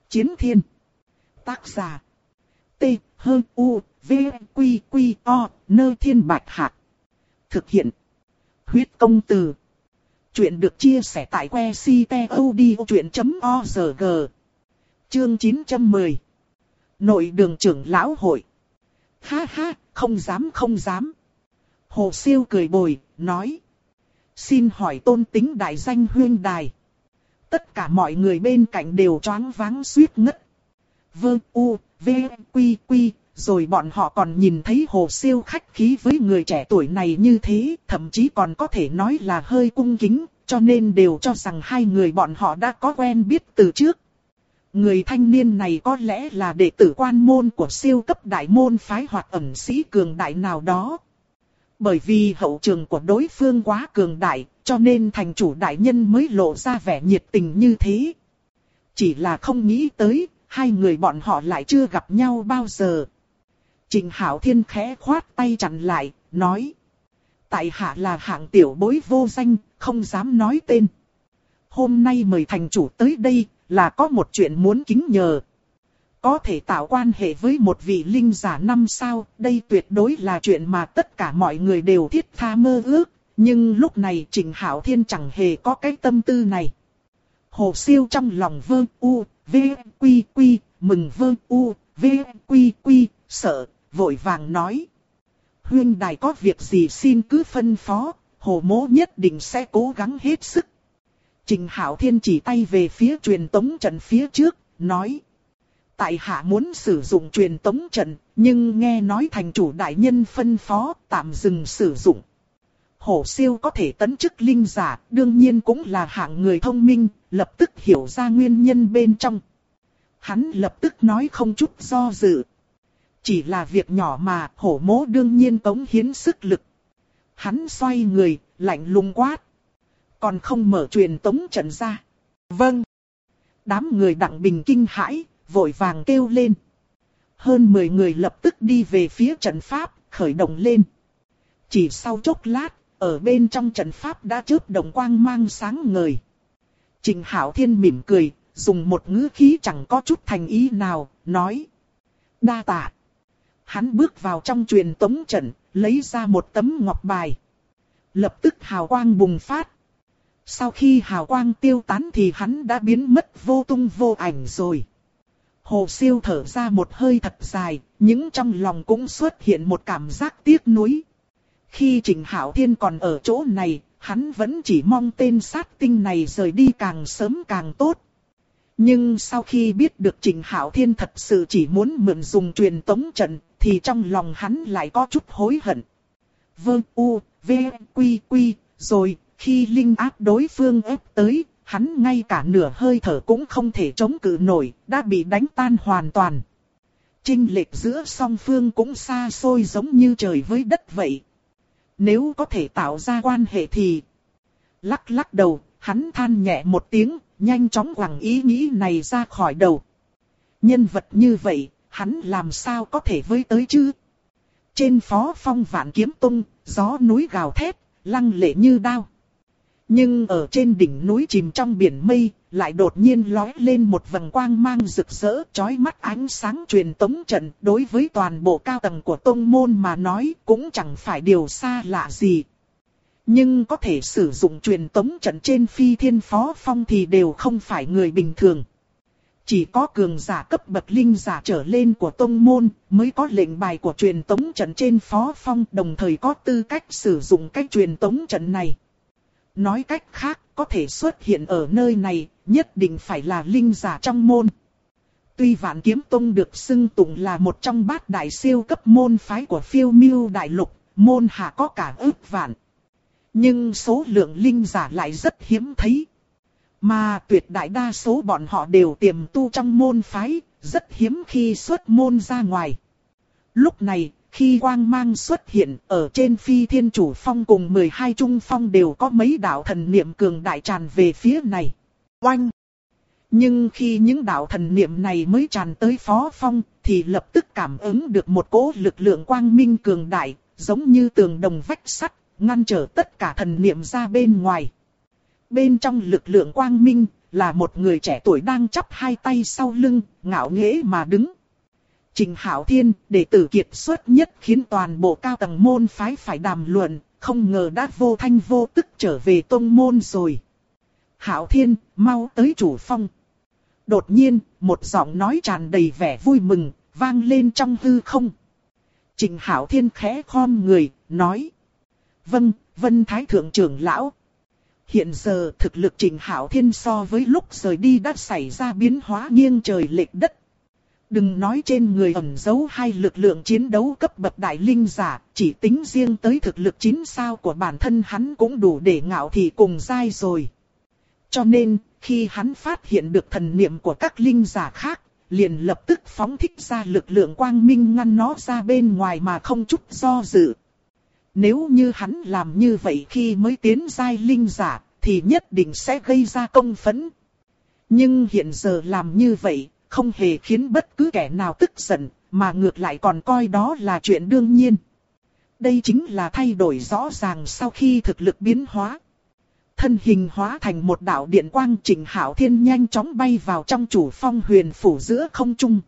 Chiến thiên. Tác giả. T-H-U-V-Q-Q-O, Nơ Thiên Bạch Hạc. Thực hiện. Huyết công từ. Chuyện được chia sẻ tại que ctod.org. Chương 910. Nội đường trưởng lão hội. Ha ha, không dám không dám. Hồ Siêu cười bồi, nói. Xin hỏi tôn tính đại danh huyên đài. Tất cả mọi người bên cạnh đều choáng váng suýt ngất. Vơ u, v, quy quy, rồi bọn họ còn nhìn thấy Hồ Siêu khách khí với người trẻ tuổi này như thế, thậm chí còn có thể nói là hơi cung kính, cho nên đều cho rằng hai người bọn họ đã có quen biết từ trước. Người thanh niên này có lẽ là đệ tử quan môn của siêu cấp đại môn phái hoặc ẩn sĩ cường đại nào đó. Bởi vì hậu trường của đối phương quá cường đại, cho nên thành chủ đại nhân mới lộ ra vẻ nhiệt tình như thế. Chỉ là không nghĩ tới, hai người bọn họ lại chưa gặp nhau bao giờ. Trình Hạo Thiên khẽ khoát tay chặn lại, nói. Tại hạ là hạng tiểu bối vô danh, không dám nói tên. Hôm nay mời thành chủ tới đây, là có một chuyện muốn kính nhờ. Có thể tạo quan hệ với một vị linh giả 5 sao, đây tuyệt đối là chuyện mà tất cả mọi người đều thiết tha mơ ước. Nhưng lúc này Trình Hạo Thiên chẳng hề có cái tâm tư này. Hồ Siêu trong lòng vơ u, v, quy quy, mừng vơ u, v, quy quy, sợ, vội vàng nói. Huyên đài có việc gì xin cứ phân phó, Hồ mỗ nhất định sẽ cố gắng hết sức. Trình Hạo Thiên chỉ tay về phía truyền tống trận phía trước, nói. Tại hạ muốn sử dụng truyền tống trận, nhưng nghe nói thành chủ đại nhân phân phó tạm dừng sử dụng. Hồ Siêu có thể tấn chức linh giả, đương nhiên cũng là hạng người thông minh, lập tức hiểu ra nguyên nhân bên trong. Hắn lập tức nói không chút do dự. Chỉ là việc nhỏ mà Hổ mỗ đương nhiên cống hiến sức lực. Hắn xoay người, lạnh lùng quát. Còn không mở truyền tống trận ra. Vâng. Đám người Đặng Bình kinh hãi, vội vàng kêu lên. Hơn 10 người lập tức đi về phía trận pháp, khởi động lên. Chỉ sau chốc lát, ở bên trong trận pháp đã chớp động quang mang sáng ngời. Trình Hạo Thiên mỉm cười, dùng một ngữ khí chẳng có chút thành ý nào, nói. Đa tạ. Hắn bước vào trong truyền tống trận, lấy ra một tấm ngọc bài. Lập tức hào quang bùng phát. Sau khi hào quang tiêu tán thì hắn đã biến mất vô tung vô ảnh rồi. Hồ Siêu thở ra một hơi thật dài, nhưng trong lòng cũng xuất hiện một cảm giác tiếc nuối. Khi Trình Hạo Thiên còn ở chỗ này, hắn vẫn chỉ mong tên sát tinh này rời đi càng sớm càng tốt. Nhưng sau khi biết được Trình Hạo Thiên thật sự chỉ muốn mượn dùng truyền tống trận, thì trong lòng hắn lại có chút hối hận. Vơ u, v, quy quy, rồi khi linh áp đối phương ép tới, hắn ngay cả nửa hơi thở cũng không thể chống cự nổi, đã bị đánh tan hoàn toàn. Chênh lệch giữa song phương cũng xa xôi giống như trời với đất vậy. Nếu có thể tạo ra quan hệ thì... Lắc lắc đầu, hắn than nhẹ một tiếng, nhanh chóng quẳng ý nghĩ này ra khỏi đầu. Nhân vật như vậy, hắn làm sao có thể với tới chứ? Trên phó phong Vạn Kiếm Tông, gió núi gào thét, lăng lệ như đao. Nhưng ở trên đỉnh núi chìm trong biển mây, lại đột nhiên lóe lên một vầng quang mang rực rỡ, chói mắt ánh sáng truyền tống trận. Đối với toàn bộ cao tầng của tông môn mà nói cũng chẳng phải điều xa lạ gì. Nhưng có thể sử dụng truyền tống trận trên phi thiên phó phong thì đều không phải người bình thường. Chỉ có cường giả cấp bậc linh giả trở lên của tông môn mới có lệnh bài của truyền tống trận trên phó phong, đồng thời có tư cách sử dụng cái truyền tống trận này. Nói cách khác, có thể xuất hiện ở nơi này, nhất định phải là linh giả trong môn. Tuy Vạn Kiếm Tông được xưng tụng là một trong bát đại siêu cấp môn phái của Phiêu Miêu Đại Lục, môn hạ có cả ước vạn. Nhưng số lượng linh giả lại rất hiếm thấy. Mà tuyệt đại đa số bọn họ đều tiềm tu trong môn phái, rất hiếm khi xuất môn ra ngoài. Lúc này, khi quang mang xuất hiện, ở trên phi thiên chủ phong cùng 12 trung phong đều có mấy đạo thần niệm cường đại tràn về phía này. Oanh! Nhưng khi những đạo thần niệm này mới tràn tới phó phong, thì lập tức cảm ứng được một cỗ lực lượng quang minh cường đại, giống như tường đồng vách sắt, ngăn trở tất cả thần niệm ra bên ngoài. Bên trong lực lượng quang minh, là một người trẻ tuổi đang chắp hai tay sau lưng, ngạo nghễ mà đứng. Trình Hạo Thiên, đệ tử kiệt xuất nhất khiến toàn bộ cao tầng môn phái phải đàm luận, không ngờ đã vô thanh vô tức trở về tông môn rồi. Hạo Thiên, mau tới chủ phong. Đột nhiên, một giọng nói tràn đầy vẻ vui mừng, vang lên trong hư không. Trình Hạo Thiên khẽ khom người, nói. Vâng, Vân Thái Thượng trưởng lão. Hiện giờ thực lực Trình Hạo Thiên so với lúc rời đi đã xảy ra biến hóa nghiêng trời lệch đất. Đừng nói trên người ẩn giấu hai lực lượng chiến đấu cấp bậc đại linh giả, chỉ tính riêng tới thực lực 9 sao của bản thân hắn cũng đủ để ngạo thị cùng giai rồi. Cho nên, khi hắn phát hiện được thần niệm của các linh giả khác, liền lập tức phóng thích ra lực lượng quang minh ngăn nó ra bên ngoài mà không chút do dự. Nếu như hắn làm như vậy khi mới tiến giai linh giả, thì nhất định sẽ gây ra công phẫn. Nhưng hiện giờ làm như vậy, không hề khiến bất cứ kẻ nào tức giận, mà ngược lại còn coi đó là chuyện đương nhiên. Đây chính là thay đổi rõ ràng sau khi thực lực biến hóa. Thân hình hóa thành một đạo điện quang, Trình Hạo Thiên nhanh chóng bay vào trong chủ phong huyền phủ giữa không trung.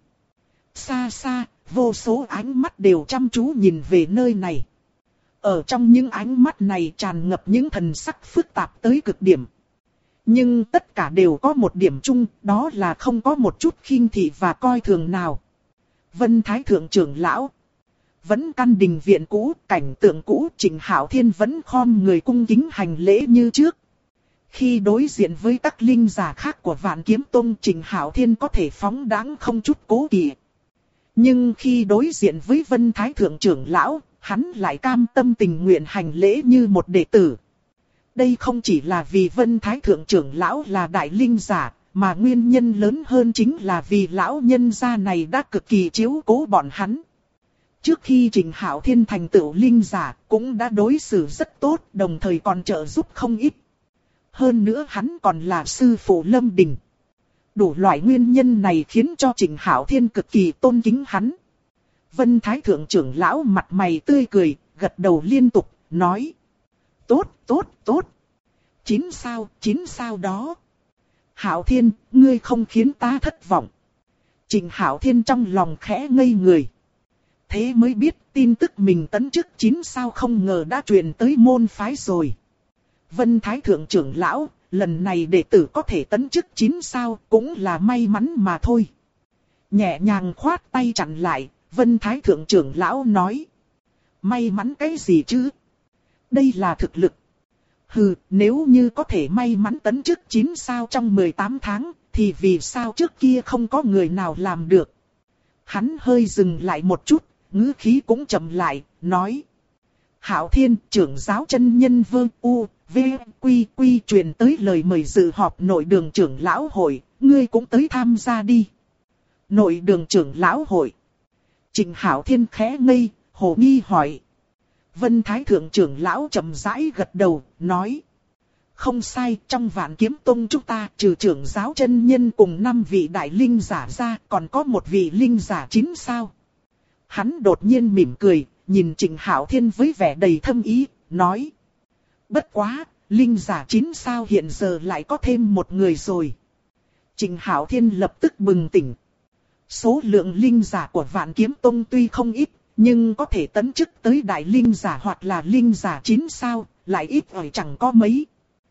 Xa xa, vô số ánh mắt đều chăm chú nhìn về nơi này. Ở trong những ánh mắt này tràn ngập những thần sắc phức tạp tới cực điểm. Nhưng tất cả đều có một điểm chung, đó là không có một chút khinh thị và coi thường nào. Vân Thái Thượng trưởng lão. Vẫn căn đình viện cũ, cảnh tượng cũ, Trình Hạo Thiên vẫn khom người cung kính hành lễ như trước. Khi đối diện với các linh giả khác của Vạn Kiếm Tông, Trình Hạo Thiên có thể phóng đãng không chút cố kỵ. Nhưng khi đối diện với Vân Thái Thượng trưởng lão, hắn lại cam tâm tình nguyện hành lễ như một đệ tử. Đây không chỉ là vì Vân Thái Thượng trưởng lão là đại linh giả, mà nguyên nhân lớn hơn chính là vì lão nhân gia này đã cực kỳ chiếu cố bọn hắn. Trước khi Trình Hạo Thiên thành tựu linh giả, cũng đã đối xử rất tốt, đồng thời còn trợ giúp không ít. Hơn nữa hắn còn là sư phụ Lâm Đình. Đủ loại nguyên nhân này khiến cho Trình Hạo Thiên cực kỳ tôn kính hắn. Vân Thái Thượng trưởng lão mặt mày tươi cười, gật đầu liên tục, nói. Tốt, tốt, tốt. 9 sao đó. Hạo Thiên, ngươi không khiến ta thất vọng. Trình Hạo Thiên trong lòng khẽ ngây người. Thế mới biết tin tức mình tấn chức 9 sao không ngờ đã truyền tới môn phái rồi. Vân Thái Thượng trưởng lão, lần này đệ tử có thể tấn chức 9 sao cũng là may mắn mà thôi. Nhẹ nhàng khoát tay chặn lại, Vân Thái Thượng trưởng lão nói. May mắn cái gì chứ? Đây là thực lực. Hừ, nếu như có thể may mắn tấn chức 9 sao trong 18 tháng, thì vì sao trước kia không có người nào làm được? Hắn hơi dừng lại một chút, ngữ khí cũng chậm lại, nói. Hạo Thiên, trưởng giáo chân nhân Vương U, V, Quy Quy truyền tới lời mời dự họp nội đường trưởng lão hội, ngươi cũng tới tham gia đi. Nội đường trưởng lão hội. Trình Hạo Thiên khẽ ngây, hồ nghi hỏi. Vân Thái Thượng trưởng lão chậm rãi gật đầu, nói. Không sai, trong Vạn Kiếm Tông chúng ta trừ trưởng giáo chân nhân cùng 5 vị đại linh giả ra, còn có một vị linh giả 9 sao. Hắn đột nhiên mỉm cười, nhìn Trình Hạo Thiên với vẻ đầy thâm ý, nói. Bất quá, linh giả 9 sao hiện giờ lại có thêm một người rồi. Trình Hạo Thiên lập tức bừng tỉnh. Số lượng linh giả của Vạn Kiếm Tông tuy không ít, nhưng có thể tấn chức tới đại linh giả hoặc là linh giả 9 sao, lại ít ỏi chẳng có mấy.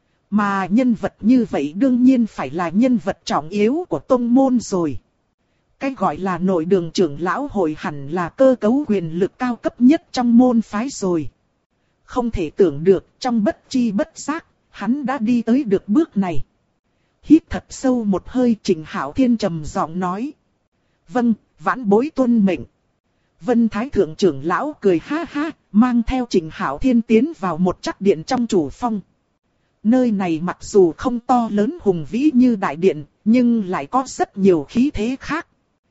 Mà nhân vật như vậy đương nhiên phải là nhân vật trọng yếu của tông môn rồi. Cái gọi là nội đường trưởng lão hội hẳn là cơ cấu quyền lực cao cấp nhất trong môn phái rồi. Không thể tưởng được, trong bất chi bất giác, hắn đã đi tới được bước này. Hít thật sâu một hơi, Trình Hạo Thiên trầm giọng nói. Vâng, vãn bối tuân mệnh. Vân Thái Thượng trưởng lão cười ha ha, mang theo Trình Hạo Thiên tiến vào một trắc điện trong chủ phong. Nơi này mặc dù không to lớn hùng vĩ như đại điện, nhưng lại có rất nhiều khí thế khác.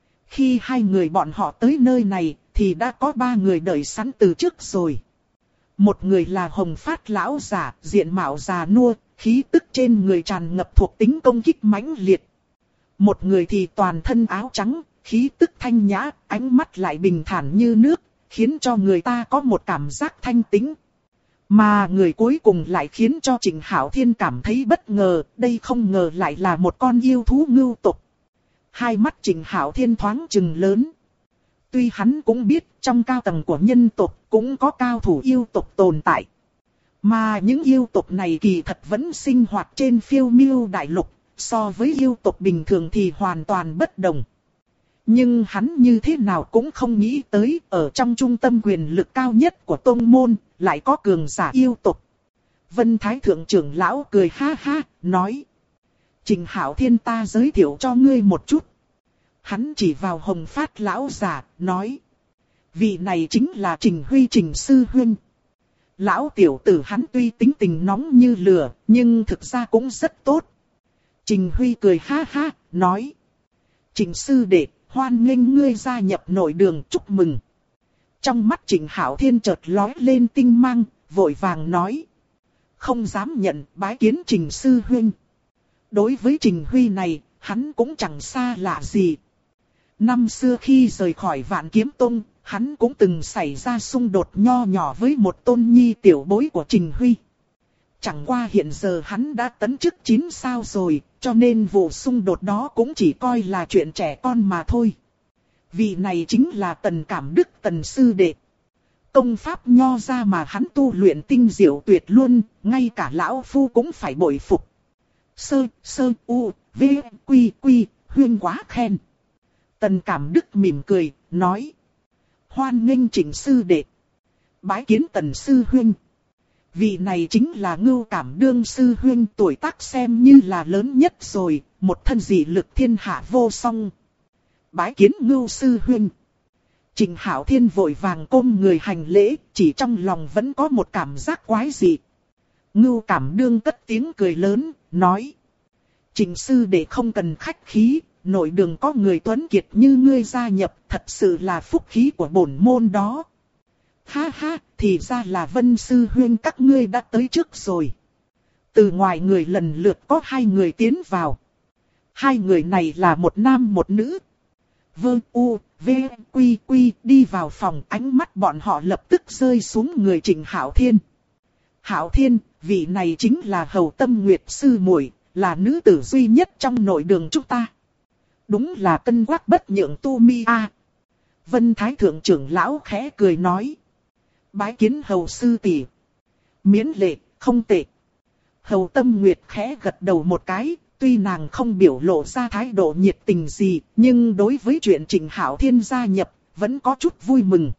Khi hai người bọn họ tới nơi này, thì đã có 3 người đợi sẵn từ trước rồi. Một người là Hồng Phát lão giả, diện mạo già nua, khí tức trên người tràn ngập thuộc tính công kích mãnh liệt. Một người thì toàn thân áo trắng, khí tức thanh nhã, ánh mắt lại bình thản như nước, khiến cho người ta có một cảm giác thanh tĩnh. Mà người cuối cùng lại khiến cho Trịnh Hạo Thiên cảm thấy bất ngờ, đây không ngờ lại là một con yêu thú ngưu tộc. Hai mắt Trịnh Hạo Thiên thoáng chừng lớn. Tuy hắn cũng biết trong cao tầng của nhân tộc cũng có cao thủ yêu tộc tồn tại. Mà những yêu tộc này kỳ thật vẫn sinh hoạt trên phiêu miêu đại lục, so với yêu tộc bình thường thì hoàn toàn bất đồng. Nhưng hắn như thế nào cũng không nghĩ tới ở trong trung tâm quyền lực cao nhất của tông môn lại có cường giả yêu tộc. Vân Thái Thượng trưởng lão cười ha ha, nói. Trịnh Hạo Thiên, ta giới thiệu cho ngươi một chút. Hắn chỉ vào Hồng Phát lão giả, nói. Vị này chính là Trình Huy, Trình sư huynh. Lão tiểu tử hắn tuy tính tình nóng như lửa, nhưng thực ra cũng rất tốt. Trình Huy cười ha ha, nói. Trình sư đệ, hoan nghênh ngươi gia nhập nội đường, chúc mừng. Trong mắt Trịnh Hạo Thiên chợt lóe lên tinh mang, vội vàng nói. Không dám nhận, bái kiến Trình sư huynh. Đối với Trình Huy này, hắn cũng chẳng xa lạ gì. Năm xưa khi rời khỏi Vạn Kiếm Tông, hắn cũng từng xảy ra xung đột nho nhỏ với một tôn nhi tiểu bối của Trình Huy. Chẳng qua hiện giờ hắn đã tấn chức 9 sao rồi, cho nên vụ xung đột đó cũng chỉ coi là chuyện trẻ con mà thôi. Vị này chính là Tần Cảm Đức, Tần sư đệ. Công pháp nho ra mà hắn tu luyện tinh diệu tuyệt luôn, ngay cả lão phu cũng phải bội phục. Sơ u v quy quy, huyên quá khen. Tần Cảm Đức mỉm cười, nói. Hoan nghênh Trịnh sư đệ. Bái kiến Tần sư huynh. Vị này chính là Ngưu Cảm Đương sư huynh, tuổi tác xem như là lớn nhất rồi, một thân dị lực thiên hạ vô song. Bái kiến Ngưu sư huynh. Trịnh Hạo Thiên vội vàng côm người hành lễ, chỉ trong lòng vẫn có một cảm giác quái dị. Ngưu Cảm Đương cất tiếng cười lớn, nói. Trịnh sư đệ không cần khách khí, nội đường có người tuấn kiệt như ngươi gia nhập, thật sự là phúc khí của bổn môn đó. Ha ha, thì ra là Vân sư huynh các ngươi đã tới trước rồi. Từ ngoài người lần lượt có 2 người tiến vào. 2 người này là một nam một nữ. Vơ u, v, quy quy đi vào phòng, ánh mắt bọn họ lập tức rơi xuống người Trịnh Hạo Thiên. Hạo Thiên, vị này chính là Hầu Tâm Nguyệt sư muội, là nữ tử duy nhất trong nội đường chúng ta. Đúng là cân quắc bất nhượng tu mi a. Vân Thái Thượng trưởng lão khẽ cười nói. Bái kiến Hầu sư tỷ. Miễn lệ, không tệ. Hầu Tâm Nguyệt khẽ gật đầu một cái, tuy nàng không biểu lộ ra thái độ nhiệt tình gì, nhưng đối với chuyện Trịnh Hạo Thiên gia nhập, vẫn có chút vui mừng.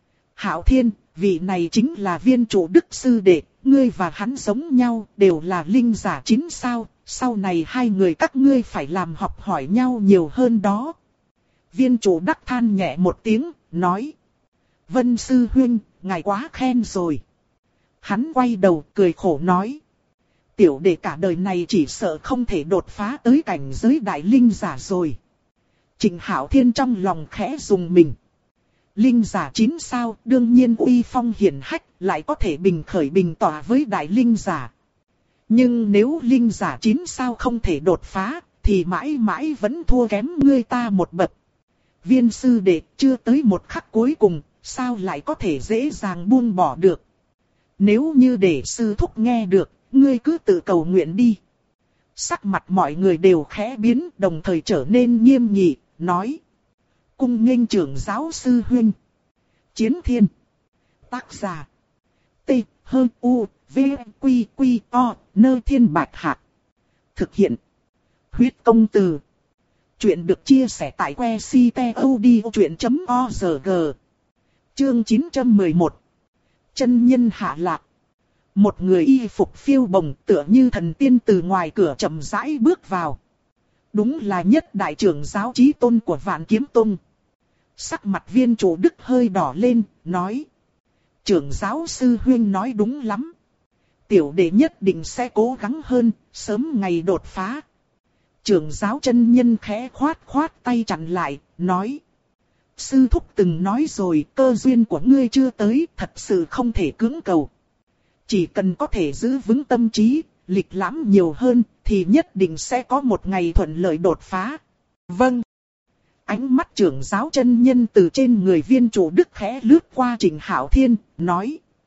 Hạo Thiên, vị này chính là viên chủ Đức sư đệ, ngươi và hắn giống nhau, đều là linh giả 9 sao, sau này 2 người các ngươi phải làm học hỏi nhau nhiều hơn đó. Viên chủ Đắc than nhẹ một tiếng, nói. Vân sư huynh, ngài quá khen rồi. Hắn quay đầu cười khổ nói. Tiểu đệ cả đời này chỉ sợ không thể đột phá tới cảnh giới đại linh giả rồi. Trịnh Hạo Thiên trong lòng khẽ rùng mình. Linh giả 9 sao đương nhiên uy phong hiển hách, lại có thể bình khởi bình tỏa với đại linh giả. Nhưng nếu linh giả 9 sao không thể đột phá, thì mãi mãi vẫn thua kém ngươi ta một bậc. Viên sư đệ chưa tới một khắc cuối cùng, sao lại có thể dễ dàng buông bỏ được. Nếu như để sư thúc nghe được, ngươi cứ tự cầu nguyện đi. Sắc mặt mọi người đều khẽ biến, đồng thời trở nên nghiêm nghị, nói. Cung nghênh trưởng giáo sư huynh. Chiến Thiên. Tác giả. T, H, U, V, Quy, Quy, O, Nơ Thiên Bạch Hạc. Thực hiện. Huyết công từ. Chuyện được chia sẻ tại que ctod.org. Chương 911. Chân nhân hạ lạc. Một người y phục phiêu bồng tựa như thần tiên từ ngoài cửa chậm rãi bước vào. Đúng là nhất đại trưởng giáo chí tôn của Vạn Kiếm Tông. Sắc mặt viên chủ Đức hơi đỏ lên, nói. Trưởng giáo sư huynh nói đúng lắm. Tiểu đệ nhất định sẽ cố gắng hơn, sớm ngày đột phá. Trưởng giáo chân nhân khẽ khoát tay chặn lại, nói. Sư thúc từng nói rồi, cơ duyên của ngươi chưa tới, thật sự không thể cưỡng cầu. Chỉ cần có thể giữ vững tâm trí, lịch lãm nhiều hơn, thì nhất định sẽ có một ngày thuận lợi đột phá. Vâng. Ánh mắt trưởng giáo chân nhân từ trên người viên chủ Đức khẽ lướt qua Trịnh Hạo Thiên, nói.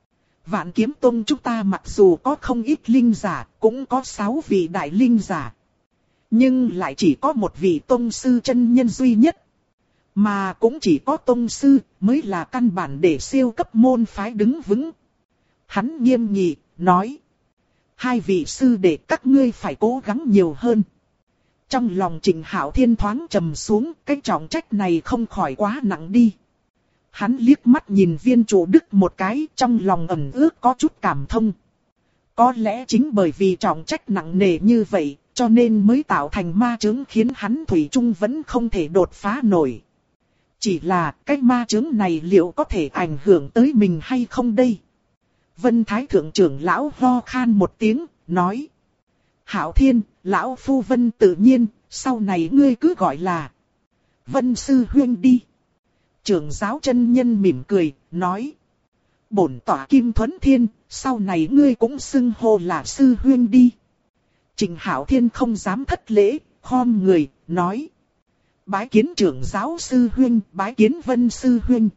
Vạn Kiếm Tông chúng ta mặc dù có không ít linh giả, cũng có 6 vị đại linh giả. Nhưng lại chỉ có một vị tông sư chân nhân duy nhất. Mà cũng chỉ có tông sư mới là căn bản để siêu cấp môn phái đứng vững. Hắn nghiêm nghị, nói. 2 vị sư đệ các ngươi phải cố gắng nhiều hơn. Trong lòng Trịnh Hạo Thiên thoáng trầm xuống, cái trọng trách này không khỏi quá nặng đi. Hắn liếc mắt nhìn Viên Chủ Đức một cái, trong lòng ẩn ước có chút cảm thông. Có lẽ chính bởi vì trọng trách nặng nề như vậy, cho nên mới tạo thành ma chướng khiến hắn thủy chung vẫn không thể đột phá nổi. Chỉ là cái ma chướng này liệu có thể ảnh hưởng tới mình hay không đây? Vân Thái Thượng trưởng lão ho khan một tiếng, nói. Hạo Thiên, lão phu Vân tự nhiên, sau này ngươi cứ gọi là Vân Sư Huynh đi. Trưởng giáo chân nhân mỉm cười, nói. Bổn tỏa Kim Thuấn Thiên, sau này ngươi cũng xưng hô là Sư Huynh đi. Trịnh Hạo Thiên không dám thất lễ, khom người, nói. Bái kiến trưởng giáo Sư Huynh, bái kiến Vân Sư Huynh.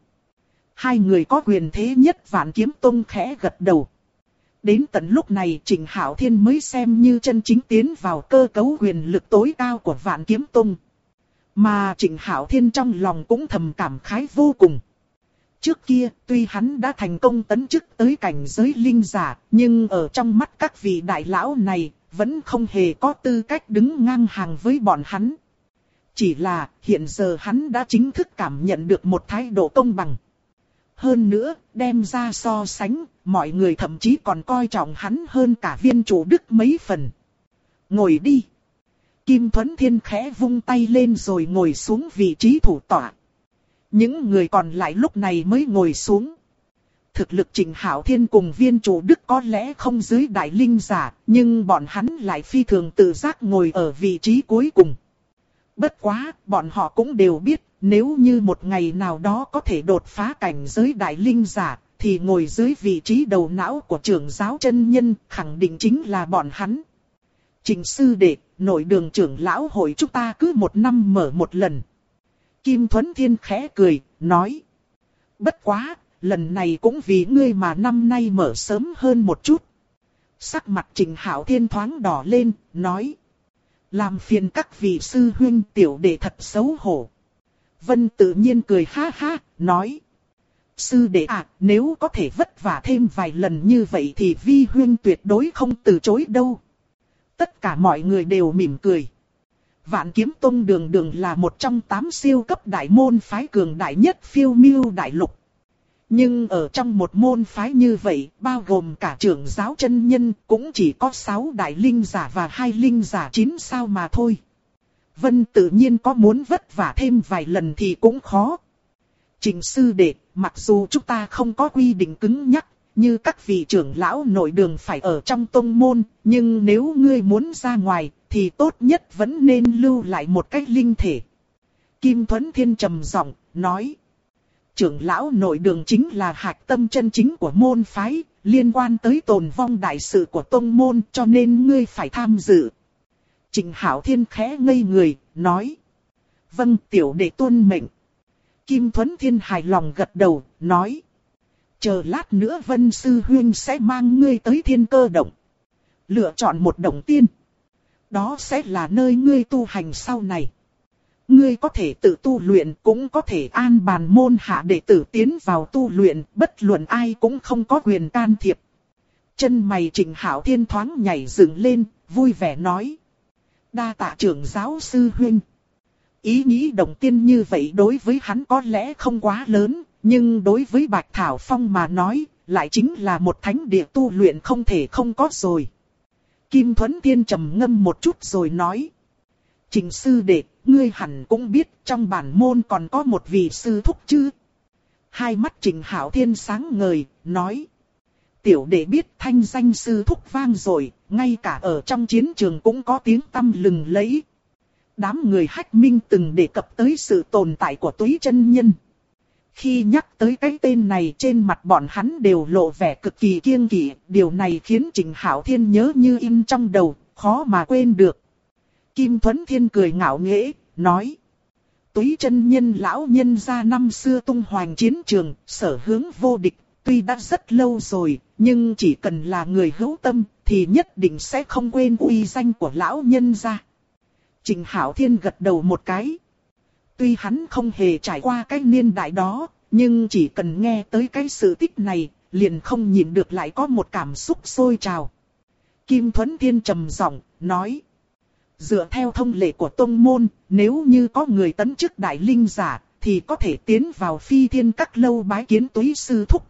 2 người có quyền thế nhất Vạn Kiếm Tông khẽ gật đầu. Đến tận lúc này Trịnh Hạo Thiên mới xem như chân chính tiến vào cơ cấu quyền lực tối cao của Vạn Kiếm Tông. Mà Trịnh Hạo Thiên trong lòng cũng thầm cảm khái vô cùng. Trước kia, tuy hắn đã thành công tấn chức tới cảnh giới linh giả, nhưng ở trong mắt các vị đại lão này, vẫn không hề có tư cách đứng ngang hàng với bọn hắn. Chỉ là, hiện giờ hắn đã chính thức cảm nhận được một thái độ công bằng. Hơn nữa, đem ra so sánh, mọi người thậm chí còn coi trọng hắn hơn cả Viên Chủ Đức mấy phần. Ngồi đi. Kim Thuấn Thiên khẽ vung tay lên rồi ngồi xuống vị trí thủ tọa. Những người còn lại lúc này mới ngồi xuống. Thực lực Trịnh Hạo Thiên cùng Viên Chủ Đức có lẽ không dưới đại linh giả, nhưng bọn hắn lại phi thường tự giác ngồi ở vị trí cuối cùng. Bất quá, bọn họ cũng đều biết, nếu như một ngày nào đó có thể đột phá cảnh giới đại linh giả, thì ngồi dưới vị trí đầu não của trưởng giáo chân nhân, khẳng định chính là bọn hắn. Trịnh sư đệ, nội đường trưởng lão hội chúng ta cứ 1 năm mở một lần. Kim Thuấn Thiên khẽ cười, nói. Bất quá, lần này cũng vì ngươi mà năm nay mở sớm hơn một chút. Sắc mặt Trịnh Hạo Thiên thoáng đỏ lên, nói. Làm phiền các vị sư huynh tiểu đệ thật xấu hổ. Vân tự nhiên cười ha ha, nói. Sư đệ à, nếu có thể vất vả thêm vài lần như vậy thì vi huynh tuyệt đối không từ chối đâu. Tất cả mọi người đều mỉm cười. Vạn Kiếm Tông đường đường là một trong 8 siêu cấp đại môn phái cường đại nhất phiêu miêu đại lục. Nhưng ở trong một môn phái như vậy, bao gồm cả trưởng giáo chân nhân, cũng chỉ có 6 đại linh giả và 2 linh giả 9 sao mà thôi. Vân tự nhiên có muốn vất vả thêm vài lần thì cũng khó. Trịnh sư đệ, mặc dù chúng ta không có quy định cứng nhắc, như các vị trưởng lão nội đường phải ở trong tông môn, nhưng nếu ngươi muốn ra ngoài, thì tốt nhất vẫn nên lưu lại một cách linh thể. Kim Thuấn Thiên trầm giọng, nói. Trưởng lão nội đường chính là hạch tâm chân chính của môn phái, liên quan tới tồn vong đại sự của tông môn, cho nên ngươi phải tham dự. Trịnh Hạo Thiên khẽ ngây người, nói. Vâng, tiểu đệ tuân mệnh. Kim Thuấn Thiên hài lòng gật đầu, nói. Chờ lát nữa Vân Sư Huynh sẽ mang ngươi tới Thiên Cơ Động. Lựa chọn một động tiên. Đó sẽ là nơi ngươi tu hành sau này. Ngươi có thể tự tu luyện, cũng có thể an bàn môn hạ đệ tử tiến vào tu luyện, bất luận ai cũng không có quyền can thiệp. Chân mày Trịnh Hạo Thiên thoáng nhảy dựng lên, vui vẻ nói. Đa tạ trưởng giáo sư huynh. Ý nghĩ động tiên như vậy đối với hắn có lẽ không quá lớn, nhưng đối với Bạch Thảo Phong mà nói, lại chính là một thánh địa tu luyện không thể không có rồi. Kim Thuấn Thiên trầm ngâm một chút rồi nói. Trịnh sư đệ, ngươi hẳn cũng biết trong bản môn còn có một vị sư thúc chứ. Hai mắt Trịnh Hạo Thiên sáng ngời, nói. Tiểu đệ biết thanh danh sư thúc vang rồi, ngay cả ở trong chiến trường cũng có tiếng tăm lừng lẫy. Đám người Hách Minh từng đề cập tới sự tồn tại của Túy chân nhân. Khi nhắc tới cái tên này trên mặt bọn hắn đều lộ vẻ cực kỳ kiêng kỵ, điều này khiến Trịnh Hạo Thiên nhớ như in trong đầu, khó mà quên được. Kim Thuấn Thiên cười ngạo nghễ, nói. Túy chân nhân lão nhân gia năm xưa tung hoành chiến trường, sở hướng vô địch, tuy đã rất lâu rồi, nhưng chỉ cần là người hữu tâm thì nhất định sẽ không quên uy danh của lão nhân gia. Trình Hạo Thiên gật đầu một cái. Tuy hắn không hề trải qua cái niên đại đó, nhưng chỉ cần nghe tới cái sự tích này, liền không nhịn được lại có một cảm xúc sôi trào. Kim Thuấn Thiên trầm giọng nói: dựa theo thông lệ của tông môn, nếu như có người tấn chức đại linh giả, thì có thể tiến vào Phi Thiên Các lâu bái kiến Túy sư thúc.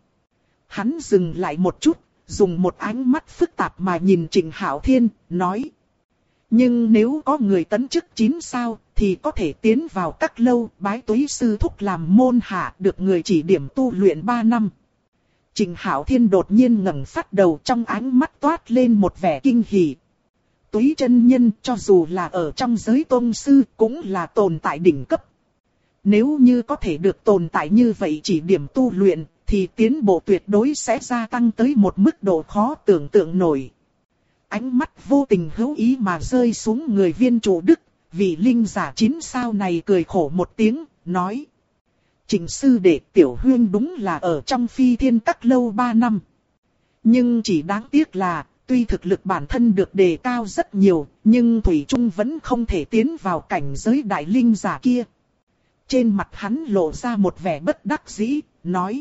Hắn dừng lại một chút, dùng một ánh mắt phức tạp mà nhìn Trình Hạo Thiên, nói: nhưng nếu có người tấn chức 9 sao, thì có thể tiến vào các lâu bái Túy sư thúc làm môn hạ, được người chỉ điểm tu luyện 3 năm. Trình Hạo Thiên đột nhiên ngẩng phát đầu, trong ánh mắt toát lên một vẻ kinh hỉ. Túy chân nhân cho dù là ở trong giới tôn sư cũng là tồn tại đỉnh cấp. Nếu như có thể được tồn tại như vậy chỉ điểm tu luyện, thì tiến bộ tuyệt đối sẽ gia tăng tới một mức độ khó tưởng tượng nổi. Ánh mắt vô tình hữu ý mà rơi xuống người Viên Trụ Đức, vị linh giả 9 sao này cười khổ một tiếng, nói: Trình sư đệ, tiểu huyên đúng là ở trong Phi Thiên Các lâu 3 năm. Nhưng chỉ đáng tiếc là, tuy thực lực bản thân được đề cao rất nhiều, nhưng thủy chung vẫn không thể tiến vào cảnh giới đại linh giả kia. Trên mặt hắn lộ ra một vẻ bất đắc dĩ, nói: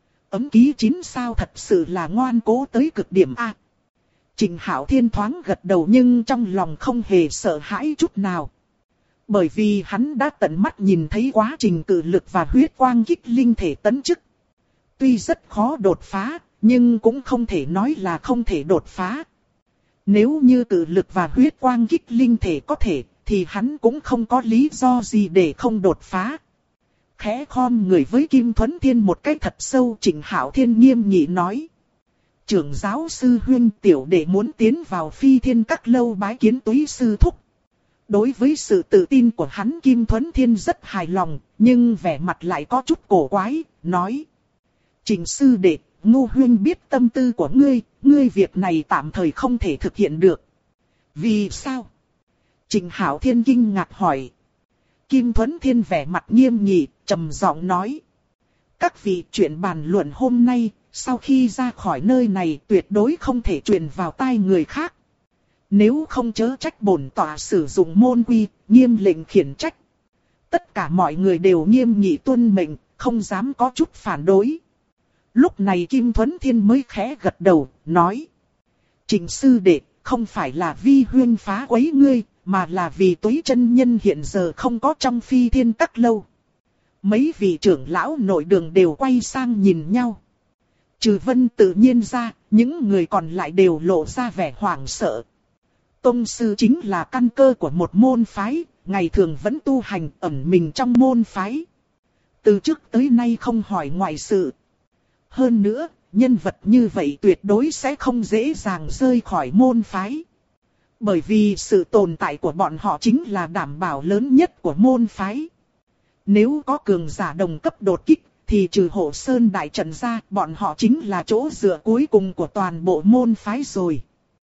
ấm ký 9 sao thật sự là ngoan cố tới cực điểm a. Trình Hạo Thiên thoáng gật đầu nhưng trong lòng không hề sợ hãi chút nào. Bởi vì hắn đã tận mắt nhìn thấy quá trình cự lực và huyết quang kích linh thể tấn chức. Tuy rất khó đột phá, nhưng cũng không thể nói là không thể đột phá. Nếu như cự lực và huyết quang kích linh thể có thể, thì hắn cũng không có lý do gì để không đột phá. Khẽ khom người với Kim Thuấn Thiên một cái thật sâu, Trình Hạo Thiên nghiêm nghị nói: trưởng giáo sư huynh, tiểu đệ muốn tiến vào Phi Thiên Các lâu bái kiến Túy sư thúc. Đối với sự tự tin của hắn, Kim Thuấn Thiên rất hài lòng, nhưng vẻ mặt lại có chút cổ quái, nói: Trình sư đệ, Ngô huynh biết tâm tư của ngươi việc này tạm thời không thể thực hiện được. Vì sao? Trình Hạo Thiên kinh ngạc hỏi. Kim Thuấn Thiên vẻ mặt nghiêm nghị, trầm giọng nói: các vị, chuyện bàn luận hôm nay, sau khi ra khỏi nơi này tuyệt đối không thể truyền vào tai người khác. Nếu không chớ trách bổn tọa sử dụng môn quy, nghiêm lệnh khiển trách. Tất cả mọi người đều nghiêm nghị tuân mệnh, không dám có chút phản đối. Lúc này Kim Thuấn Thiên mới khẽ gật đầu, nói: Trình sư đệ, không phải là vi huyên phá quấy ngươi, mà là vì Túy chân nhân hiện giờ không có trong Phi Thiên Các lâu. Mấy vị trưởng lão nội đường đều quay sang nhìn nhau. Trừ Vân tự nhiên ra, những người còn lại đều lộ ra vẻ hoảng sợ. Tông sư chính là căn cơ của một môn phái, ngày thường vẫn tu hành ẩn mình trong môn phái. Từ trước tới nay không hỏi ngoại sự. Hơn nữa, nhân vật như vậy tuyệt đối sẽ không dễ dàng rời khỏi môn phái. Bởi vì sự tồn tại của bọn họ chính là đảm bảo lớn nhất của môn phái. Nếu có cường giả đồng cấp đột kích, thì trừ Hộ Sơn đại trận ra, bọn họ chính là chỗ dựa cuối cùng của toàn bộ môn phái rồi.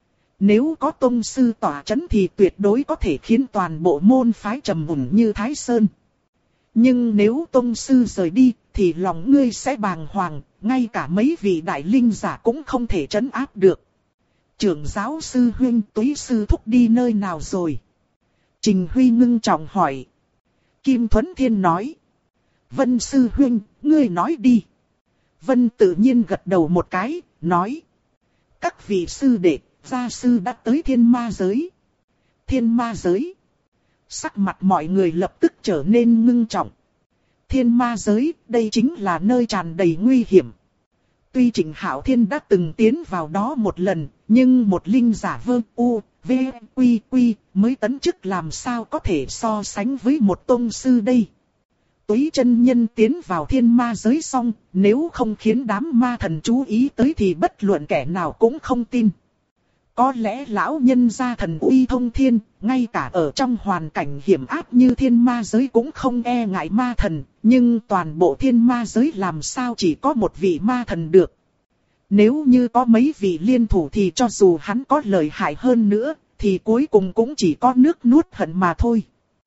Nếu có tông sư tỏa chấn thì tuyệt đối có thể khiến toàn bộ môn phái trầm ổn như Thái Sơn. Nhưng nếu tông sư rời đi, thì lòng ngươi sẽ bàng hoàng, ngay cả mấy vị đại linh giả cũng không thể trấn áp được. Trưởng giáo sư huynh, Túy sư thúc đi nơi nào rồi? Trình Huy ngưng trọng hỏi. Kim Thuấn Thiên nói: Vân sư huynh, ngươi nói đi. Vân tự nhiên gật đầu một cái, nói: các vị sư đệ, gia sư đã tới Thiên Ma giới. Thiên Ma giới? Sắc mặt mọi người lập tức trở nên ngưng trọng. Thiên Ma giới, đây chính là nơi tràn đầy nguy hiểm. Tuy Trình Hạo Thiên đã từng tiến vào đó một lần, nhưng một linh giả Vương U, V, Quy, Quy mới tấn chức làm sao có thể so sánh với một tông sư đây. Túy chân nhân tiến vào Thiên Ma giới xong, nếu không khiến đám ma thần chú ý tới thì bất luận kẻ nào cũng không tin. Có lẽ lão nhân gia thần uy thông thiên, ngay cả ở trong hoàn cảnh hiểm ác như Thiên Ma giới cũng không e ngại ma thần, nhưng toàn bộ Thiên Ma giới làm sao chỉ có một vị ma thần được. Nếu như có mấy vị liên thủ thì cho dù hắn có lợi hại hơn nữa, thì cuối cùng cũng chỉ có nước nuốt hận mà thôi.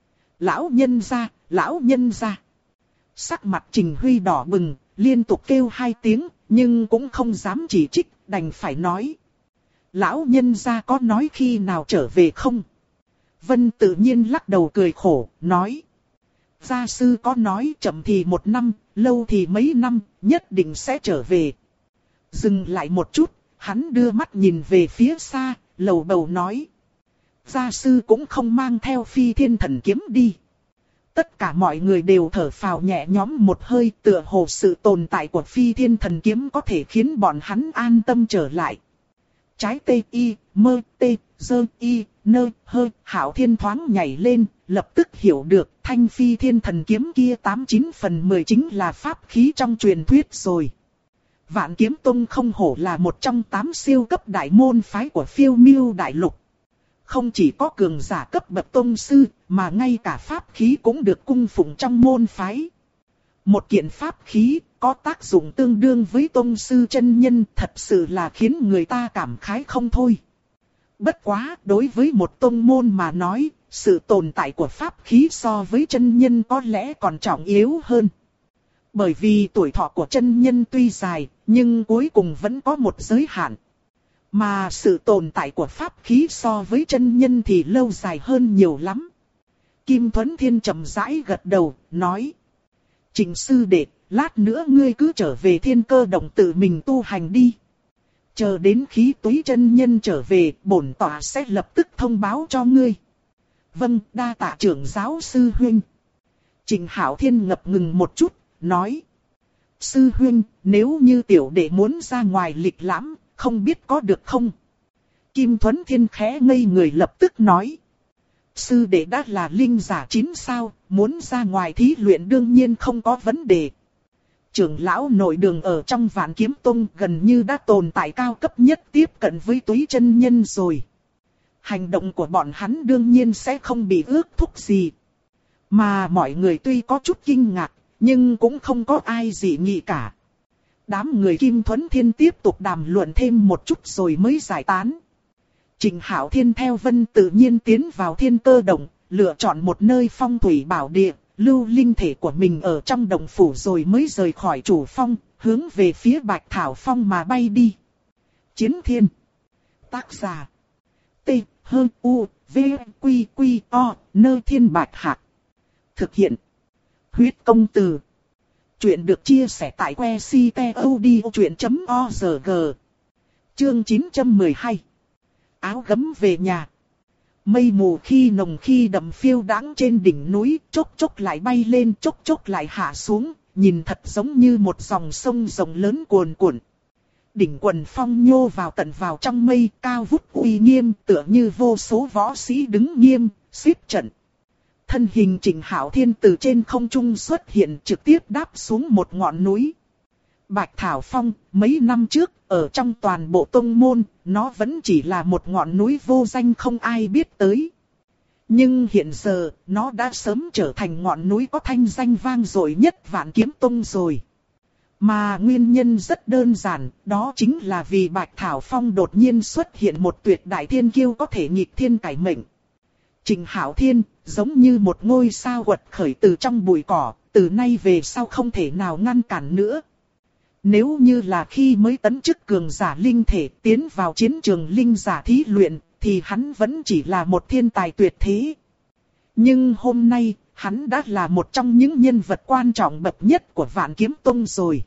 Lão nhân gia. Sắc mặt Trình Huy đỏ bừng, liên tục kêu 2 tiếng, nhưng cũng không dám chỉ trích, đành phải nói. Lão nhân gia có nói khi nào trở về không? Vân tự nhiên lắc đầu cười khổ, nói. Gia sư có nói chậm thì 1 năm, lâu thì mấy năm, nhất định sẽ trở về. Dừng lại một chút, hắn đưa mắt nhìn về phía xa, lầu bầu nói. Gia sư cũng không mang theo Phi Thiên Thần Kiếm đi. Tất cả mọi người đều thở phào nhẹ nhõm một hơi, tựa hồ sự tồn tại của Phi Thiên Thần Kiếm có thể khiến bọn hắn an tâm trở lại. Trái tê y, mơ tê, dơ y, nơ, hơ, Hạo Thiên thoáng nhảy lên, lập tức hiểu được thanh Phi Thiên Thần Kiếm kia 89 phần 10 chính là pháp khí trong truyền thuyết rồi. Vạn Kiếm Tông không hổ là một trong 8 siêu cấp đại môn phái của Phiêu Miêu Đại Lục. Không chỉ có cường giả cấp bậc tông sư, mà ngay cả pháp khí cũng được cung phụng trong môn phái. Một kiện pháp khí có tác dụng tương đương với tông sư chân nhân, thật sự là khiến người ta cảm khái không thôi. Bất quá, đối với một tông môn mà nói, sự tồn tại của pháp khí so với chân nhân có lẽ còn trọng yếu hơn. Bởi vì tuổi thọ của chân nhân tuy dài, nhưng cuối cùng vẫn có một giới hạn. Mà sự tồn tại của pháp khí so với chân nhân thì lâu dài hơn nhiều lắm. Kim Thuấn Thiên chậm rãi gật đầu, nói. Trình sư đệ, lát nữa ngươi cứ trở về Thiên Cơ Động tự mình tu hành đi. Chờ đến khí túy chân nhân trở về, bổn tọa sẽ lập tức thông báo cho ngươi. Vâng, đa tạ trưởng giáo sư huynh. Trình Hạo Thiên ngập ngừng một chút, nói. Sư huynh, nếu như tiểu đệ muốn ra ngoài lịch lãm, không biết có được không? Kim Thuấn Thiên khẽ ngây người lập tức nói. Sư đệ đã là linh giả 9 sao, muốn ra ngoài thí luyện đương nhiên không có vấn đề. Trưởng lão nội đường ở trong Vạn Kiếm Tông gần như đã tồn tại cao cấp nhất tiếp cận với túy chân nhân rồi. Hành động của bọn hắn đương nhiên sẽ không bị ước thúc gì. Mà mọi người tuy có chút kinh ngạc, nhưng cũng không có ai dị nghị cả. Đám người Kim Thuấn Thiên tiếp tục đàm luận thêm một chút rồi mới giải tán. Trình Hạo Thiên theo Vân tự nhiên tiến vào Thiên Cơ Động, lựa chọn một nơi phong thủy bảo địa, lưu linh thể của mình ở trong động phủ rồi mới rời khỏi chủ phong, hướng về phía Bạch Thảo Phong mà bay đi. Chiến Thiên. Tác giả. T, H, U, V, Quy, Quy, O, Nơ Thiên Bạch Hạc. Thực hiện. Huyết Công Từ. Chuyện được chia sẻ tại website.odchuyện.org. Chương 912. Áo gấm về nhà. Mây mù khi nồng khi đậm phiêu đãng trên đỉnh núi, chốc chốc lại bay lên, chốc chốc lại hạ xuống, nhìn thật giống như một dòng sông rộng lớn cuồn cuộn. Đỉnh quần phong nhô vào tận vào trong mây, cao vút uy nghiêm, tựa như vô số võ sĩ đứng nghiêm, xếp trận. Thân hình Trình Hạo Thiên từ trên không trung xuất hiện, trực tiếp đáp xuống một ngọn núi. Bạch Thảo Phong, mấy năm trước, ở trong toàn bộ tông môn, nó vẫn chỉ là một ngọn núi vô danh không ai biết tới. Nhưng hiện giờ, nó đã sớm trở thành ngọn núi có thanh danh vang dội nhất Vạn Kiếm Tông rồi. Mà nguyên nhân rất đơn giản, đó chính là vì Bạch Thảo Phong đột nhiên xuất hiện một tuyệt đại thiên kiêu có thể nghịch thiên cải mệnh. Trình Hạo Thiên, giống như một ngôi sao quật khởi từ trong bụi cỏ, từ nay về sau không thể nào ngăn cản nữa. Nếu như là khi mới tấn chức cường giả linh thể tiến vào chiến trường linh giả thí luyện, thì hắn vẫn chỉ là một thiên tài tuyệt thế. Nhưng hôm nay, hắn đã là một trong những nhân vật quan trọng bậc nhất của Vạn Kiếm Tông rồi.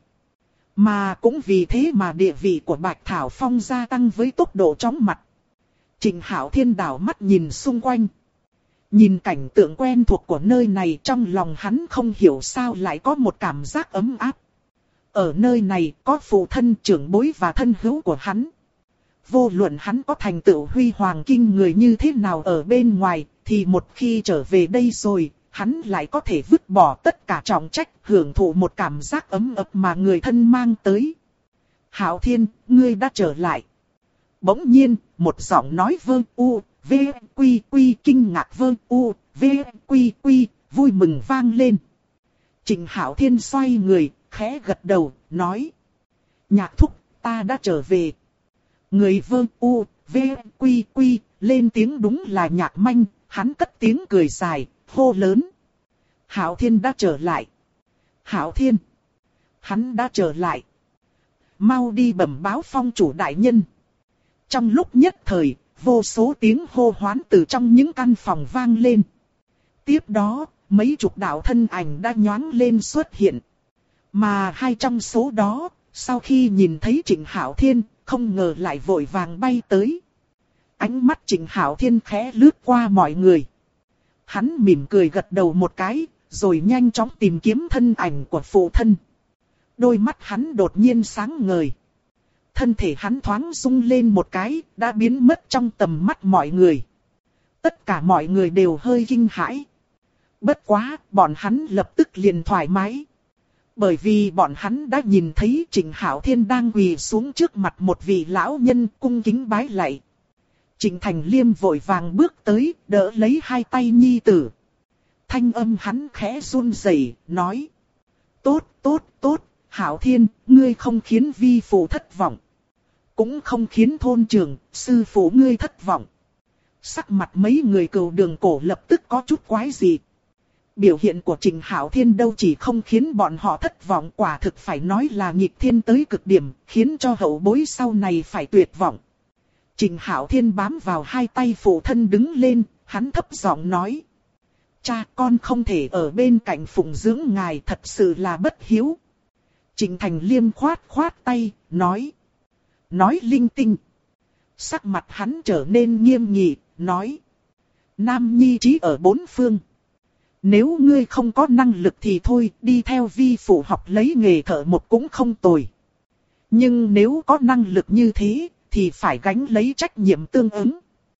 Mà cũng vì thế mà địa vị của Bạch Thảo Phong gia tăng với tốc độ chóng mặt. Trình Hạo Thiên đảo mắt nhìn xung quanh. Nhìn cảnh tượng quen thuộc của nơi này, trong lòng hắn không hiểu sao lại có một cảm giác ấm áp. Ở nơi này có phụ thân, trưởng bối và thân hữu của hắn. Vô luận hắn có thành tựu huy hoàng kinh người như thế nào ở bên ngoài, thì một khi trở về đây rồi, hắn lại có thể vứt bỏ tất cả trọng trách, hưởng thụ một cảm giác ấm ấp mà người thân mang tới. Hạo Thiên, ngươi đã trở lại. Bỗng nhiên, một giọng nói vơ u, v, quy quy kinh ngạc vơ u, v, quy quy, vui mừng vang lên. Trình Hạo Thiên xoay người, khẽ gật đầu, nói. Nhạc thúc, ta đã trở về. Người vơ u, v, quy quy, lên tiếng đúng là Nhạc Manh, hắn cất tiếng cười dài, hô lớn. Hạo Thiên đã trở lại. Hạo Thiên. Hắn đã trở lại. mau đi bẩm báo phong chủ đại nhân. Trong lúc nhất thời, vô số tiếng hô hoán từ trong những căn phòng vang lên. Tiếp đó, mấy chục đạo thân ảnh đã nhoáng lên xuất hiện. Mà hai trong số đó, sau khi nhìn thấy Trịnh Hạo Thiên, không ngờ lại vội vàng bay tới. Ánh mắt Trịnh Hạo Thiên khẽ lướt qua mọi người. Hắn mỉm cười gật đầu một cái, rồi nhanh chóng tìm kiếm thân ảnh của phụ thân. Đôi mắt hắn đột nhiên sáng ngời. Thân thể hắn thoáng rung lên một cái, đã biến mất trong tầm mắt mọi người. Tất cả mọi người đều hơi kinh hãi. Bất quá, bọn hắn lập tức liền thoải mái. Bởi vì bọn hắn đã nhìn thấy Trịnh Hạo Thiên đang quỳ xuống trước mặt một vị lão nhân cung kính bái lạy. Trịnh Thành Liêm vội vàng bước tới, đỡ lấy hai tay nhi tử. Thanh âm hắn khẽ run rẩy, nói: Tốt, tốt, tốt, Hạo Thiên, ngươi không khiến vi phụ thất vọng. Cũng không khiến thôn trưởng, sư phụ ngươi thất vọng. Sắc mặt mấy người Cửu Đường Cổ lập tức có chút quái dị. Biểu hiện của Trịnh Hạo Thiên đâu chỉ không khiến bọn họ thất vọng, quả thực phải nói là nghịch thiên tới cực điểm, khiến cho hậu bối sau này phải tuyệt vọng. Trịnh Hạo Thiên bám vào hai tay phụ thân đứng lên, hắn thấp giọng nói: Cha, con không thể ở bên cạnh phụng dưỡng ngài, thật sự là bất hiếu. Trịnh Thành Liêm khoát khoát tay, nói linh tinh. Sắc mặt hắn trở nên nghiêm nghị, nói: Nam nhi trí ở bốn phương. Nếu ngươi không có năng lực thì thôi, đi theo vi phụ học lấy nghề thợ một cũng không tồi. Nhưng nếu có năng lực như thế, thì phải gánh lấy trách nhiệm tương ứng.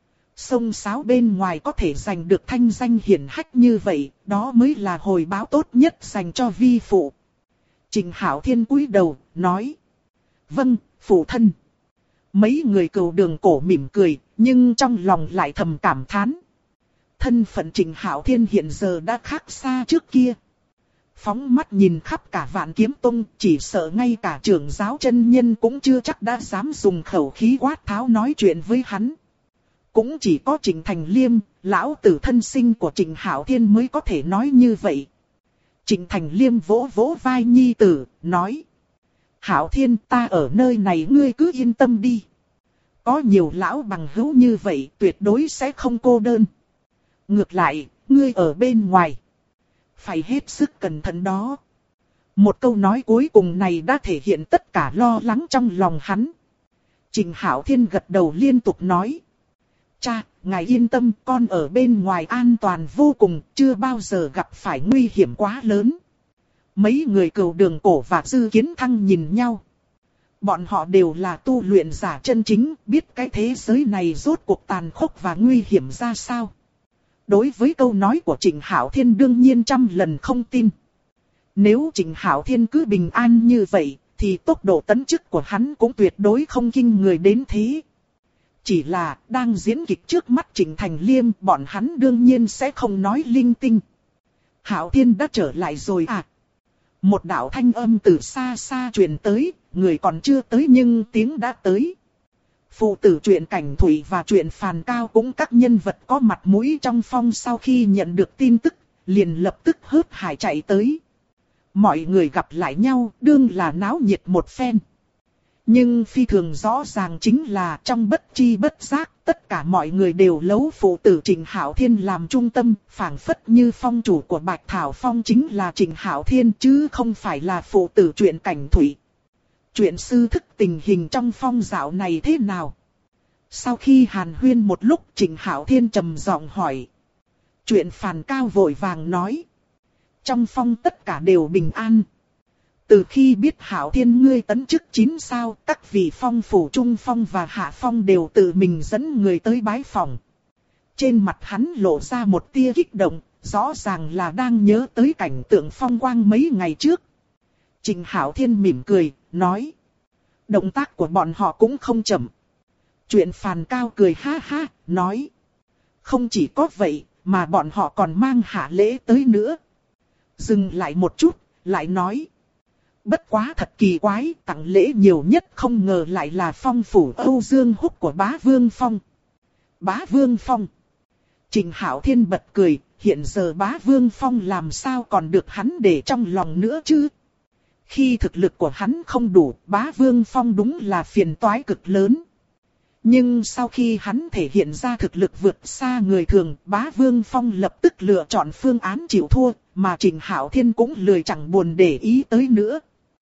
Xông xáo bên ngoài có thể giành được thanh danh hiển hách như vậy, đó mới là hồi báo tốt nhất dành cho vi phụ. Trịnh Hạo Thiên cúi đầu, nói: Vâng, phụ thân. Mấy người Cửu Đường Cổ mỉm cười, nhưng trong lòng lại thầm cảm thán. Thân phận Trịnh Hạo Thiên hiện giờ đã khác xa trước kia. Phóng mắt nhìn khắp cả Vạn Kiếm Tông, chỉ sợ ngay cả trưởng giáo chân nhân cũng chưa chắc đã dám dùng khẩu khí quát tháo nói chuyện với hắn. Cũng chỉ có Trịnh Thành Liêm, lão tử thân sinh của Trịnh Hạo Thiên mới có thể nói như vậy. Trịnh Thành Liêm vỗ vỗ vai nhi tử, nói: Hạo Thiên, ta ở nơi này ngươi cứ yên tâm đi. Có nhiều lão bằng hữu như vậy tuyệt đối sẽ không cô đơn. Ngược lại, ngươi ở bên ngoài phải hết sức cẩn thận đó. Một câu nói cuối cùng này đã thể hiện tất cả lo lắng trong lòng hắn. Trịnh Hạo Thiên gật đầu liên tục nói: Cha, ngài yên tâm, con ở bên ngoài an toàn vô cùng, chưa bao giờ gặp phải nguy hiểm quá lớn. Mấy người Cửu Đường Cổ và Dư Kiến Thăng nhìn nhau. Bọn họ đều là tu luyện giả chân chính, biết cái thế giới này rốt cuộc tàn khốc và nguy hiểm ra sao. Đối với câu nói của Trịnh Hạo Thiên đương nhiên trăm lần không tin. Nếu Trịnh Hạo Thiên cứ bình an như vậy, thì tốc độ tấn chức của hắn cũng tuyệt đối không kinh người đến thế. Chỉ là, đang diễn kịch trước mắt Trịnh Thành Liêm, bọn hắn đương nhiên sẽ không nói linh tinh. Hạo Thiên đã trở lại rồi à? Một đạo thanh âm từ xa xa truyền tới, người còn chưa tới nhưng tiếng đã tới. Phụ tử truyện Cảnh Thủy và truyện Phàn Cao cũng các nhân vật có mặt mũi trong phong sau khi nhận được tin tức, liền lập tức hớt hải chạy tới. Mọi người gặp lại nhau, đương là náo nhiệt một phen. Nhưng phi thường rõ ràng chính là trong bất chi bất giác, tất cả mọi người đều lấy phụ tử Trịnh Hạo Thiên làm trung tâm, phảng phất như phong chủ của Bạch Thảo Phong chính là Trịnh Hạo Thiên chứ không phải là phụ tử truyện Cảnh Thủy. Chuyện sư thức tình hình trong phong dạo này thế nào? Sau khi hàn huyên một lúc, Trịnh Hạo Thiên trầm giọng hỏi. Chuyện Phàn Cao vội vàng nói: Trong phong tất cả đều bình an. Từ khi biết Hạo Thiên ngươi tấn chức 9 sao, các vị phong phủ trung phong và hạ phong đều tự mình dẫn người tới bái phòng. Trên mặt hắn lộ ra một tia kích động, rõ ràng là đang nhớ tới cảnh tượng phong quang mấy ngày trước. Trịnh Hạo Thiên mỉm cười, nói: Động tác của bọn họ cũng không chậm. Chuyện Phàn Cao cười ha ha, nói: Không chỉ có vậy, mà bọn họ còn mang hạ lễ tới nữa. Dừng lại một chút, lại nói: Bất quá thật kỳ quái, tặng lễ nhiều nhất không ngờ lại là phong phủ Âu Dương Húc của Bá Vương Phong. Bá Vương Phong. Trịnh Hạo Thiên bật cười, hiện giờ Bá Vương Phong làm sao còn được hắn để trong lòng nữa chứ? Khi thực lực của hắn không đủ, Bá Vương Phong đúng là phiền toái cực lớn. Nhưng sau khi hắn thể hiện ra thực lực vượt xa người thường, Bá Vương Phong lập tức lựa chọn phương án chịu thua, mà Trình Hạo Thiên cũng lười chẳng buồn để ý tới nữa.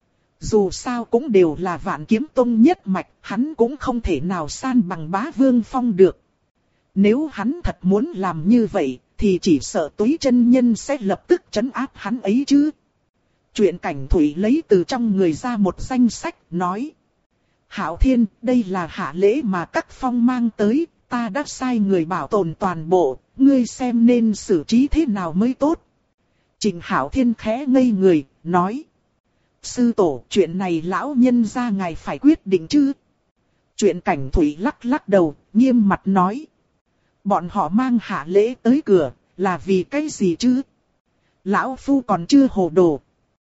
Dù sao cũng đều là Vạn Kiếm Tông nhất mạch, hắn cũng không thể nào san bằng Bá Vương Phong được. Nếu hắn thật muốn làm như vậy, thì chỉ sợ Túy chân nhân sẽ lập tức trấn áp hắn ấy chứ. Chuyện Cảnh Thủy lấy từ trong người ra một danh sách, nói: Hạo Thiên, đây là hạ lễ mà các phong mang tới, ta đã sai người bảo tồn toàn bộ, ngươi xem nên xử trí thế nào mới tốt. Trình Hạo Thiên khẽ ngây người, nói: Sư tổ, chuyện này lão nhân gia ngài phải quyết định chứ. Chuyện Cảnh Thủy lắc lắc đầu, nghiêm mặt nói: Bọn họ mang hạ lễ tới cửa, là vì cái gì chứ? Lão phu còn chưa hồ đồ.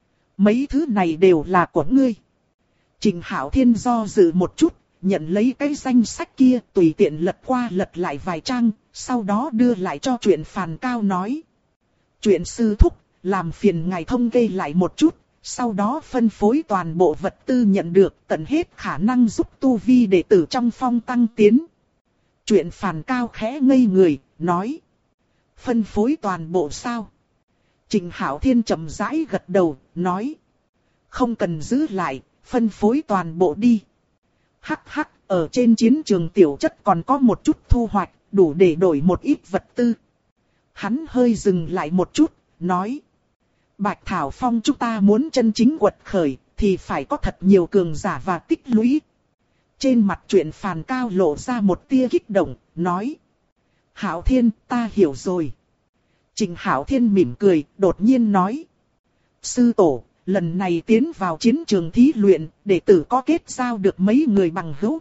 Mấy thứ này đều là của ngươi. Trình Hạo Thiên do dự một chút, nhận lấy cái danh sách kia, tùy tiện lật qua lật lại vài trang, sau đó đưa lại cho Chuyện Phàn Cao nói: Chuyện sư thúc, làm phiền ngài thông kê lại một chút, sau đó phân phối toàn bộ vật tư nhận được, tận hết khả năng giúp tu vi đệ tử trong phong tăng tiến. Chuyện Phàn Cao khẽ ngây người, nói: Phân phối toàn bộ sao? Trình Hạo Thiên chậm rãi gật đầu, nói: Không cần giữ lại, phân phối toàn bộ đi. Hắc hắc, ở trên chiến trường tiểu chất còn có một chút thu hoạch, đủ để đổi một ít vật tư. Hắn hơi dừng lại một chút, nói: Bạch Thảo Phong chúng ta muốn chân chính quật khởi, thì phải có thật nhiều cường giả và tích lũy. Trên mặt Chuyện Phàn Cao lộ ra một tia kích động, nói: Hạo Thiên, ta hiểu rồi. Trình Hạo Thiên mỉm cười, đột nhiên nói: Sư tổ, lần này tiến vào chiến trường thí luyện, đệ tử có kết giao được mấy người bằng hữu.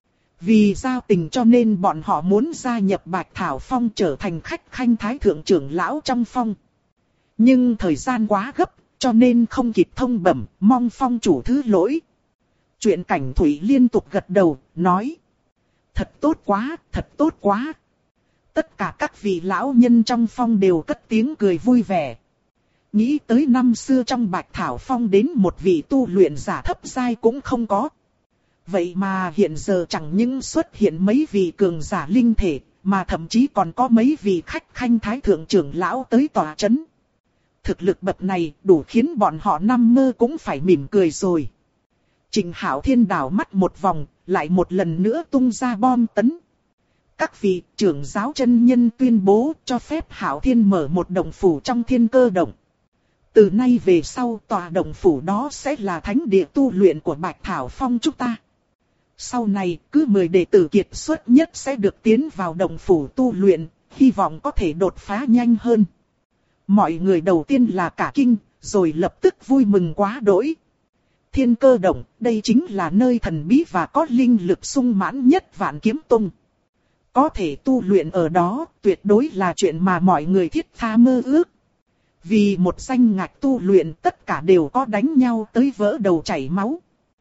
Vì giao tình cho nên bọn họ muốn gia nhập Bạch Thảo Phong trở thành khách khanh thái thượng trưởng lão trong phong. Nhưng thời gian quá gấp, cho nên không kịp thông bẩm, mong phong chủ thứ lỗi. Chuyện Cảnh Thủy liên tục gật đầu, nói: Thật tốt quá, thật tốt quá. Tất cả các vị lão nhân trong phong đều cất tiếng cười vui vẻ. Nghĩ tới năm xưa trong Bạch Thảo Phong đến một vị tu luyện giả thấp giai cũng không có. Vậy mà hiện giờ chẳng những xuất hiện mấy vị cường giả linh thể, mà thậm chí còn có mấy vị khách khanh thái thượng trưởng lão tới tòa chấn. Thực lực bậc này đủ khiến bọn họ nằm mơ cũng phải mỉm cười rồi. Trình Hạo Thiên đảo mắt một vòng, lại một lần nữa tung ra bom tấn. Các vị trưởng giáo chân nhân tuyên bố cho phép Hạo Thiên mở một động phủ trong Thiên Cơ Động. Từ nay về sau tòa động phủ đó sẽ là thánh địa tu luyện của Bạch Thảo Phong chúng ta. Sau này cứ 10 đệ tử kiệt xuất nhất sẽ được tiến vào động phủ tu luyện, hy vọng có thể đột phá nhanh hơn. Mọi người đầu tiên là cả kinh, rồi lập tức vui mừng quá đỗi. Thiên Cơ Động, đây chính là nơi thần bí và có linh lực sung mãn nhất Vạn Kiếm Tông. Có thể tu luyện ở đó, tuyệt đối là chuyện mà mọi người thiết tha mơ ước. Vì một danh ngạch tu luyện tất cả đều có đánh nhau tới vỡ đầu chảy máu.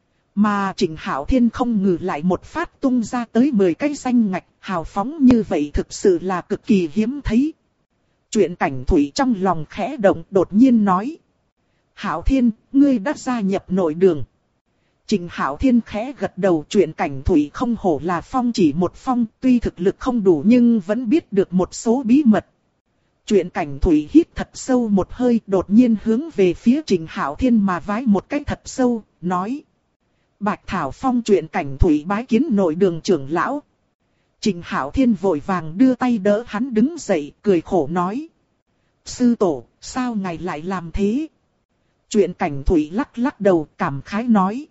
Mà Trình Hạo Thiên không ngừ lại một phát tung ra tới 10 cái danh ngạch, hào phóng như vậy thực sự là cực kỳ hiếm thấy. Chuyện Cảnh Thủy trong lòng khẽ động, đột nhiên nói: Hạo Thiên, ngươi đã gia nhập nội đường. Trình Hạo Thiên khẽ gật đầu. Chuyện Cảnh Thủy không hổ là phong chỉ một phong, tuy thực lực không đủ nhưng vẫn biết được một số bí mật. Chuyện Cảnh Thủy hít thật sâu một hơi, đột nhiên hướng về phía Trình Hạo Thiên mà vái một cái thật sâu, nói: Bạch Thảo Phong Chuyện Cảnh Thủy bái kiến nội đường trưởng lão. Trình Hạo Thiên vội vàng đưa tay đỡ hắn đứng dậy, cười khổ nói: Sư tổ, sao ngài lại làm thế? Chuyện Cảnh Thủy lắc lắc đầu, cảm khái nói: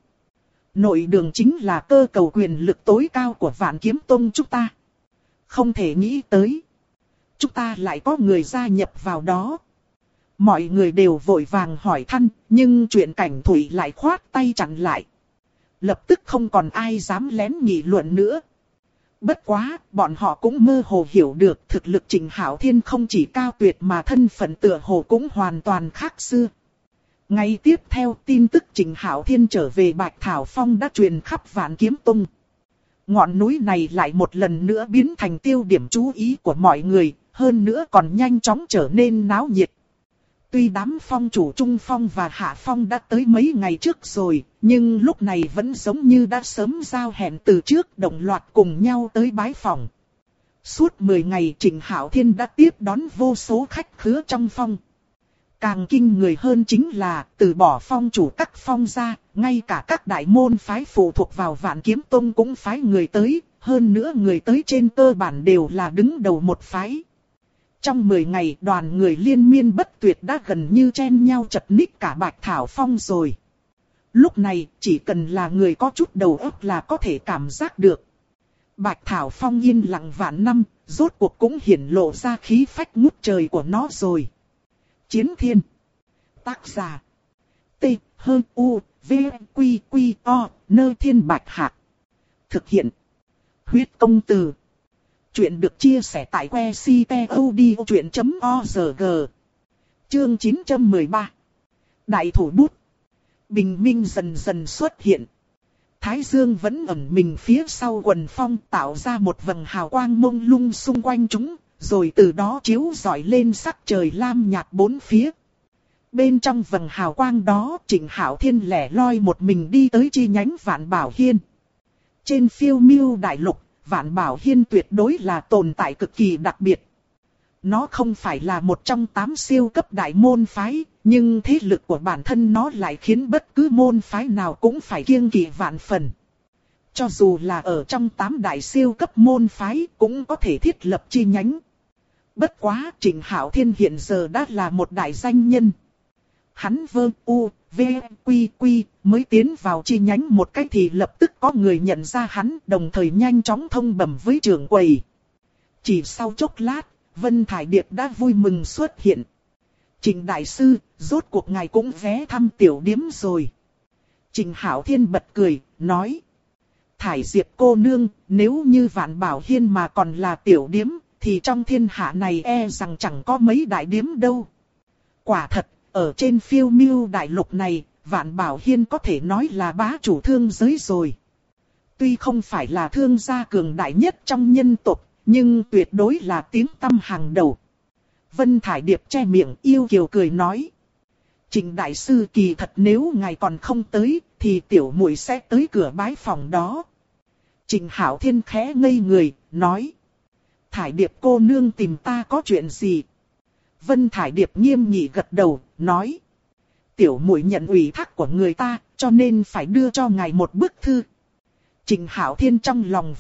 Nội đường chính là cơ cầu quyền lực tối cao của Vạn Kiếm Tông chúng ta. Không thể nghĩ tới, chúng ta lại có người gia nhập vào đó. Mọi người đều vội vàng hỏi thăm, nhưng Chuyện Cảnh Thủy lại khoát tay chặn lại. Lập tức không còn ai dám lén nghị luận nữa. Bất quá, bọn họ cũng mơ hồ hiểu được thực lực Trình Hạo Thiên không chỉ cao tuyệt mà thân phận tựa hồ cũng hoàn toàn khác xưa. Ngay tiếp theo, tin tức Trình Hạo Thiên trở về Bạch Thảo Phong đã truyền khắp Vạn Kiếm Tông. Ngọn núi này lại một lần nữa biến thành tiêu điểm chú ý của mọi người, hơn nữa còn nhanh chóng trở nên náo nhiệt. Tuy đám phong chủ Trung Phong và Hạ Phong đã tới mấy ngày trước rồi, nhưng lúc này vẫn giống như đã sớm giao hẹn từ trước, đồng loạt cùng nhau tới bái phòng. Suốt 10 ngày Trịnh Hạo Thiên đã tiếp đón vô số khách khứa trong phong. Càng kinh người hơn chính là, từ bỏ phong chủ các phong ra, ngay cả các đại môn phái phụ thuộc vào Vạn Kiếm Tông cũng phái người tới, hơn nữa người tới trên cơ bản đều là đứng đầu một phái. Trong 10 ngày đoàn người liên miên bất tuyệt đã gần như chen nhau chật ních cả Bạch Thảo Phong rồi. Lúc này chỉ cần là người có chút đầu óc là có thể cảm giác được. Bạch Thảo Phong yên lặng vạn năm, rốt cuộc cũng hiển lộ ra khí phách ngút trời của nó rồi. Chiến Thiên. Tác giả. T. H. U. V. Q. Q. O. Nơ Thiên Bạch Hạc. Thực hiện. Huyết Công Từ. Chuyện được chia sẻ tại que ctod.org. Chương 913. Đại thủ bút. Bình minh dần dần xuất hiện. Thái dương vẫn ẩn mình phía sau quần phong, tạo ra một vầng hào quang mông lung xung quanh chúng, rồi từ đó chiếu rọi lên sắc trời lam nhạt bốn phía. Bên trong vầng hào quang đó, Trịnh Hạo Thiên lẻ loi một mình đi tới chi nhánh Vạn Bảo Hiên. Trên phiêu miêu đại lục, Vạn Bảo Hiên tuyệt đối là tồn tại cực kỳ đặc biệt. Nó không phải là một trong 8 siêu cấp đại môn phái, nhưng thế lực của bản thân nó lại khiến bất cứ môn phái nào cũng phải kiêng kỵ vạn phần. Cho dù là ở trong 8 đại siêu cấp môn phái cũng có thể thiết lập chi nhánh. Bất quá Trịnh Hạo Thiên hiện giờ đã là một đại danh nhân. Hắn Quy mới tiến vào chi nhánh một cách thì lập tức có người nhận ra hắn, đồng thời nhanh chóng thông bẩm với trưởng quầy. Chỉ sau chốc lát, Vân Thải Điệp đã vui mừng xuất hiện. Trịnh đại sư, rốt cuộc ngài cũng ghé thăm tiểu điếm rồi. Trịnh Hạo Thiên bật cười, nói. Thải Diệp cô nương, nếu như Vạn Bảo Hiên mà còn là tiểu điếm, thì trong thiên hạ này e rằng chẳng có mấy đại điếm đâu. Quả thật, ở trên phiêu miêu đại lục này, Vạn Bảo Hiên có thể nói là bá chủ thương giới rồi. Tuy không phải là thương gia cường đại nhất trong nhân tộc, nhưng tuyệt đối là tiếng tăm hàng đầu. Vân Thải Điệp che miệng yêu kiều cười nói. Trịnh đại sư kỳ thật nếu ngài còn không tới, thì tiểu muội sẽ tới cửa bái phòng đó. Trịnh Hạo Thiên khẽ ngây người, nói. Thải Điệp cô nương tìm ta có chuyện gì? Vân Thải Điệp nghiêm nghị gật đầu, nói. Tiểu muội nhận ủy thác của người ta, cho nên phải đưa cho ngài một bức thư. Trịnh Hạo Thiên trong lòng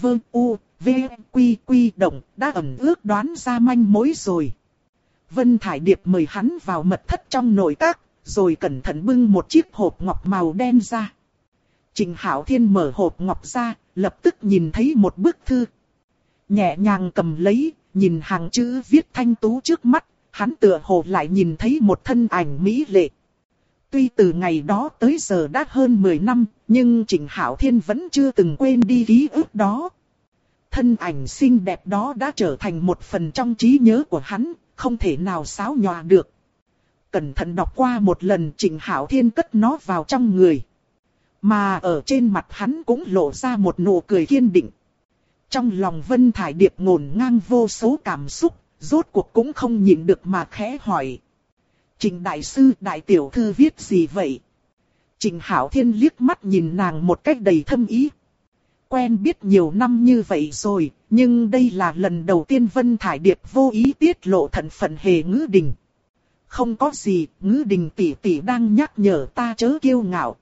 Quy động, đã ẩn ước đoán ra manh mối rồi. Vân Thải Điệp mời hắn vào mật thất trong nội các, rồi cẩn thận bưng một chiếc hộp ngọc màu đen ra. Trịnh Hạo Thiên mở hộp ngọc ra, lập tức nhìn thấy một bức thư. Nhẹ nhàng cầm lấy, nhìn hàng chữ viết thanh tú trước mắt, hắn tựa hồ lại nhìn thấy một thân ảnh mỹ lệ. Tuy từ ngày đó tới giờ đã hơn 10 năm, nhưng Trịnh Hạo Thiên vẫn chưa từng quên đi ký ức đó. Thân ảnh xinh đẹp đó đã trở thành một phần trong trí nhớ của hắn, không thể nào xáo nhòa được. Cẩn thận đọc qua một lần, Trịnh Hạo Thiên cất nó vào trong người. Mà ở trên mặt hắn cũng lộ ra một nụ cười kiên định. Trong lòng Vân Thải Điệp ngổn ngang vô số cảm xúc, rốt cuộc cũng không nhịn được mà khẽ hỏi. Trịnh đại sư, đại tiểu thư viết gì vậy? Trịnh Hạo Thiên liếc mắt nhìn nàng một cách đầy thâm ý. Quen biết nhiều năm như vậy rồi, nhưng đây là lần đầu tiên Vân Thải Điệp vô ý tiết lộ thân phận Hề Ngữ Đình. Không có gì, Ngữ Đình tỷ tỷ đang nhắc nhở ta chớ kiêu ngạo.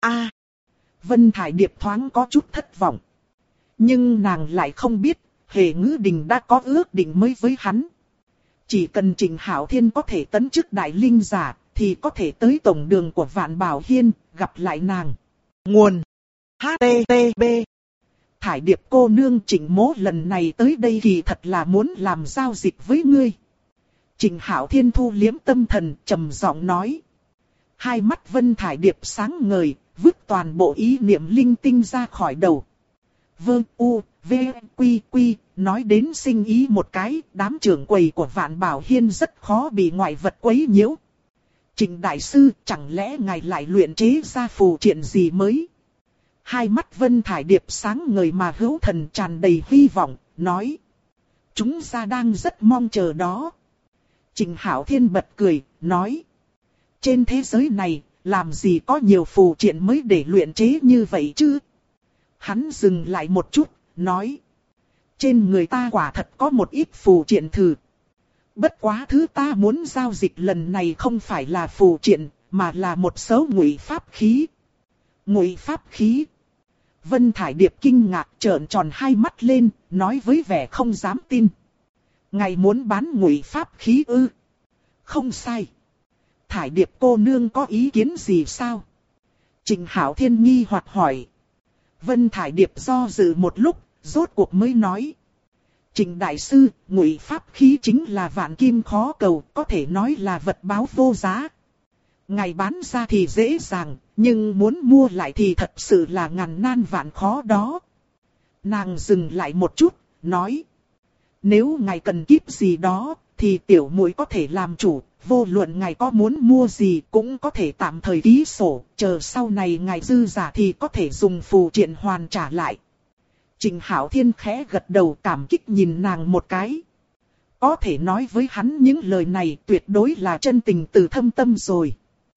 Vân Thải Điệp thoáng có chút thất vọng. Nhưng nàng lại không biết, Hề Ngữ Đình đã có ước định mới với hắn. Chỉ cần Trịnh Hạo Thiên có thể tấn chức đại linh giả, thì có thể tới tổng đường của Vạn Bảo Hiên, gặp lại nàng. Nguồn HTTP. Thải Điệp cô nương, Trịnh mỗ lần này tới đây thì thật là muốn làm giao dịch với ngươi. Trịnh Hạo Thiên thu liếm tâm thần, trầm giọng nói. Hai mắt Vân Thải Điệp sáng ngời, vứt toàn bộ ý niệm linh tinh ra khỏi đầu. Quy, nói đến sinh ý một cái, đám trưởng quầy của Vạn Bảo Hiên rất khó bị ngoại vật quấy nhiễu. Trịnh đại sư, chẳng lẽ ngài lại luyện chế ra phù triện gì mới? Hai mắt Vân Thải Điệp sáng ngời mà hữu thần tràn đầy hy vọng, nói. Chúng ta đang rất mong chờ đó. Trịnh Hạo Thiên bật cười, nói. trên thế giới này, làm gì có nhiều phù triện mới để luyện chế như vậy chứ? Hắn dừng lại một chút, nói. Trên người ta quả thật có một ít phù triện thử. Bất quá thứ ta muốn giao dịch lần này không phải là phù triện, mà là một số ngụy pháp khí. Ngụy pháp khí. Vân Thải Điệp kinh ngạc trợn tròn hai mắt lên, nói với vẻ không dám tin. Ngài muốn bán ngụy pháp khí ư? Không sai. Thải Điệp cô nương có ý kiến gì sao? Trịnh Hạo Thiên nghi hoặc hỏi. Vân Thải Điệp do dự một lúc, rốt cuộc mới nói. Trịnh đại sư, ngụy pháp khí chính là vạn kim khó cầu, có thể nói là vật báo vô giá. Ngài bán ra thì dễ dàng, nhưng muốn mua lại thì thật sự là ngàn nan vạn khó đó. Nàng dừng lại một chút, nói. Nếu ngài cần kíp gì đó, thì tiểu muội có thể làm chủ, vô luận ngài có muốn mua gì cũng có thể tạm thời ký sổ, chờ sau này ngài dư giả thì có thể dùng phù triện hoàn trả lại. Trịnh Hạo Thiên khẽ gật đầu cảm kích nhìn nàng một cái. Có thể nói với hắn những lời này tuyệt đối là chân tình từ thâm tâm rồi.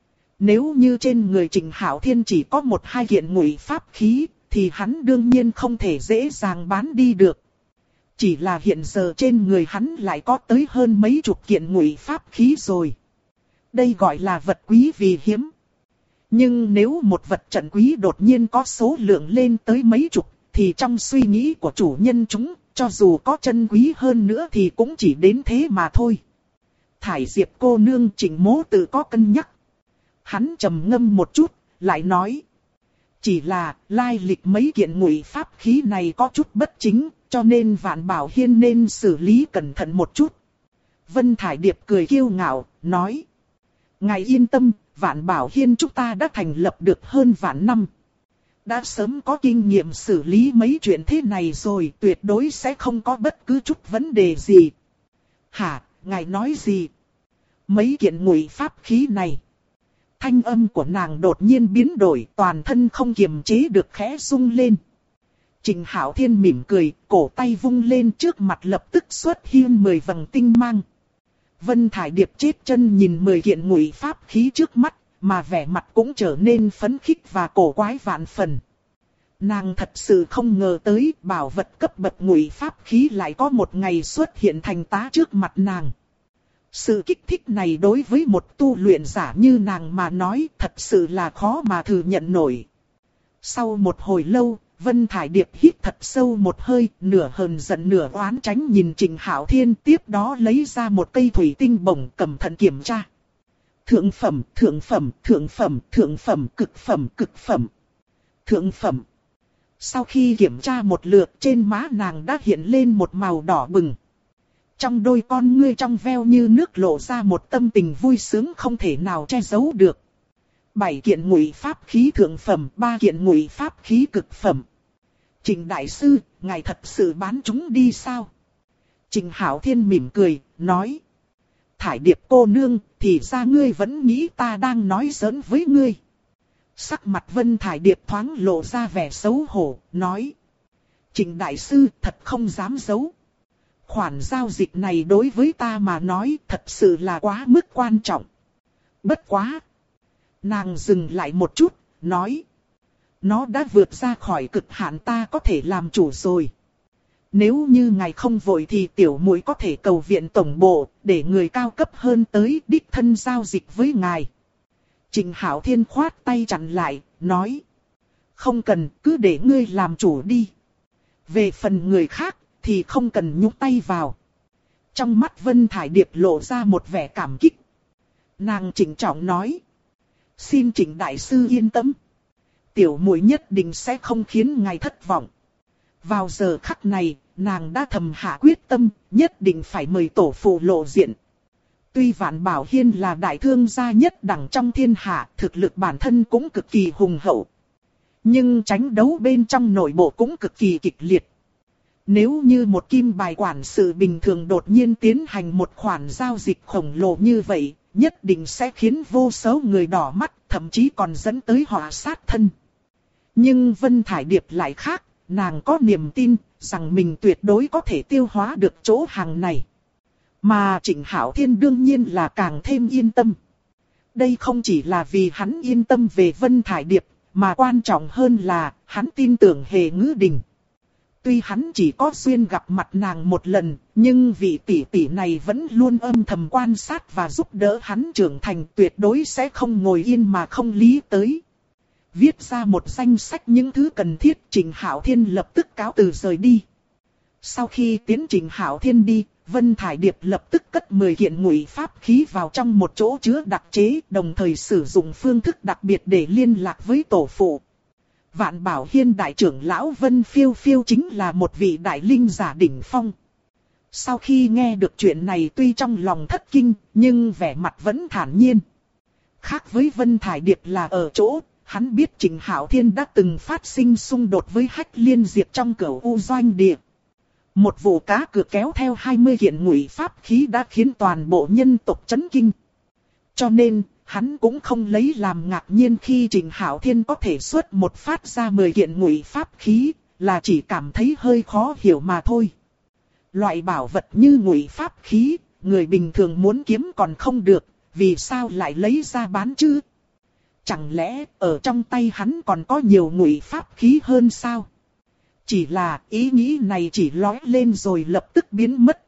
Nếu như trên người Trịnh Hạo Thiên chỉ có một hai kiện ngụy pháp khí, thì hắn đương nhiên không thể dễ dàng bán đi được. Chỉ là hiện giờ trên người hắn lại có tới hơn mấy chục kiện ngụy pháp khí rồi. Đây gọi là vật quý vì hiếm. Nhưng nếu một vật trận quý đột nhiên có số lượng lên tới mấy chục, thì trong suy nghĩ của chủ nhân chúng, cho dù có chân quý hơn nữa thì cũng chỉ đến thế mà thôi. Thải Diệp cô nương Trịnh mỗ tự có cân nhắc. Hắn trầm ngâm một chút, lại nói. Chỉ là lai lịch mấy kiện ngụy pháp khí này có chút bất chính, cho nên Vạn Bảo Hiên nên xử lý cẩn thận một chút. Vân Thải Điệp cười kiêu ngạo, nói. Ngài yên tâm, Vạn Bảo Hiên chúng ta đã thành lập được hơn vạn năm. Đã sớm có kinh nghiệm xử lý mấy chuyện thế này rồi, tuyệt đối sẽ không có bất cứ chút vấn đề gì. Hả, ngài nói gì? Mấy kiện ngụy pháp khí này. Thanh âm của nàng đột nhiên biến đổi, toàn thân không kiềm chế được khẽ rung lên. Trịnh Hạo Thiên mỉm cười, cổ tay vung lên trước mặt lập tức xuất hiện 10 vầng tinh mang. Vân Thải Điệp chết chân nhìn 10 kiện ngụy pháp khí trước mắt, mà vẻ mặt cũng trở nên phấn khích và cổ quái vạn phần. Nàng thật sự không ngờ tới bảo vật cấp bậc ngụy pháp khí lại có một ngày xuất hiện thành tá trước mặt nàng. Sự kích thích này đối với một tu luyện giả như nàng mà nói thật sự là khó mà thừa nhận nổi. Sau một hồi lâu, Vân Thải Điệp hít thật sâu một hơi, nửa hờn giận nửa oán tránh nhìn Trịnh Hạo Thiên, tiếp đó lấy ra một cây thủy tinh bổng cẩn thận kiểm tra. Thượng phẩm, thượng phẩm, thượng phẩm, thượng phẩm, cực phẩm, cực phẩm, thượng phẩm. Sau khi kiểm tra một lượt, trên má nàng đã hiện lên một màu đỏ bừng. Trong đôi con ngươi trong veo như nước lộ ra một tâm tình vui sướng không thể nào che giấu được. 7 kiện ngụy pháp khí thượng phẩm, 3 kiện ngụy pháp khí cực phẩm. Trịnh đại sư, ngài thật sự bán chúng đi sao? Trịnh Hạo Thiên mỉm cười, nói. Thải Điệp cô nương, thì ra ngươi vẫn nghĩ ta đang nói giỡn với ngươi. Sắc mặt Vân Thải Điệp thoáng lộ ra vẻ xấu hổ, nói. Trịnh đại sư thật không dám giấu. Khoản giao dịch này đối với ta mà nói thật sự là quá mức quan trọng. Bất quá. Nàng dừng lại một chút, nói. Nó đã vượt ra khỏi cực hạn ta có thể làm chủ rồi. Nếu như ngài không vội thì tiểu muội có thể cầu viện tổng bộ, để người cao cấp hơn tới đích thân giao dịch với ngài. Trịnh Hạo Thiên khoát tay chặn lại, nói. Không cần, cứ để ngươi làm chủ đi. Về phần người khác, thì không cần nhúc tay vào. Trong mắt Vân Thải Điệp lộ ra một vẻ cảm kích. Nàng trịnh trọng nói. Xin Trịnh đại sư yên tâm. Tiểu muội nhất định sẽ không khiến ngài thất vọng. Vào giờ khắc này, nàng đã thầm hạ quyết tâm, nhất định phải mời tổ phụ lộ diện. Tuy Vạn Bảo Hiên là đại thương gia nhất đẳng trong thiên hạ, thực lực bản thân cũng cực kỳ hùng hậu. Nhưng tranh đấu bên trong nội bộ cũng cực kỳ kịch liệt. Nếu như một kim bài quản sự bình thường đột nhiên tiến hành một khoản giao dịch khổng lồ như vậy, nhất định sẽ khiến vô số người đỏ mắt, thậm chí còn dẫn tới họa sát thân. Nhưng Vân Thải Điệp lại khác, nàng có niềm tin rằng mình tuyệt đối có thể tiêu hóa được chỗ hàng này. Mà Trịnh Hạo Thiên đương nhiên là càng thêm yên tâm. đây không chỉ là vì hắn yên tâm về Vân Thải Điệp, mà quan trọng hơn là hắn tin tưởng Hề Ngữ Đình. Tuy hắn chỉ có duyên gặp mặt nàng một lần, nhưng vị tỷ tỷ này vẫn luôn âm thầm quan sát và giúp đỡ hắn trưởng thành, tuyệt đối sẽ không ngồi yên mà không lý tới. Viết ra một danh sách những thứ cần thiết, Trịnh Hạo Thiên lập tức cáo từ rời đi. Sau khi tiến Trịnh Hạo Thiên đi, Vân Thải Điệp lập tức cất 10 kiện ngụy pháp khí vào trong một chỗ chứa đặc chế, đồng thời sử dụng phương thức đặc biệt để liên lạc với tổ phụ. Vạn Bảo Hiên đại trưởng lão Vân Phiêu Phiêu chính là một vị đại linh giả đỉnh phong. Sau khi nghe được chuyện này tuy trong lòng thất kinh, nhưng vẻ mặt vẫn thản nhiên. Khác với Vân Thải Điệp là ở chỗ, hắn biết Trịnh Hạo Thiên đã từng phát sinh xung đột với Hách Liên Diệp trong Cửu U Doanh Địa. Một vụ cá cược kéo theo 20 kiện ngụy pháp khí đã khiến toàn bộ nhân tộc chấn kinh. Cho nên, hắn cũng không lấy làm ngạc nhiên khi Trịnh Hạo Thiên có thể xuất một phát ra 10 kiện ngụy pháp khí, là chỉ cảm thấy hơi khó hiểu mà thôi. Loại bảo vật như ngụy pháp khí, người bình thường muốn kiếm còn không được, vì sao lại lấy ra bán chứ? Chẳng lẽ ở trong tay hắn còn có nhiều ngụy pháp khí hơn sao? Chỉ là ý nghĩ này chỉ lóe lên rồi lập tức biến mất.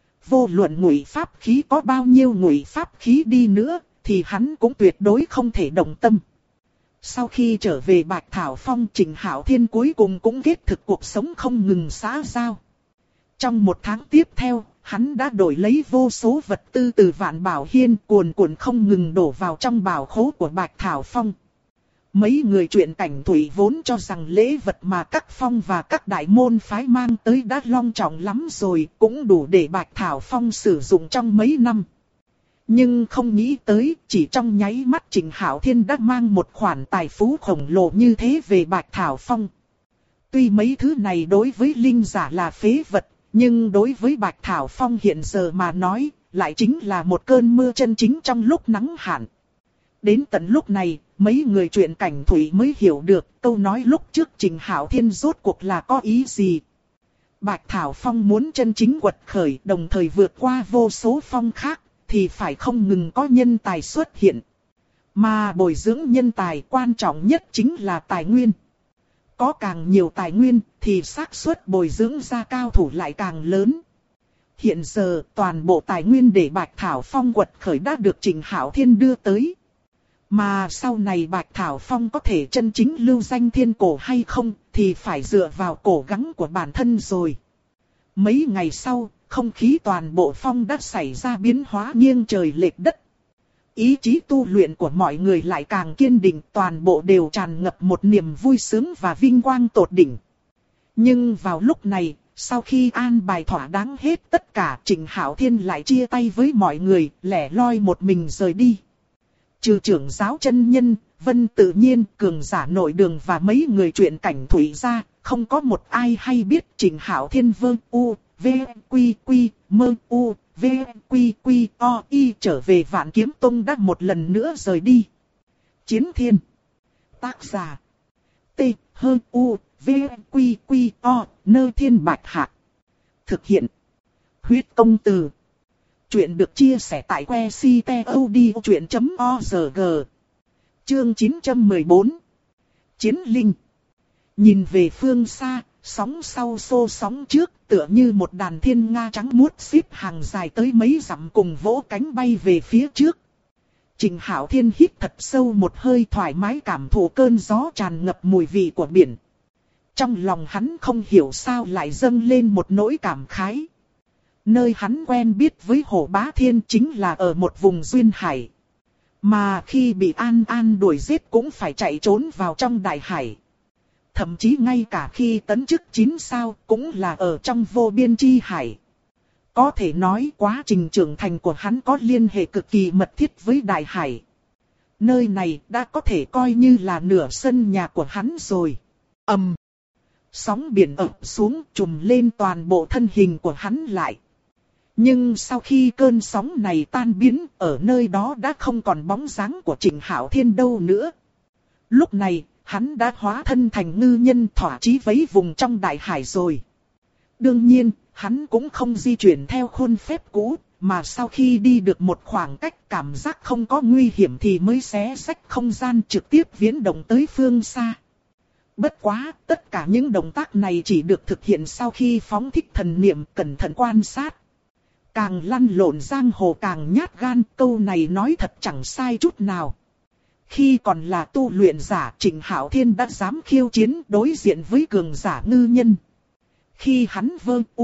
Vô luận ngụy pháp khí có bao nhiêu ngụy pháp khí đi nữa, thì hắn cũng tuyệt đối không thể động tâm. Sau khi trở về Bạch Thảo Phong, Trịnh Hạo Thiên cuối cùng cũng kết thực cuộc sống không ngừng xã giao. Trong một tháng tiếp theo, hắn đã đổi lấy vô số vật tư từ Vạn Bảo Hiên, cuồn cuộn không ngừng đổ vào trong bảo khố của Bạch Thảo Phong. Mấy người truyện cảnh thủy vốn cho rằng lễ vật mà các phong và các đại môn phái mang tới đã long trọng lắm rồi, cũng đủ để Bạch Thảo Phong sử dụng trong mấy năm. Nhưng không nghĩ tới, chỉ trong nháy mắt Trịnh Hạo Thiên đã mang một khoản tài phú khổng lồ như thế về Bạch Thảo Phong. Tuy mấy thứ này đối với linh giả là phế vật, nhưng đối với Bạch Thảo Phong hiện giờ mà nói, lại chính là một cơn mưa chân chính trong lúc nắng hạn. Đến tận lúc này, mấy người truyện cảnh thủy mới hiểu được câu nói lúc trước Trịnh Hạo Thiên rốt cuộc là có ý gì. Bạch Thảo Phong muốn chân chính quật khởi, đồng thời vượt qua vô số phong khác, thì phải không ngừng có nhân tài xuất hiện. Mà bồi dưỡng nhân tài quan trọng nhất chính là tài nguyên. Có càng nhiều tài nguyên thì xác suất bồi dưỡng ra cao thủ lại càng lớn. Hiện giờ toàn bộ tài nguyên để Bạch Thảo Phong quật khởi đã được Trịnh Hạo Thiên đưa tới. Mà sau này Bạch Thảo Phong có thể chân chính lưu danh thiên cổ hay không thì phải dựa vào cố gắng của bản thân rồi. Mấy ngày sau, không khí toàn bộ phong đã xảy ra biến hóa nghiêng trời lệch đất. Ý chí tu luyện của mọi người lại càng kiên định, toàn bộ đều tràn ngập một niềm vui sướng và vinh quang tột đỉnh. Nhưng vào lúc này, sau khi an bài thỏa đáng hết tất cả, Trịnh Hạo Thiên lại chia tay với mọi người, lẻ loi một mình rời đi. Trừ trưởng giáo chân nhân, Vân Tự Nhiên, cường giả nội đường và mấy người truyện cảnh thủy ra, không có một ai hay biết Trịnh Hạo Thiên V, Quy, Mơ, V, Quy, O, Y trở về Vạn Kiếm Tông đã một lần nữa rời đi. Chiến Thiên. Tác giả. T, V, Quy, O, Nơ Thiên Bạch Hạc. Thực hiện. Huyết Công Từ. Chuyện được chia sẻ tại que ctod.org. Chương 914. Chiến Linh. Nhìn về phương xa, sóng sau xô sóng trước, tựa như một đàn thiên nga trắng muốt xếp hàng dài tới mấy dặm cùng vỗ cánh bay về phía trước. Trịnh Hạo Thiên hít thật sâu một hơi, thoải mái cảm thụ cơn gió tràn ngập mùi vị của biển. Trong lòng hắn không hiểu sao lại dâng lên một nỗi cảm khái. Nơi hắn quen biết với Hổ Bá Thiên chính là ở một vùng duyên hải. Mà khi bị An An đuổi giết cũng phải chạy trốn vào trong đại hải. Thậm chí ngay cả khi tấn chức 9 sao cũng là ở trong vô biên chi hải. Có thể nói quá trình trưởng thành của hắn có liên hệ cực kỳ mật thiết với đại hải. Nơi này đã có thể coi như là nửa sân nhà của hắn rồi. Sóng biển ập xuống trùm lên toàn bộ thân hình của hắn lại. Nhưng sau khi cơn sóng này tan biến, ở nơi đó đã không còn bóng dáng của Trịnh Hạo Thiên đâu nữa. Lúc này, hắn đã hóa thân thành ngư nhân thỏa chí vẫy vùng trong đại hải rồi. Đương nhiên, hắn cũng không di chuyển theo khuôn phép cũ, mà sau khi đi được một khoảng cách cảm giác không có nguy hiểm thì mới xé rách không gian trực tiếp viễn động tới phương xa. Bất quá, tất cả những động tác này chỉ được thực hiện sau khi phóng thích thần niệm cẩn thận quan sát. Càng lăn lộn giang hồ càng nhát gan, câu này nói thật chẳng sai chút nào. Khi còn là tu luyện giả, Trịnh Hạo Thiên đã dám khiêu chiến đối diện với cường giả ngư nhân. Khi hắn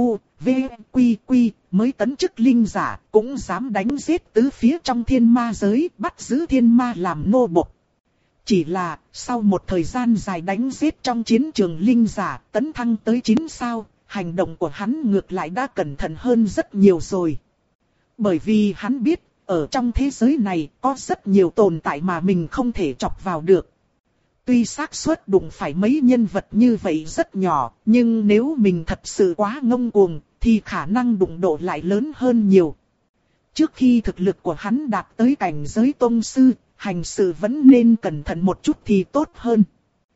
VQ mới tấn chức linh giả, cũng dám đánh giết tứ phía trong thiên ma giới, bắt giữ thiên ma làm nô bộc. Chỉ là, sau một thời gian dài đánh giết trong chiến trường linh giả, tấn thăng tới 9 sao, hành động của hắn ngược lại đã cẩn thận hơn rất nhiều rồi. Bởi vì hắn biết, ở trong thế giới này có rất nhiều tồn tại mà mình không thể chọc vào được. Tuy xác suất đụng phải mấy nhân vật như vậy rất nhỏ, nhưng nếu mình thật sự quá ngông cuồng, thì khả năng đụng độ lại lớn hơn nhiều. Trước khi thực lực của hắn đạt tới cảnh giới tông sư, hành sự vẫn nên cẩn thận một chút thì tốt hơn.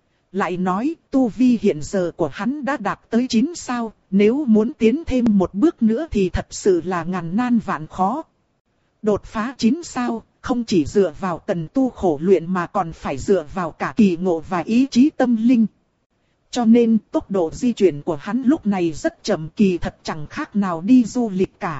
Lại nói, tu vi hiện giờ của hắn đã đạt tới 9 sao, nếu muốn tiến thêm một bước nữa thì thật sự là ngàn nan vạn khó. Đột phá 9 sao, không chỉ dựa vào tần tu khổ luyện mà còn phải dựa vào cả kỳ ngộ và ý chí tâm linh. Cho nên tốc độ di chuyển của hắn lúc này rất chậm, kỳ thật chẳng khác nào đi du lịch cả.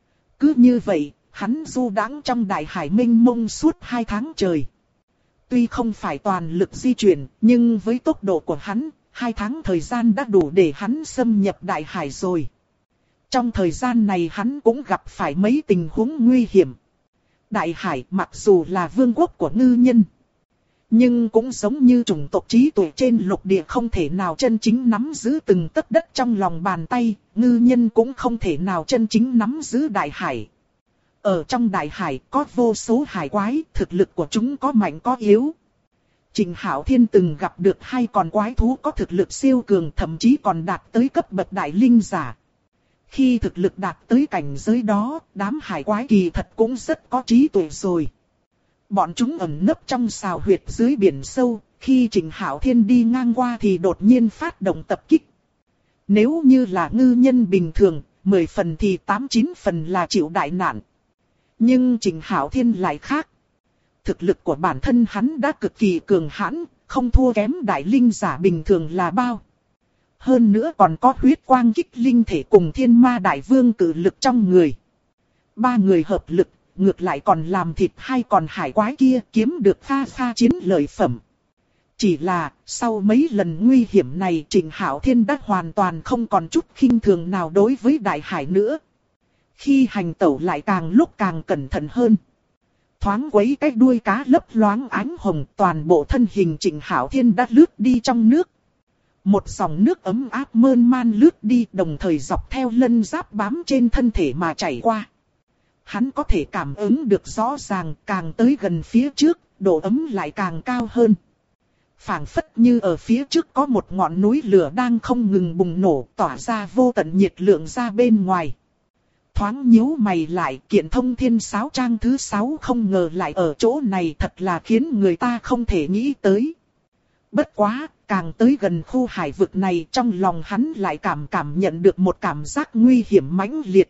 Cứ như vậy, hắn du đãng trong đại hải mênh mông suốt 2 tháng trời. Tuy không phải toàn lực di chuyển, nhưng với tốc độ của hắn, 2 tháng thời gian đã đủ để hắn xâm nhập đại hải rồi. Trong thời gian này hắn cũng gặp phải mấy tình huống nguy hiểm. Đại hải mặc dù là vương quốc của ngư nhân, nhưng cũng giống như chủng tộc trí tuệ trên lục địa không thể nào chân chính nắm giữ từng tấc đất trong lòng bàn tay, ngư nhân cũng không thể nào chân chính nắm giữ đại hải. Ở trong đại hải có vô số hải quái, thực lực của chúng có mạnh có yếu. Trịnh Hạo Thiên từng gặp được 2 con quái thú có thực lực siêu cường, thậm chí còn đạt tới cấp bậc đại linh giả. Khi thực lực đạt tới cảnh giới đó, đám hải quái kỳ thật cũng rất có trí tuệ rồi. Bọn chúng ẩn nấp trong sào huyệt dưới biển sâu, khi Trịnh Hạo Thiên đi ngang qua thì đột nhiên phát động tập kích. Nếu như là ngư nhân bình thường, 10 phần thì 8-9 phần là chịu đại nạn. Nhưng Trịnh Hạo Thiên lại khác. Thực lực của bản thân hắn đã cực kỳ cường hãn, không thua kém đại linh giả bình thường là bao. Hơn nữa còn có huyết quang kích linh thể cùng thiên ma đại vương cử lực trong người. 3 người hợp lực, ngược lại còn làm thịt 2 con hải quái kia, kiếm được pha chiến lợi phẩm. Chỉ là, sau mấy lần nguy hiểm này Trịnh Hạo Thiên đã hoàn toàn không còn chút khinh thường nào đối với đại hải nữa. Khi hành tẩu lại càng lúc càng cẩn thận hơn. Thoáng quấy cái đuôi cá lấp loáng ánh hồng, toàn bộ thân hình Trịnh Hạo Thiên đã lướt đi trong nước. Một dòng nước ấm áp mơn man lướt đi, đồng thời dọc theo lân giáp bám trên thân thể mà chảy qua. Hắn có thể cảm ứng được rõ ràng, càng tới gần phía trước, độ ấm lại càng cao hơn. Phảng phất như ở phía trước có một ngọn núi lửa đang không ngừng bùng nổ, tỏa ra vô tận nhiệt lượng ra bên ngoài. Thoáng nhíu mày lại, Kiện Thông Thiên Sáo Trang thứ 6 không ngờ lại ở chỗ này, thật là khiến người ta không thể nghĩ tới. Bất quá, càng tới gần khu hải vực này, trong lòng hắn lại cảm nhận được một cảm giác nguy hiểm mãnh liệt.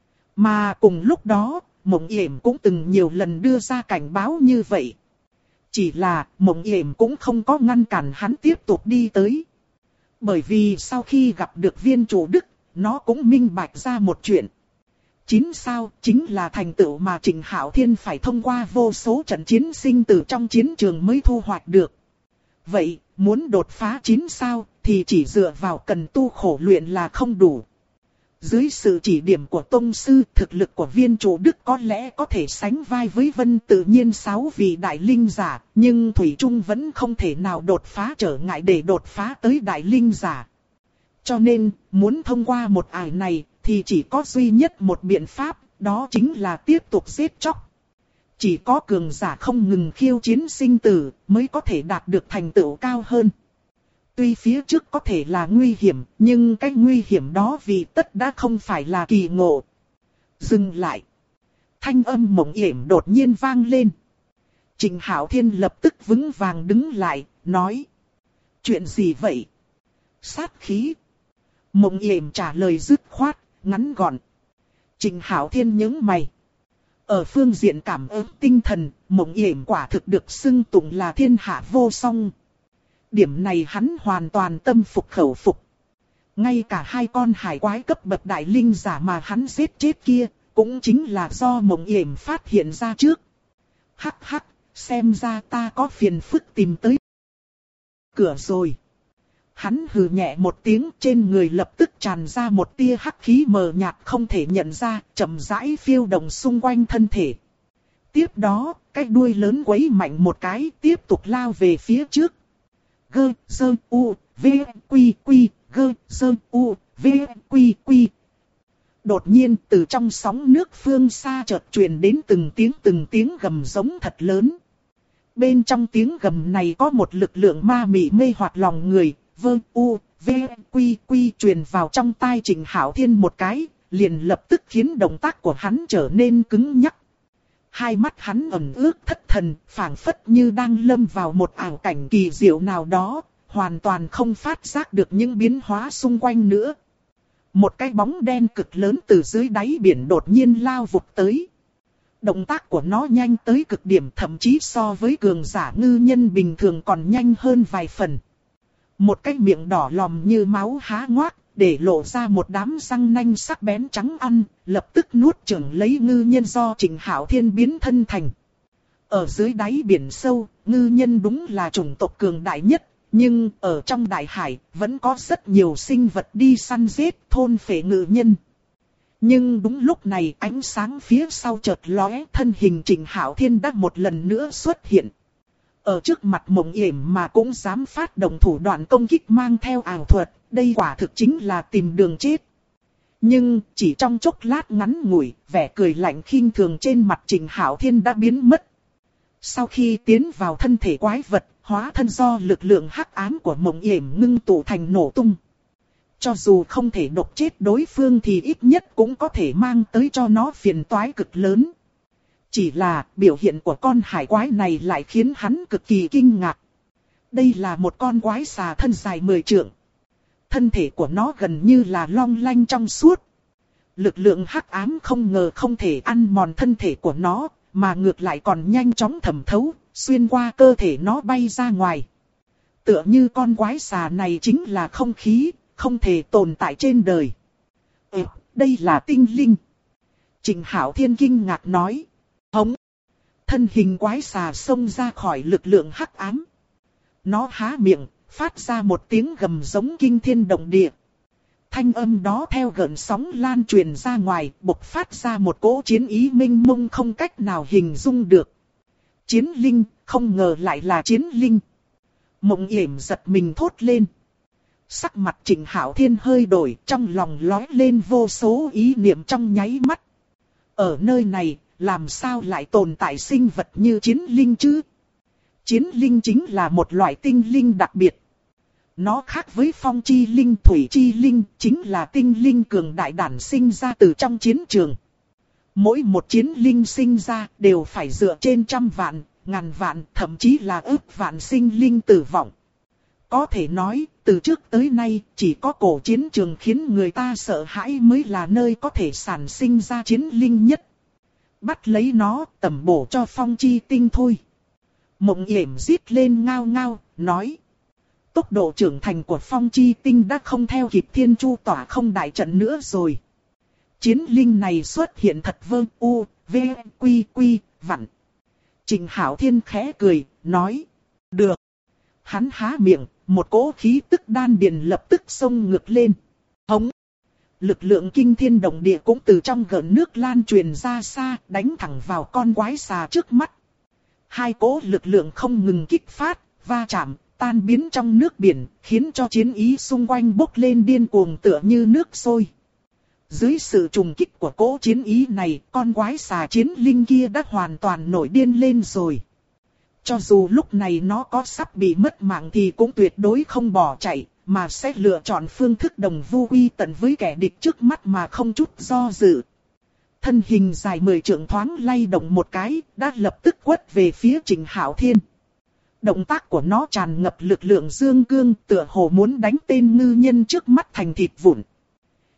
Mà cùng lúc đó, Mộng Yểm cũng từng nhiều lần đưa ra cảnh báo như vậy. Chỉ là, Mộng Yểm cũng không có ngăn cản hắn tiếp tục đi tới. Bởi vì sau khi gặp được viên chủ đức, nó cũng minh bạch ra một chuyện. 9 sao chính là thành tựu mà Trịnh Hạo Thiên phải thông qua vô số trận chiến sinh tử trong chiến trường mới thu hoạch được. Vậy, muốn đột phá 9 sao thì chỉ dựa vào cần tu khổ luyện là không đủ. Dưới sự chỉ điểm của tông sư, thực lực của viên chủ đức có lẽ có thể sánh vai với Vân Tự Nhiên 6 vị đại linh giả, nhưng thủy chung vẫn không thể nào đột phá trở ngại để đột phá tới đại linh giả. Cho nên, muốn thông qua một ải này thì chỉ có duy nhất một biện pháp, đó chính là tiếp tục giết chóc. Chỉ có cường giả không ngừng khiêu chiến sinh tử mới có thể đạt được thành tựu cao hơn. Tuy phía trước có thể là nguy hiểm, nhưng cái nguy hiểm đó vì tất đã không phải là kỳ ngộ. Dừng lại. Thanh âm Mộng Yểm đột nhiên vang lên. Trịnh Hạo Thiên lập tức vững vàng đứng lại, nói. Chuyện gì vậy? Sát khí. Mộng Yểm trả lời dứt khoát, ngắn gọn. Trịnh Hạo Thiên nhướng mày. Ở phương diện cảm ứng tinh thần, Mộng Yểm quả thực được xưng tụng là thiên hạ vô song. Điểm này hắn hoàn toàn tâm phục khẩu phục. Ngay cả hai con hải quái cấp bậc đại linh giả mà hắn giết chết kia, cũng chính là do Mộng Yểm phát hiện ra trước. Hắc hắc, xem ra ta có phiền phức tìm tới cửa rồi. Hắn hừ nhẹ một tiếng, trên người lập tức tràn ra một tia hắc khí mờ nhạt không thể nhận ra, chậm rãi phiêu động xung quanh thân thể. Tiếp đó, cái đuôi lớn quấy mạnh một cái, tiếp tục lao về phía trước. Gơ, dơ, u, v, quy, quy, gơ, dơ, u, v, quy, quy. Đột nhiên từ trong sóng nước phương xa chợt truyền đến từng tiếng gầm giống thật lớn. Bên trong tiếng gầm này có một lực lượng ma mị mê hoặc lòng người, vơ, u, v, quy, quy truyền vào trong tai Trịnh Hạo Thiên một cái, liền lập tức khiến động tác của hắn trở nên cứng nhắc. Hai mắt hắn ẩn ước thất thần, phảng phất như đang lâm vào một ảo cảnh kỳ diệu nào đó, hoàn toàn không phát giác được những biến hóa xung quanh nữa. Một cái bóng đen cực lớn từ dưới đáy biển đột nhiên lao vụt tới. Động tác của nó nhanh tới cực điểm, thậm chí so với cường giả ngư nhân bình thường còn nhanh hơn vài phần. Một cái miệng đỏ lòm như máu há ngoác, để lộ ra một đám răng nanh sắc bén trắng ăn, lập tức nuốt chửng lấy ngư nhân do Trịnh Hạo Thiên biến thân thành. Ở dưới đáy biển sâu, ngư nhân đúng là chủng tộc cường đại nhất, nhưng ở trong đại hải vẫn có rất nhiều sinh vật đi săn giết thôn phệ ngư nhân. Nhưng đúng lúc này ánh sáng phía sau chợt lóe, thân hình Trịnh Hạo Thiên đã một lần nữa xuất hiện. Ở trước mặt Mộng Yểm mà cũng dám phát động thủ đoạn công kích mang theo ảo thuật, đây quả thực chính là tìm đường chết. Nhưng chỉ trong chốc lát ngắn ngủi, vẻ cười lạnh khinh thường trên mặt Trịnh Hạo Thiên đã biến mất. Sau khi tiến vào thân thể quái vật, hóa thân do lực lượng hắc ám của Mộng Yểm ngưng tụ thành nổ tung. Cho dù không thể độc chết đối phương thì ít nhất cũng có thể mang tới cho nó phiền toái cực lớn. Chỉ là biểu hiện của con hải quái này lại khiến hắn cực kỳ kinh ngạc. Đây là một con quái xà thân dài 10 trượng. Thân thể của nó gần như là long lanh trong suốt. Lực lượng hắc ám không ngờ không thể ăn mòn thân thể của nó, mà ngược lại còn nhanh chóng thẩm thấu, xuyên qua cơ thể nó bay ra ngoài. Tựa như con quái xà này chính là không khí, không thể tồn tại trên đời. Đây là tinh linh. Trịnh Hạo Thiên kinh ngạc nói. Hống! Thân hình quái xà xông ra khỏi lực lượng hắc ám. Nó há miệng, phát ra một tiếng gầm giống kinh thiên động địa. Thanh âm đó theo gợn sóng lan truyền ra ngoài, bộc phát ra một cỗ chiến ý mênh mông không cách nào hình dung được. Chiến linh, không ngờ lại là chiến linh. Mộng Yểm giật mình thốt lên. Sắc mặt Trịnh Hạo Thiên hơi đổi, trong lòng lóe lên vô số ý niệm trong nháy mắt. Ở nơi này, làm sao lại tồn tại sinh vật như chiến linh chứ? Chiến linh chính là một loại tinh linh đặc biệt. Nó khác với phong chi linh, thủy chi linh, chính là tinh linh cường đại đản sinh ra từ trong chiến trường. Mỗi một chiến linh sinh ra đều phải dựa trên trăm vạn, ngàn vạn, thậm chí là ức vạn sinh linh tử vong. Có thể nói, từ trước tới nay, chỉ có cổ chiến trường khiến người ta sợ hãi mới là nơi có thể sản sinh ra chiến linh nhất. Bắt lấy nó, tẩm bổ cho phong chi tinh thôi. Mộng Yểm rít lên ngao ngao, nói. Tốc độ trưởng thành của phong chi tinh đã không theo kịp Thiên Chu Tỏa Không đại trận nữa rồi. Chiến linh này xuất hiện thật vơ u, v, quy quy, vặn. Trịnh Hạo Thiên khẽ cười, nói. Được. Hắn há miệng, một cỗ khí tức đan điền lập tức xông ngược lên. Hống. Lực lượng kinh thiên động địa cũng từ trong gợn nước lan truyền ra xa, đánh thẳng vào con quái xà trước mắt. Hai cỗ lực lượng không ngừng kích phát, va chạm, tan biến trong nước biển, khiến cho chiến ý xung quanh bốc lên điên cuồng tựa như nước sôi. Dưới sự trùng kích của cỗ chiến ý này, con quái xà chiến linh kia đã hoàn toàn nổi điên lên rồi. Cho dù lúc này nó có sắp bị mất mạng thì cũng tuyệt đối không bỏ chạy, mà sẽ lựa chọn phương thức đồng vu quy tận với kẻ địch trước mắt mà không chút do dự. Thân hình dài 10 trượng thoáng lay động một cái, đã lập tức quất về phía Trịnh Hạo Thiên. Động tác của nó tràn ngập lực lượng dương cương, tựa hồ muốn đánh tên ngư nhân trước mắt thành thịt vụn.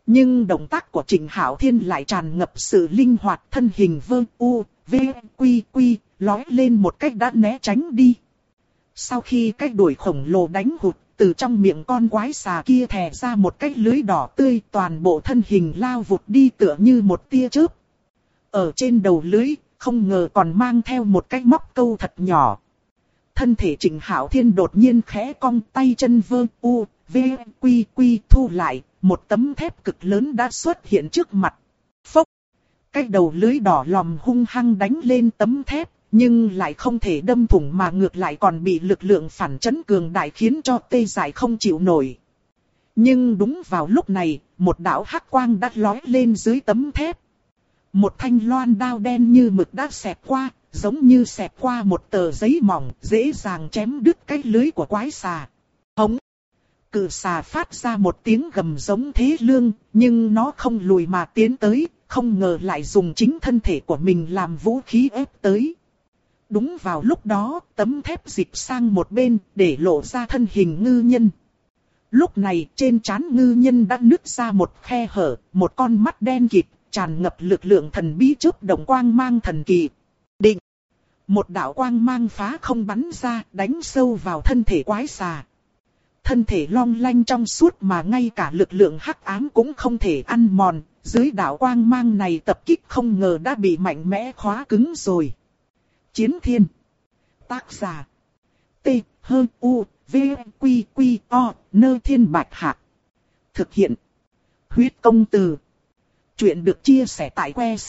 Nhưng động tác của Trịnh Hạo Thiên lại tràn ngập sự linh hoạt, thân hình vơ u, v, quy quy, lói lên một cách đã né tránh đi. Sau khi cái đuổi khổng lồ đánh hụt, từ trong miệng con quái xà kia thè ra một cái lưới đỏ tươi, toàn bộ thân hình lao vụt đi tựa như một tia chớp. Ở trên đầu lưới, không ngờ còn mang theo một cái móc câu thật nhỏ. Thân thể Trịnh Hạo Thiên đột nhiên khẽ cong, tay chân vơ u, v, quy quy thu lại, một tấm thép cực lớn đã xuất hiện trước mặt. Phốc! Cái đầu lưới đỏ lòm hung hăng đánh lên tấm thép, nhưng lại không thể đâm thủng mà ngược lại còn bị lực lượng phản chấn cường đại khiến cho tê dại không chịu nổi. Nhưng đúng vào lúc này, một đạo hắc quang đã lói lên dưới tấm thép. Một thanh loan đao đen như mực đã xẹt qua, giống như xẹt qua một tờ giấy mỏng, dễ dàng chém đứt cái lưới của quái xà. Hống! Cự xà phát ra một tiếng gầm giống thế lương, nhưng nó không lùi mà tiến tới, không ngờ lại dùng chính thân thể của mình làm vũ khí ép tới. Đúng vào lúc đó, tấm thép dịch sang một bên, để lộ ra thân hình ngư nhân. Lúc này, trên trán ngư nhân đã nứt ra một khe hở, một con mắt đen kịt, tràn ngập lực lượng thần bí chớp động quang mang thần kỳ. Định! Một đạo quang mang phá không bắn ra, đánh sâu vào thân thể quái xà. Thân thể long lanh trong suốt mà ngay cả lực lượng hắc ám cũng không thể ăn mòn, dưới đạo quang mang này tập kích không ngờ đã bị mạnh mẽ khóa cứng rồi. Chiến thiên. Tác giả. T, H, U, V, Quy, Quy, O, Nơ Thiên Bạch Hạc. Thực hiện. Huyết công từ. Chuyện được chia sẻ tại que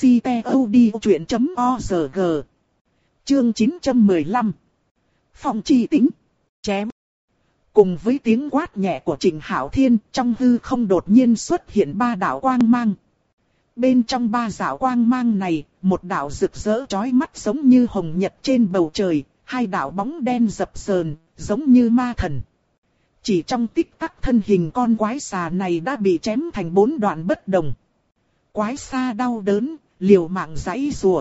ctod.org. Chương 915. Phong chi tĩnh. Chém. Cùng với tiếng quát nhẹ của Trịnh Hạo Thiên, trong hư không đột nhiên xuất hiện ba đạo quang mang. Bên trong ba đạo quang mang này, một đạo rực rỡ chói mắt giống như hồng nhật trên bầu trời, hai đạo bóng đen dập dờn, giống như ma thần. Chỉ trong tích tắc thân hình con quái xà này đã bị chém thành 4 đoạn bất đồng. Quái xà đau đớn, liều mạng giãy giụa.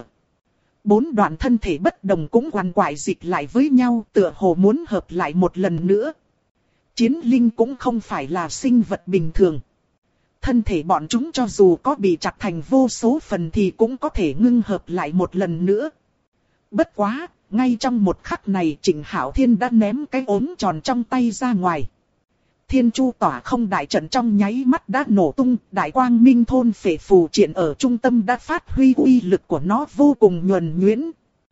4 đoạn thân thể bất đồng cũng quằn quại dịch lại với nhau, tựa hồ muốn hợp lại một lần nữa. Chiến linh cũng không phải là sinh vật bình thường. Thân thể bọn chúng cho dù có bị chặt thành vô số phần thì cũng có thể ngưng hợp lại một lần nữa. Bất quá, ngay trong một khắc này Trịnh Hạo Thiên đã ném cái ốm tròn trong tay ra ngoài. Thiên Chu Tỏa Không đại trận trong nháy mắt đã nổ tung, đại quang minh thôn phệ phù triện ở trung tâm đã phát huy uy lực của nó vô cùng nhuần nhuyễn.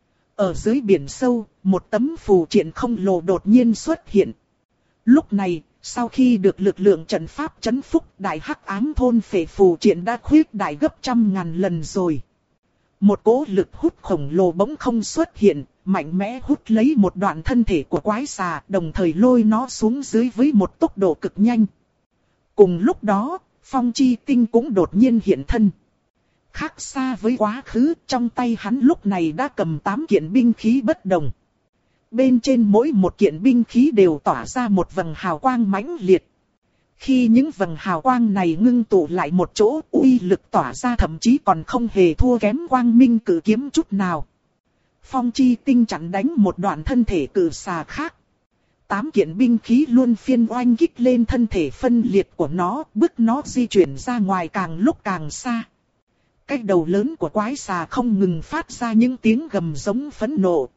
Ở dưới biển sâu, một tấm phù triện không lồ đột nhiên xuất hiện. Lúc này, sau khi được lực lượng trận pháp chấn phúc, đại hắc ám thôn phệ phù triện đã khuyết đại gấp 100.000 lần rồi. Một cỗ lực hút khổng lồ bỗng không xuất hiện, mạnh mẽ hút lấy một đoạn thân thể của quái xà, đồng thời lôi nó xuống dưới với một tốc độ cực nhanh. Cùng lúc đó, Phong Chi Tinh cũng đột nhiên hiện thân. Khác xa với quá khứ, trong tay hắn lúc này đã cầm 8 kiện binh khí bất đồng. Bên trên mỗi một kiện binh khí đều tỏa ra một vầng hào quang mãnh liệt. Khi những vầng hào quang này ngưng tụ lại một chỗ, uy lực tỏa ra thậm chí còn không hề thua kém quang minh cử kiếm chút nào. Phong Chi Tinh chặn đánh một đoạn thân thể cử xà khác. 8 kiện binh khí luôn phiên oanh kích lên thân thể phân liệt của nó, bức nó di chuyển ra ngoài càng lúc càng xa. Cái đầu lớn của quái xà không ngừng phát ra những tiếng gầm giống phẫn nộ.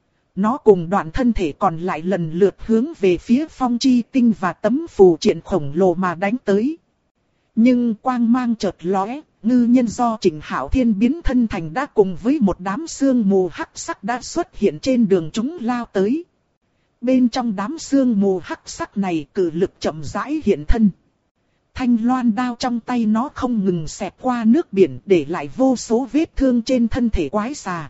Nó cùng đoạn thân thể còn lại lần lượt hướng về phía Phong Chi Tinh và tấm phù triện khổng lồ mà đánh tới. Nhưng quang mang chợt lóe, ngư nhân do Trịnh Hạo Thiên biến thân thành đã cùng với một đám sương mù hắc sắc đã xuất hiện trên đường chúng lao tới. Bên trong đám sương mù hắc sắc này cử lực chậm rãi hiện thân. Thanh loan đao trong tay nó không ngừng xẹt qua nước biển để lại vô số vết thương trên thân thể quái xà.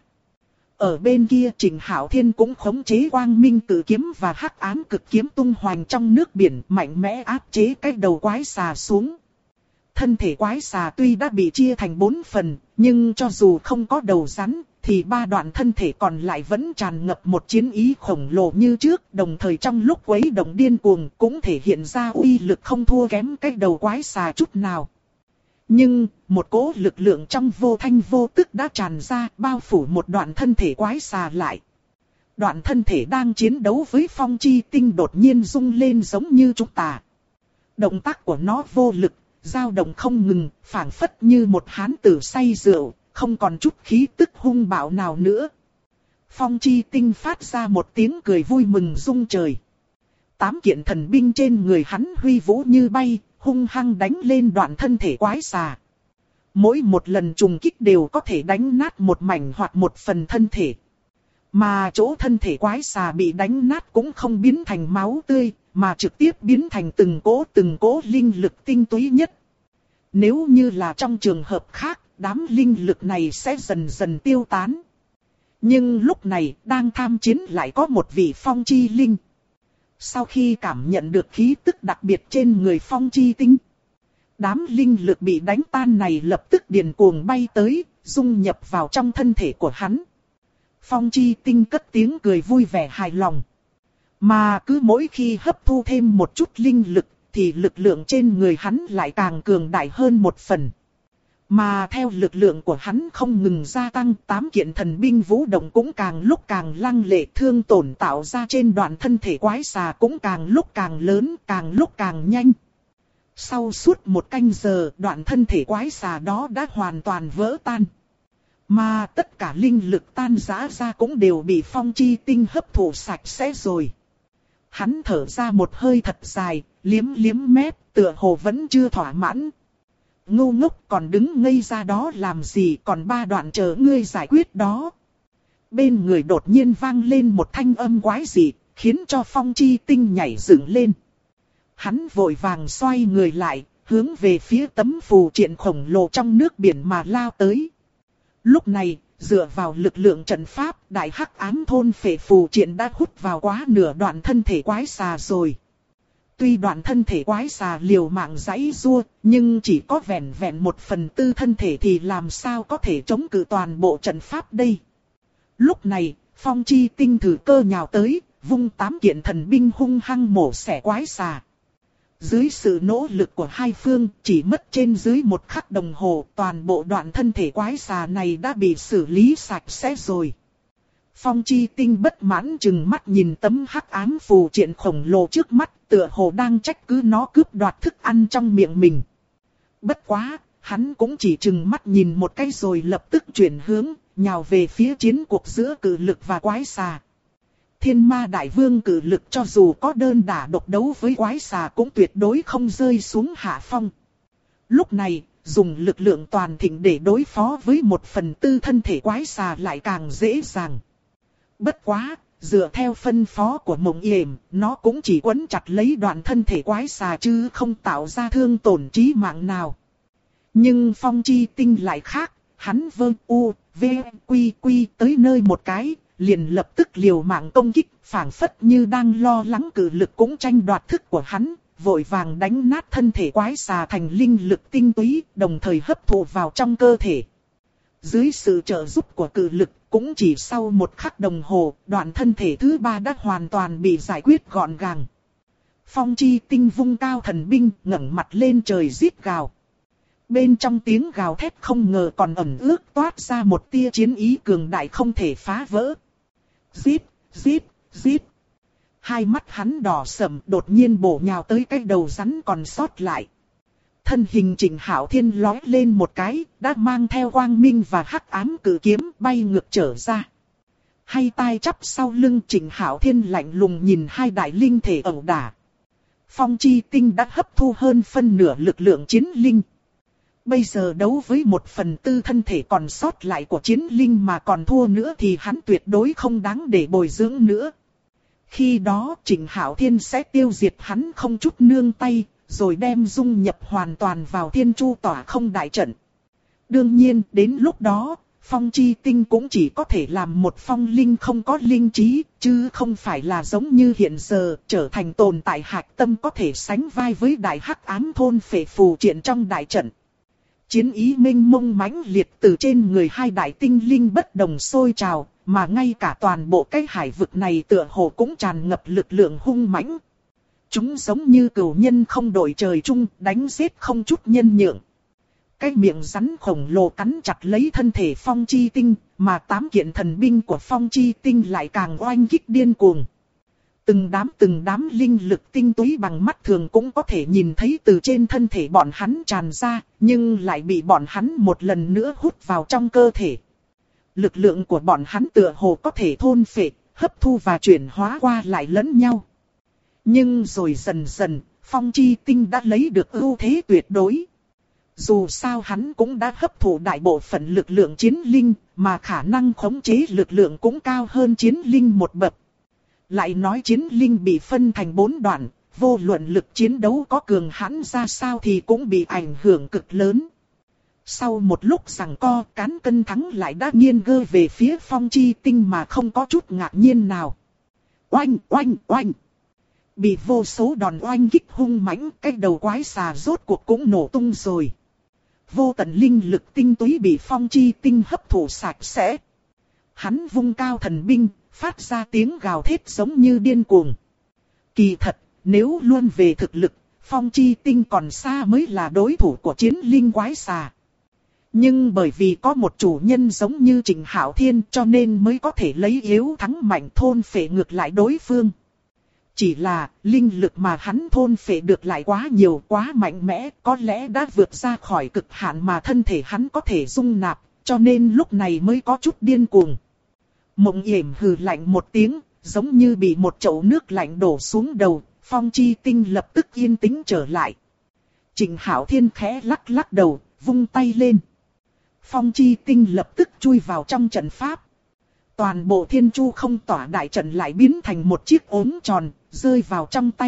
Ở bên kia Trịnh Hạo Thiên cũng khống chế quang minh cử kiếm và hắc ám cực kiếm tung hoành trong nước biển mạnh mẽ áp chế cái đầu quái xà xuống. Thân thể quái xà tuy đã bị chia thành 4 phần, nhưng cho dù không có đầu rắn, thì 3 đoạn thân thể còn lại vẫn tràn ngập một chiến ý khổng lồ như trước, đồng thời trong lúc quấy động điên cuồng cũng thể hiện ra uy lực không thua kém cái đầu quái xà chút nào. Nhưng, một cỗ lực lượng trong vô thanh vô tức đã tràn ra, bao phủ một đoạn thân thể quái xà lại. Đoạn thân thể đang chiến đấu với Phong Chi Tinh đột nhiên rung lên giống như chúng ta. Động tác của nó vô lực, dao động không ngừng, phảng phất như một hán tử say rượu, không còn chút khí tức hung bạo nào nữa. Phong Chi Tinh phát ra một tiếng cười vui mừng rung trời. 8 kiện thần binh trên người hắn huy vũ như bay, hung hăng đánh lên đoạn thân thể quái xà. Mỗi một lần trùng kích đều có thể đánh nát một mảnh hoặc một phần thân thể. Mà chỗ thân thể quái xà bị đánh nát cũng không biến thành máu tươi, mà trực tiếp biến thành từng cỗ linh lực tinh túy nhất. Nếu như là trong trường hợp khác, đám linh lực này sẽ dần dần tiêu tán. Nhưng lúc này, đang tham chiến lại có một vị phong chi linh. Sau khi cảm nhận được khí tức đặc biệt trên người Phong Chi Tinh, đám linh lực bị đánh tan này lập tức điên cuồng bay tới, dung nhập vào trong thân thể của hắn. Phong Chi Tinh cất tiếng cười vui vẻ hài lòng. Mà cứ mỗi khi hấp thu thêm một chút linh lực, thì lực lượng trên người hắn lại càng cường đại hơn một phần. Mà theo lực lượng của hắn không ngừng gia tăng, 8 kiện thần binh vũ động cũng càng lúc càng lăng lệ, thương tổn tạo ra trên đoạn thân thể quái xà cũng càng lúc càng lớn, càng lúc càng nhanh. Sau suốt 1 canh giờ, đoạn thân thể quái xà đó đã hoàn toàn vỡ tan. Mà tất cả linh lực tan rã ra cũng đều bị Phong Chi Tinh hấp thụ sạch sẽ rồi. Hắn thở ra một hơi thật dài, liếm liếm mép, tựa hồ vẫn chưa thỏa mãn. Ngu ngốc, còn đứng ngây ra đó làm gì, còn 3 đoạn chờ ngươi giải quyết đó. Bên người đột nhiên vang lên một thanh âm quái dị, khiến cho Phong Chi Tinh nhảy dựng lên. Hắn vội vàng xoay người lại, hướng về phía tấm phù triện khổng lồ trong nước biển mà lao tới. Lúc này, dựa vào lực lượng trận pháp, đại hắc ám thôn phệ phù triện đã hút vào quá nửa đoạn thân thể quái xà rồi. Tuy đoạn thân thể quái xà liều mạng giãy giụa, nhưng chỉ có vẹn vẹn 1/4 thân thể thì làm sao có thể chống cự toàn bộ trận pháp đây. Lúc này, Phong Chi Tinh thử cơ nhào tới, vung 8 kiện thần binh hung hăng mổ xẻ quái xà. Dưới sự nỗ lực của hai phương, chỉ mất trên dưới 1 khắc đồng hồ, toàn bộ đoạn thân thể quái xà này đã bị xử lý sạch sẽ rồi. Phong Chi Tinh bất mãn chừng mắt nhìn tấm hắc ám phù triện khổng lồ trước mắt, tựa hồ đang trách cứ nó cướp đoạt thức ăn trong miệng mình. Bất quá, hắn cũng chỉ chừng mắt nhìn một cái rồi lập tức chuyển hướng, nhào về phía chiến cuộc giữa cự lực và quái xà. Thiên Ma Đại Vương cự lực cho dù có đơn đả độc đấu với quái xà cũng tuyệt đối không rơi xuống hạ phong. Lúc này, dùng lực lượng toàn thịnh để đối phó với 1/4 thân thể quái xà lại càng dễ dàng. Bất quá, dựa theo phân phó của Mộng Yểm, nó cũng chỉ quấn chặt lấy đoạn thân thể quái xà chứ không tạo ra thương tổn chí mạng nào. Nhưng Phong Chi Tinh lại khác, hắn vơ u, v, quy tới nơi một cái, liền lập tức liều mạng công kích, phảng phất như đang lo lắng cự lực cũng tranh đoạt thức của hắn, vội vàng đánh nát thân thể quái xà thành linh lực tinh túy, đồng thời hấp thụ vào trong cơ thể. Dưới sự trợ giúp của cự lực, cũng chỉ sau 1 khắc đồng hồ, đoạn thân thể thứ 3 đã hoàn toàn bị giải quyết gọn gàng. Phong Chi Tinh vung cao thần binh, ngẩng mặt lên trời rít gào. Bên trong tiếng gào thét không ngờ còn ẩn ước toát ra một tia chiến ý cường đại không thể phá vỡ. Rít, rít, rít. Hai mắt hắn đỏ sẫm, đột nhiên bổ nhào tới cái đầu rắn còn sót lại. Thân hình Trịnh Hạo Thiên lói lên một cái, đã mang theo quang minh và hắc ám cử kiếm bay ngược trở ra. Hai tay chắp sau lưng, Trịnh Hạo Thiên lạnh lùng nhìn hai đại linh thể ẩu đả. Phong Chi Tinh đã hấp thu hơn phân nửa lực lượng chiến linh. Bây giờ đấu với 1/4 thân thể còn sót lại của chiến linh mà còn thua nữa thì hắn tuyệt đối không đáng để bồi dưỡng nữa. Khi đó Trịnh Hạo Thiên sẽ tiêu diệt hắn không chút nương tay, rồi đem dung nhập hoàn toàn vào Thiên Chu Tỏa Không đại trận. Đương nhiên, đến lúc đó, Phong Chi Tinh cũng chỉ có thể làm một phong linh không có linh trí, chứ không phải là giống như hiện giờ, trở thành tồn tại hạch tâm có thể sánh vai với đại hắc ám thôn phệ phù triện trong đại trận. Chiến ý mênh mông mãnh liệt từ trên người hai đại tinh linh bất đồng sôi trào, mà ngay cả toàn bộ cái hải vực này tựa hồ cũng tràn ngập lực lượng hung mãnh. Chúng giống như cừu nhân không đội trời chung, đánh giết không chút nhân nhượng. Cái miệng rắn khổng lồ cắn chặt lấy thân thể Phong Chi Tinh, mà 8 kiện thần binh của Phong Chi Tinh lại càng oanh kích điên cuồng. Từng đám linh lực tinh túy bằng mắt thường cũng có thể nhìn thấy từ trên thân thể bọn hắn tràn ra, nhưng lại bị bọn hắn một lần nữa hút vào trong cơ thể. Lực lượng của bọn hắn tựa hồ có thể thôn phệ, hấp thu và chuyển hóa qua lại lẫn nhau. Nhưng rồi dần dần, Phong Chi Tinh đã lấy được ưu thế tuyệt đối. Dù sao hắn cũng đã hấp thụ đại bộ phận lực lượng chiến linh, mà khả năng khống chế lực lượng cũng cao hơn chiến linh một bậc. Lại nói chiến linh bị phân thành 4 đoạn, vô luận lực chiến đấu có cường hãn ra sao thì cũng bị ảnh hưởng cực lớn. Sau một lúc giằng co, cán cân thắng lại đã nghiêng gơ về phía Phong Chi Tinh mà không có chút ngạc nhiên nào. Oanh oanh oanh! Bị vô số đòn oanh kích hung mãnh, cái đầu quái xà rốt cuộc cũng nổ tung rồi. Vô tận linh lực tinh túy bị Phong Chi Tinh hấp thụ sạch sẽ. Hắn vung cao thần binh, phát ra tiếng gào thét giống như điên cuồng. Kỳ thật, nếu luôn về thực lực, Phong Chi Tinh còn xa mới là đối thủ của chiến linh quái xà. Nhưng bởi vì có một chủ nhân giống như Trịnh Hạo Thiên cho nên mới có thể lấy yếu thắng mạnh thôn phệ ngược lại đối phương. Chỉ là, linh lực mà hắn thôn phệ được lại quá nhiều quá mạnh mẽ, có lẽ đã vượt ra khỏi cực hạn mà thân thể hắn có thể dung nạp, cho nên lúc này mới có chút điên cuồng. Mộng Yểm hừ lạnh một tiếng, giống như bị một chậu nước lạnh đổ xuống đầu, Phong Chi Tinh lập tức yên tĩnh trở lại. Trịnh Hạo Thiên khẽ lắc lắc đầu, vung tay lên. Phong Chi Tinh lập tức chui vào trong trận pháp. Toàn bộ Thiên Chu Không Tỏa đại trận lại biến thành một chiếc ốm tròn, rơi vào trong tay.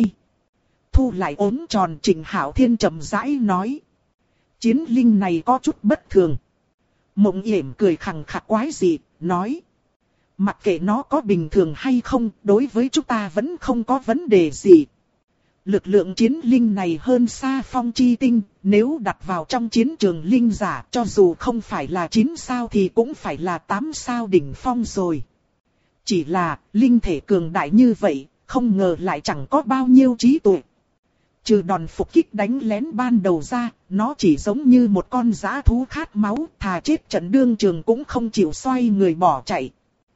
Thu lại ốm tròn, Trịnh Hạo Thiên chậm rãi nói. Chiến linh này có chút bất thường. Mộng Yểm cười khằng khặc quái dị, nói. Mặc kệ nó có bình thường hay không, đối với chúng ta vẫn không có vấn đề gì. Lực lượng chiến linh này hơn xa Phong Chi Tinh, nếu đặt vào trong chiến trường linh giả cho dù không phải là 9 sao thì cũng phải là 8 sao đỉnh phong rồi. Chỉ là, linh thể cường đại như vậy, không ngờ lại chẳng có bao nhiêu trí tuệ. Trừ đòn phục kích đánh lén ban đầu ra, nó chỉ giống như một con dã thú khát máu, thà chết trận đương trường cũng không chịu xoay người bỏ chạy.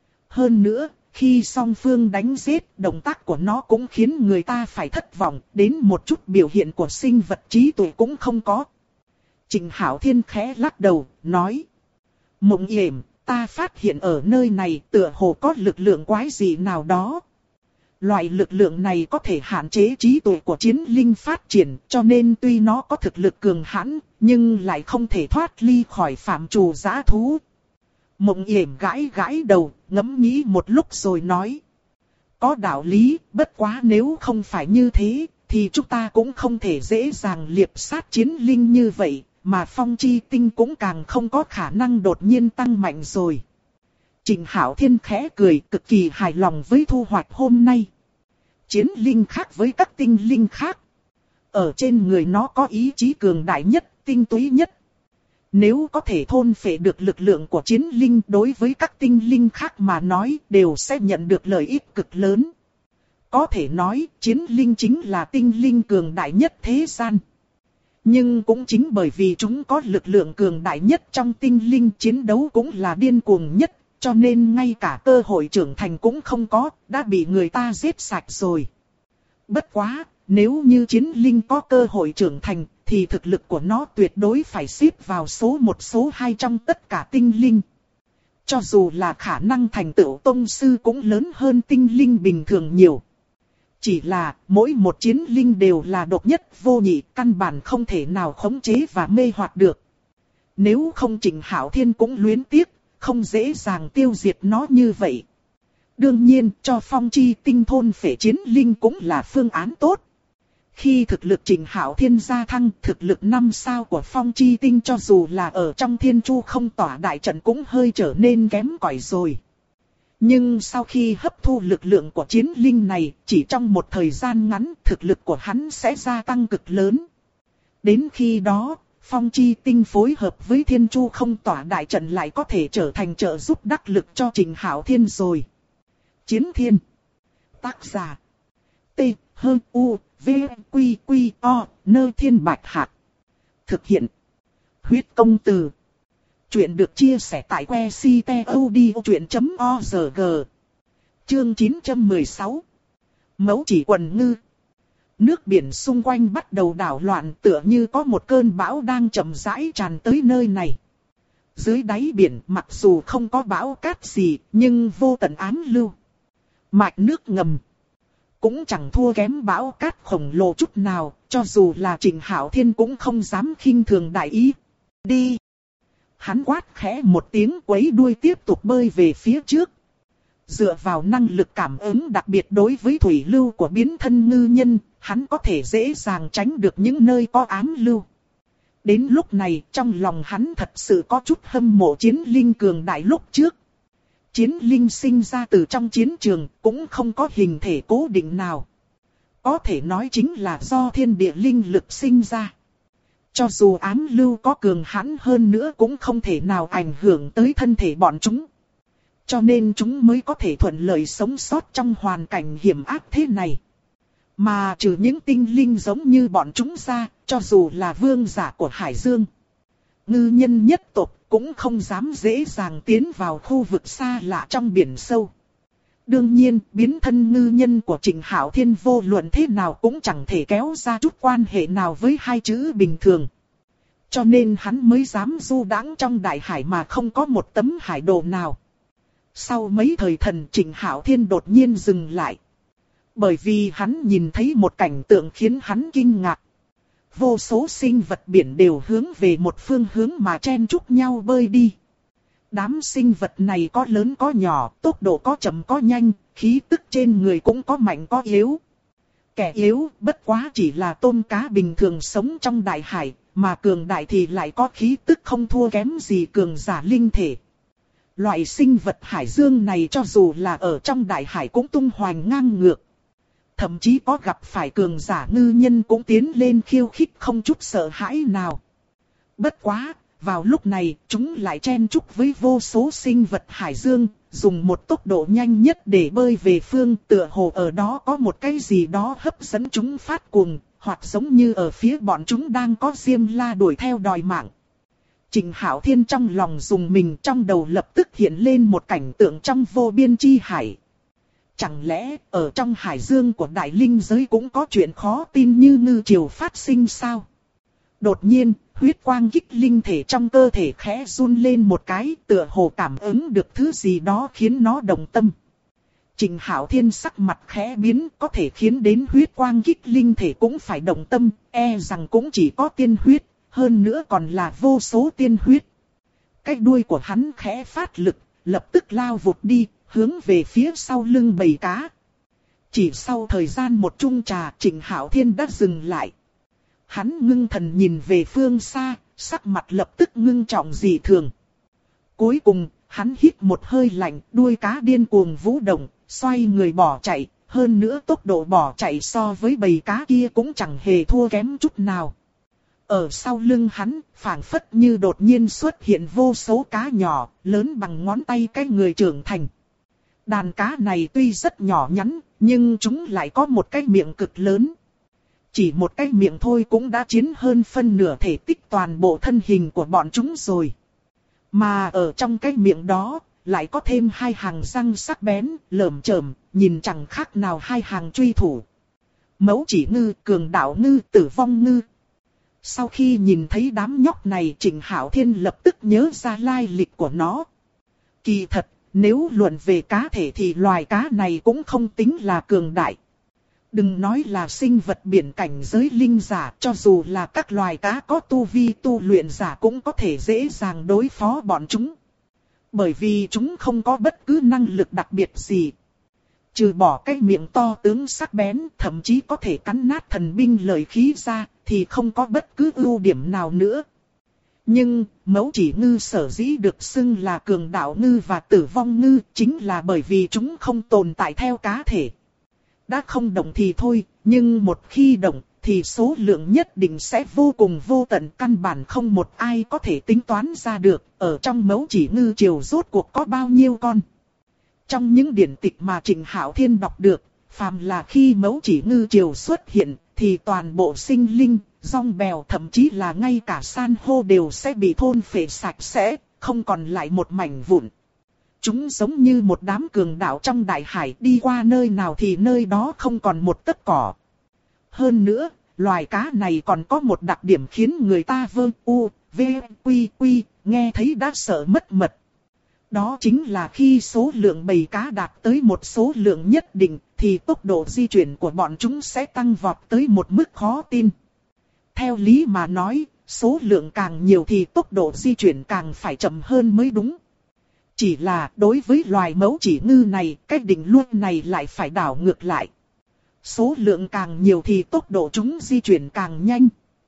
Hơn nữa, khi song phương đánh giết, động tác của nó cũng khiến người ta phải thất vọng, đến một chút biểu hiện của sinh vật trí tuệ cũng không có. Trịnh Hạo Thiên khẽ lắc đầu, nói. Mộng Yểm, ta phát hiện ở nơi này tựa hồ có lực lượng quái dị nào đó. Loại lực lượng này có thể hạn chế trí tuệ của chiến linh phát triển, cho nên tuy nó có thực lực cường hãn, nhưng lại không thể thoát ly khỏi phạm trù dã thú. Mộng Yểm gãi gãi đầu, ngẫm nghĩ một lúc rồi nói. Có đạo lý, bất quá nếu không phải như thế, thì chúng ta cũng không thể dễ dàng liệp sát chiến linh như vậy, mà Phong Chi Tinh cũng càng không có khả năng đột nhiên tăng mạnh rồi. Trịnh Hạo Thiên khẽ cười, cực kỳ hài lòng với thu hoạch hôm nay. Chiến linh khác với các tinh linh khác. Ở trên người nó có ý chí cường đại nhất, tinh túy nhất. Nếu có thể thôn phệ được lực lượng của chiến linh đối với các tinh linh khác mà nói đều sẽ nhận được lợi ích cực lớn. Có thể nói chiến linh chính là tinh linh cường đại nhất thế gian. Nhưng cũng chính bởi vì chúng có lực lượng cường đại nhất trong tinh linh chiến đấu cũng là điên cuồng nhất, cho nên ngay cả cơ hội trưởng thành cũng không có, đã bị người ta giết sạch rồi. Bất quá, nếu như chiến linh có cơ hội trưởng thành, thì thực lực của nó tuyệt đối phải xếp vào số 1 số 2 trong tất cả tinh linh. Cho dù là khả năng thành tựu tông sư cũng lớn hơn tinh linh bình thường nhiều. Chỉ là mỗi một chiến linh đều là độc nhất vô nhị, căn bản không thể nào khống chế và mê hoặc được. Nếu không Trịnh Hạo Thiên cũng luyến tiếc, không dễ dàng tiêu diệt nó như vậy. Đương nhiên cho Phong Chi Tinh thôn phệ chiến linh cũng là phương án tốt. Khi thực lực Trịnh Hạo Thiên gia thăng, thực lực 5 sao của Phong Chi Tinh cho dù là ở trong Thiên Chu Không Tỏa đại trận cũng hơi trở nên kém cỏi rồi. Nhưng sau khi hấp thu lực lượng của chiến linh này, chỉ trong một thời gian ngắn, thực lực của hắn sẽ gia tăng cực lớn. Đến khi đó, Phong Chi Tinh phối hợp với Thiên Chu Không Tỏa đại trận lại có thể trở thành trợ giúp đắc lực cho Trịnh Hạo Thiên rồi. Chiến Thiên. Tác giả. T. H. U. V. Quy. Quy. O. Nơ Thiên Bạch Hạc. Thực hiện. Huyết Công Từ. Chuyện được chia sẻ tại website odchuyện.org. Chương 916. Mẫu chỉ quần ngư. Nước biển xung quanh bắt đầu đảo loạn, tựa như có một cơn bão đang chậm rãi tràn tới nơi này. Dưới đáy biển mặc dù không có bão cát gì, nhưng vô tận ám lưu. Mạch nước ngầm cũng chẳng thua kém bão cát khổng lồ chút nào, cho dù là Trịnh Hạo Thiên cũng không dám khinh thường đại ý. Đi! Hắn quát khẽ một tiếng, quấy đuôi tiếp tục bơi về phía trước. Dựa vào năng lực cảm ứng đặc biệt đối với thủy lưu của biến thân ngư nhân, hắn có thể dễ dàng tránh được những nơi có ám lưu. Đến lúc này, trong lòng hắn thật sự có chút hâm mộ chiến linh cường đại lúc trước. Chiến linh sinh ra từ trong chiến trường, cũng không có hình thể cố định nào. Có thể nói chính là do thiên địa linh lực sinh ra. Cho dù ám lưu có cường hãn hơn nữa cũng không thể nào ảnh hưởng tới thân thể bọn chúng. Cho nên chúng mới có thể thuận lợi sống sót trong hoàn cảnh hiểm ác thế này. Mà trừ những tinh linh giống như bọn chúng ra, cho dù là vương giả của Hải Dương, ngư nhân nhất tộc cũng không dám dễ dàng tiến vào khu vực xa lạ trong biển sâu. Đương nhiên, biến thân ngư nhân của Trịnh Hạo Thiên vô luận thế nào cũng chẳng thể kéo ra chút quan hệ nào với hai chữ bình thường. Cho nên hắn mới dám du đãng trong đại hải mà không có một tấm hải đồ nào. Sau mấy thời thần, Trịnh Hạo Thiên đột nhiên dừng lại. Bởi vì hắn nhìn thấy một cảnh tượng khiến hắn kinh ngạc. Vô số sinh vật biển đều hướng về một phương hướng mà chen chúc nhau bơi đi. Đám sinh vật này có lớn có nhỏ, tốc độ có chậm có nhanh, khí tức trên người cũng có mạnh có yếu. Kẻ yếu bất quá chỉ là tôm cá bình thường sống trong đại hải, mà cường đại thì lại có khí tức không thua kém gì cường giả linh thể. Loại sinh vật hải dương này cho dù là ở trong đại hải cũng tung hoành ngang ngược. Thậm chí có gặp phải cường giả ngư nhân cũng tiến lên khiêu khích không chút sợ hãi nào. Bất quá, vào lúc này chúng lại chen chúc với vô số sinh vật hải dương, dùng một tốc độ nhanh nhất để bơi về phương, tựa hồ ở đó có một cái gì đó hấp dẫn chúng phát cuồng, hoặc giống như ở phía bọn chúng đang có Diêm La đuổi theo đòi mạng. Trịnh Hạo Thiên trong lòng dùng mình, trong đầu lập tức hiện lên một cảnh tượng trong vô biên chi hải. Chẳng lẽ ở trong hải dương của đại linh giới cũng có chuyện khó tin như ngư triều phát sinh sao? Đột nhiên, huyết quang kích linh thể trong cơ thể khẽ run lên một cái, tựa hồ cảm ứng được thứ gì đó khiến nó động tâm. Trịnh Hạo Thiên sắc mặt khẽ biến, có thể khiến đến huyết quang kích linh thể cũng phải động tâm, e rằng cũng chỉ có tiên huyết, hơn nữa còn là vô số tiên huyết. Cái đuôi của hắn khẽ phát lực, lập tức lao vụt đi, hướng về phía sau lưng bầy cá. Chỉ sau thời gian một chung trà, Trịnh Hạo Thiên đã dừng lại. Hắn ngưng thần nhìn về phương xa, sắc mặt lập tức ngưng trọng dị thường. Cuối cùng, hắn hít một hơi lạnh, đuôi cá điên cuồng vũ động, xoay người bỏ chạy, hơn nữa tốc độ bỏ chạy so với bầy cá kia cũng chẳng hề thua kém chút nào. Ở sau lưng hắn, phảng phất như đột nhiên xuất hiện vô số cá nhỏ, lớn bằng ngón tay cái người trưởng thành. Đàn cá này tuy rất nhỏ nhắn, nhưng chúng lại có một cái miệng cực lớn. Chỉ một cái miệng thôi cũng đã chiếm hơn phân nửa thể tích toàn bộ thân hình của bọn chúng rồi. Mà ở trong cái miệng đó, lại có thêm hai hàng răng sắc bén, lởm chởm, nhìn chẳng khác nào hai hàng truy thủ. Mẫu chỉ ngư, cường đạo ngư, tử vong ngư. Sau khi nhìn thấy đám nhóc này, Trịnh Hạo Thiên lập tức nhớ ra lai lịch của nó. Kỳ thật, nếu luận về cá thể thì loài cá này cũng không tính là cường đại. Đừng nói là sinh vật biển cảnh giới linh giả, cho dù là các loài cá có tu vi tu luyện giả cũng có thể dễ dàng đối phó bọn chúng. Bởi vì chúng không có bất cứ năng lực đặc biệt gì. Trừ bỏ cái miệng to tướng sắc bén, thậm chí có thể cắn nát thần binh lợi khí ra, thì không có bất cứ ưu điểm nào nữa. Nhưng, mẫu chỉ ngư sở dĩ được xưng là cường đạo ngư và tử vong ngư, chính là bởi vì chúng không tồn tại theo cá thể. Đã không động thì thôi, nhưng một khi động, thì số lượng nhất định sẽ vô cùng vô tận, căn bản không một ai có thể tính toán ra được, ở trong mẫu chỉ ngư triều rốt cuộc có bao nhiêu con. Trong những điển tịch mà Trịnh Hạo Thiên đọc được, phàm là khi mẫu chỉ ngư triều xuất hiện, thì toàn bộ sinh linh, dong bèo thậm chí là ngay cả san hô đều sẽ bị thôn phệ sạch sẽ, không còn lại một mảnh vụn. Chúng giống như một đám cường đạo trong đại hải, đi qua nơi nào thì nơi đó không còn một tấc cỏ. Hơn nữa, loài cá này còn có một đặc điểm khiến người ta nghe thấy đã sợ mất mật. Đó chính là khi số lượng bầy cá đạt tới một số lượng nhất định, thì tốc độ di chuyển của bọn chúng sẽ tăng vọt tới một mức khó tin. Theo lý mà nói, số lượng càng nhiều thì tốc độ di chuyển càng phải chậm hơn mới đúng. Chỉ là đối với loài mẫu chỉ ngư này, cái định luật này lại phải đảo ngược lại. Số lượng càng nhiều thì tốc độ chúng di chuyển càng nhanh.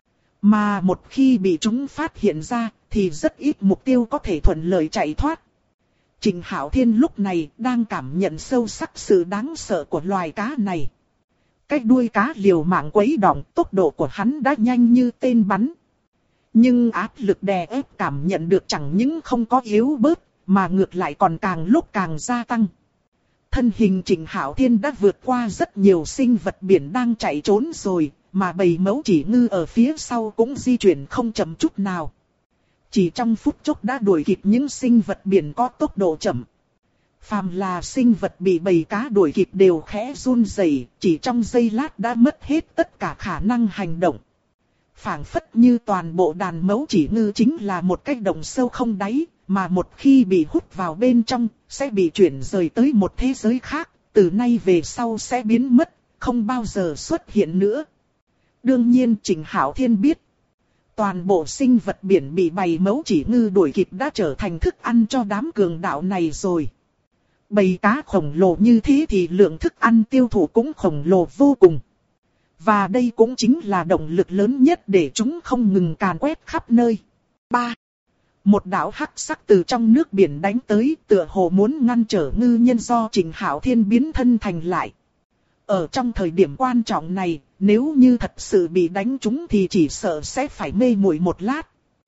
Mà một khi bị chúng phát hiện ra, thì rất ít mục tiêu có thể thuận lợi chạy thoát. Trình Hạo Thiên lúc này đang cảm nhận sâu sắc sự đáng sợ của loài cá này. Cái đuôi cá liều mạng quấy đỏng, tốc độ của hắn đã nhanh như tên bắn. Nhưng áp lực đè ép cảm nhận được chẳng những không có yếu bớt, mà ngược lại còn càng lúc càng gia tăng. Thân hình Trình Hạo Thiên đã vượt qua rất nhiều sinh vật biển đang chạy trốn rồi, mà bầy mẫu chỉ ngư ở phía sau cũng di chuyển không chậm chút nào. Chỉ trong phút chốc đã đuổi kịp những sinh vật biển có tốc độ chậm. Phàm là sinh vật bị bầy cá đuổi kịp đều khẽ run rẩy, chỉ trong giây lát đã mất hết tất cả khả năng hành động. Phảng phất như toàn bộ đàn mẫu chỉ ngư chính là một cái động sâu không đáy, mà một khi bị hút vào bên trong, sẽ bị chuyển rời tới một thế giới khác, từ nay về sau sẽ biến mất, không bao giờ xuất hiện nữa. Đương nhiên Trình Hạo Thiên biết, toàn bộ sinh vật biển bị bầy mẫu chỉ ngư đuổi kịp đã trở thành thức ăn cho đám cường đạo này rồi. Bầy cá khổng lồ như thế thì lượng thức ăn tiêu thụ cũng khổng lồ vô cùng. Và đây cũng chính là động lực lớn nhất để chúng không ngừng càn quét khắp nơi. 3. Một đạo hắc sắc từ trong nước biển đánh tới, tựa hồ muốn ngăn trở ngư nhân do Trình Hạo Thiên biến thân thành lại. Ở trong thời điểm quan trọng này, nếu như thật sự bị đánh trúng thì chỉ sợ sẽ phải mê muội một lát.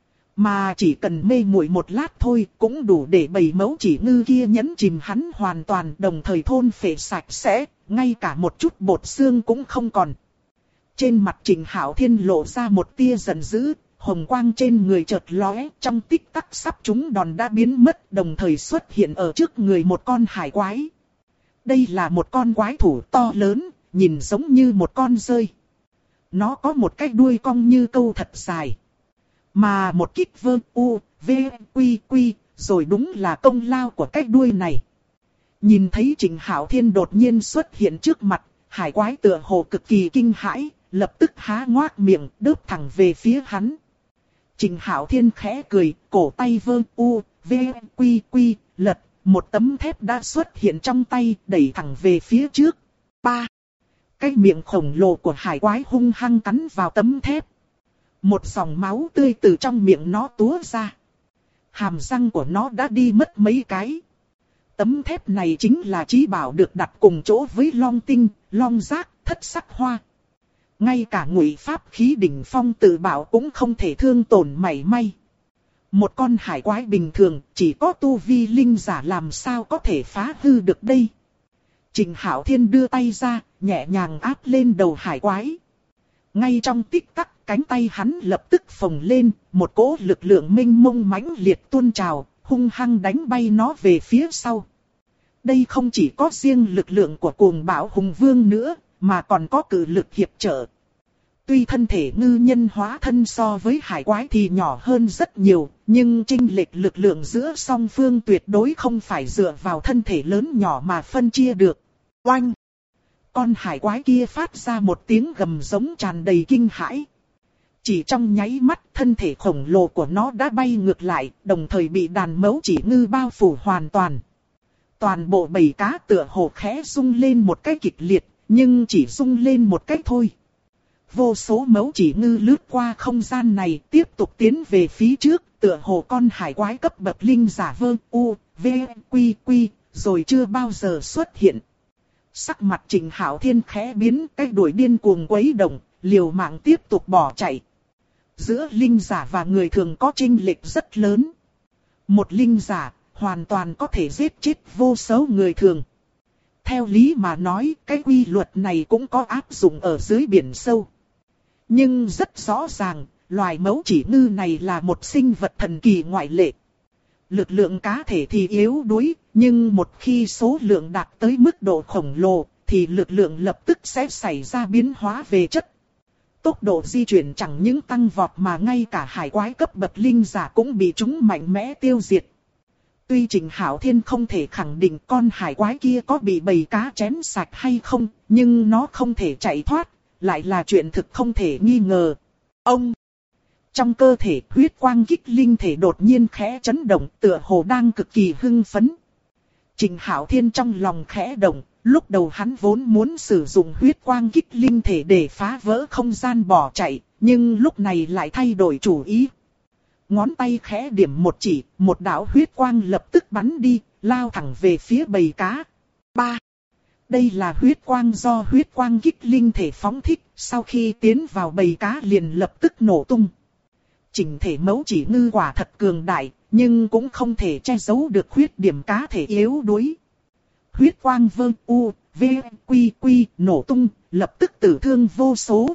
Mà chỉ cần mê muội một lát thôi cũng đủ để bầy mẫu chỉ ngư kia nhấn chìm hắn hoàn toàn, đồng thời thôn phệ sạch sẽ, ngay cả một chút bột xương cũng không còn. Trên mặt Trình Hạo Thiên lộ ra một tia giận dữ, hồng quang trên người chợt lóe, trong tích tắc sắp trúng đòn đã biến mất, đồng thời xuất hiện ở trước người một con hải quái. Đây là một con quái thủ to lớn, nhìn giống như một con dơi. Nó có một cái đuôi cong như câu thật dài. Mà một kích rồi đúng là công lao của cái đuôi này. Nhìn thấy Trình Hạo Thiên đột nhiên xuất hiện trước mặt, hải quái tựa hồ cực kỳ kinh hãi, lập tức há ngoác miệng, đớp thẳng về phía hắn. Trình Hạo Thiên khẽ cười, cổ tay lật, một tấm thép đã xuất hiện trong tay, đẩy thẳng về phía trước. 3. Cái miệng khổng lồ của hải quái hung hăng cắn vào tấm thép. Một dòng máu tươi từ trong miệng nó túa ra. Hàm răng của nó đã đi mất mấy cái. Tấm thép này chính là chí bảo được đặt cùng chỗ với long tinh, long giác, thất sắc hoa. Ngay cả ngụy pháp khí đỉnh phong tự bảo cũng không thể thương tổn mảy may. Một con hải quái bình thường, chỉ có tu vi linh giả làm sao có thể phá hư được đây. Trình Hạo Thiên đưa tay ra, nhẹ nhàng áp lên đầu hải quái. Ngay trong tích tắc, cánh tay hắn lập tức phồng lên, một cỗ lực lượng mênh mông mãnh liệt tuôn trào, hung hăng đánh bay nó về phía sau. Đây không chỉ có riêng lực lượng của cuồng bạo hùng vương nữa, mà còn có cự lực hiệp trợ. Tuy thân thể ngư nhân hóa thân so với hải quái thì nhỏ hơn rất nhiều, nhưng chênh lệch lực lượng giữa song phương tuyệt đối không phải dựa vào thân thể lớn nhỏ mà phân chia được. Oanh! Con hải quái kia phát ra một tiếng gầm giống tràn đầy kinh hãi. Chỉ trong nháy mắt, thân thể khổng lồ của nó đã bay ngược lại, đồng thời bị đàn mẫu chỉ ngư bao phủ hoàn toàn. Toàn bộ bầy cá tựa hồ khẽ rung lên một cái kịch liệt, nhưng chỉ rung lên một cái thôi. Vô số mẫu chỉ ngư lướt qua không gian này, tiếp tục tiến về phía trước, tựa hồ con hải quái cấp bậc linh giả rồi chưa bao giờ xuất hiện. Sắc mặt Trình Hạo Thiên khẽ biến, cái đuổi điên cuồng quấy động, liều mạng tiếp tục bỏ chạy. Giữa linh giả và người thường có chênh lệch rất lớn. Một linh giả hoàn toàn có thể giết chết vô số người thường. Theo lý mà nói, cái quy luật này cũng có áp dụng ở dưới biển sâu. Nhưng rất rõ ràng, loài mẫu chỉ ngư này là một sinh vật thần kỳ ngoại lệ. lực lượng cá thể thì yếu đuối, nhưng một khi số lượng đạt tới mức độ khổng lồ, thì lực lượng lập tức sẽ xảy ra biến hóa về chất. Tốc độ di chuyển chẳng những tăng vọt mà ngay cả hải quái cấp bậc linh giả cũng bị chúng mạnh mẽ tiêu diệt. Tuy Trình Hạo Thiên không thể khẳng định con hải quái kia có bị bầy cá chén sạch hay không, nhưng nó không thể chạy thoát, lại là chuyện thực không thể nghi ngờ. Ông! Trong cơ thể huyết quang kích linh thể đột nhiên khẽ chấn động, tựa hồ đang cực kỳ hưng phấn. Trình Hạo Thiên trong lòng khẽ động, lúc đầu hắn vốn muốn sử dụng huyết quang kích linh thể để phá vỡ không gian bỏ chạy, nhưng lúc này lại thay đổi chủ ý. Ngón tay khẽ điểm một chỉ, một đạo huyết quang lập tức bắn đi, lao thẳng về phía bầy cá. 3. Đây là huyết quang do huyết quang kích linh thể phóng thích, sau khi tiến vào bầy cá liền lập tức nổ tung. Chỉnh thể mẫu chỉ ngư quả thật cường đại, nhưng cũng không thể che giấu được khuyết điểm cá thể yếu đuối. Huyết quang vơ u, v, quy quy, nổ tung, lập tức tử thương vô số.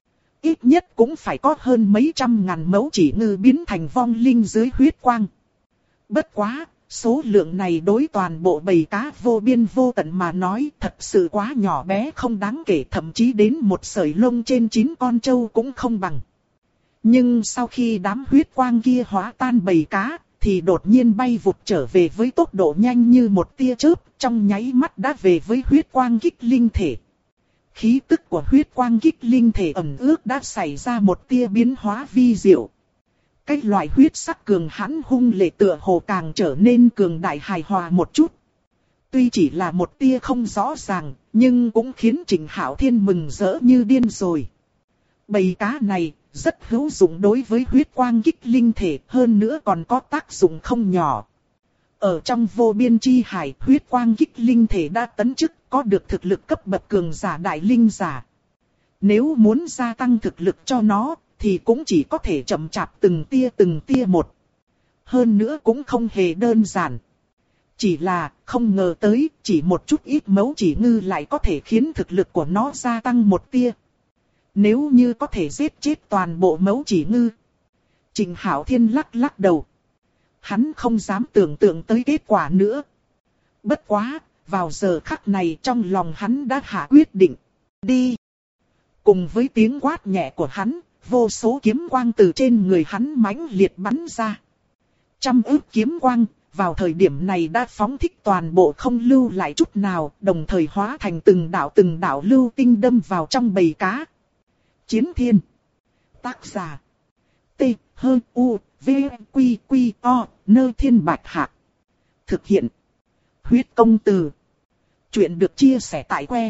Ít nhất cũng phải có hơn mấy trăm ngàn mẫu chỉ ngư biến thành vong linh dưới huyết quang. Bất quá, số lượng này đối toàn bộ bầy cá vô biên vô tận mà nói thật sự quá nhỏ bé không đáng kể, thậm chí đến một sợi lông trên 9 con trâu cũng không bằng. Nhưng sau khi đám huyết quang kia hóa tan bầy cá, thì đột nhiên bay vụt trở về với tốc độ nhanh như một tia chớp, trong nháy mắt đã về với huyết quang kích linh thể. Khí tức của huyết quang kích linh thể ẩn ước đã xảy ra một tia biến hóa vi diệu. Cái loại huyết sắc cường hãn hung lệ tựa hồ càng trở nên cường đại hài hòa một chút. Tuy chỉ là một tia không rõ ràng, nhưng cũng khiến Trình Hạo Thiên mừng rỡ như điên rồi. Bầy cá này rất hữu dụng đối với huyết quang kích linh thể, hơn nữa còn có tác dụng không nhỏ. Ở trong vô biên chi hải, huyết quang kích linh thể đã tấn chức, có được thực lực cấp bậc cường giả đại linh giả. Nếu muốn gia tăng thực lực cho nó, thì cũng chỉ có thể chậm chạp từng tia một. Hơn nữa cũng không hề đơn giản. Chỉ là không ngờ tới, chỉ một chút ít mẫu chỉ ngư lại có thể khiến thực lực của nó gia tăng một tia. Nếu như có thể giết chết toàn bộ mẫu chỉ ngư. Trình Hạo Thiên lắc lắc đầu. Hắn không dám tưởng tượng tới kết quả nữa. Bất quá, vào giờ khắc này trong lòng hắn đã hạ quyết định. Đi! Cùng với tiếng quát nhẹ của hắn, vô số kiếm quang từ trên người hắn mãnh liệt bắn ra. Trăm ức kiếm quang, vào thời điểm này đã phóng thích toàn bộ không lưu lại chút nào, đồng thời hóa thành từng đạo lưu tinh đâm vào trong bầy cá. Chiến Thiên. Tác giả. T, H, U, V, Quy, Quy, O, Nơ Thiên Bạch Hạc. Thực hiện. Huyết công từ. Chuyện được chia sẻ tại que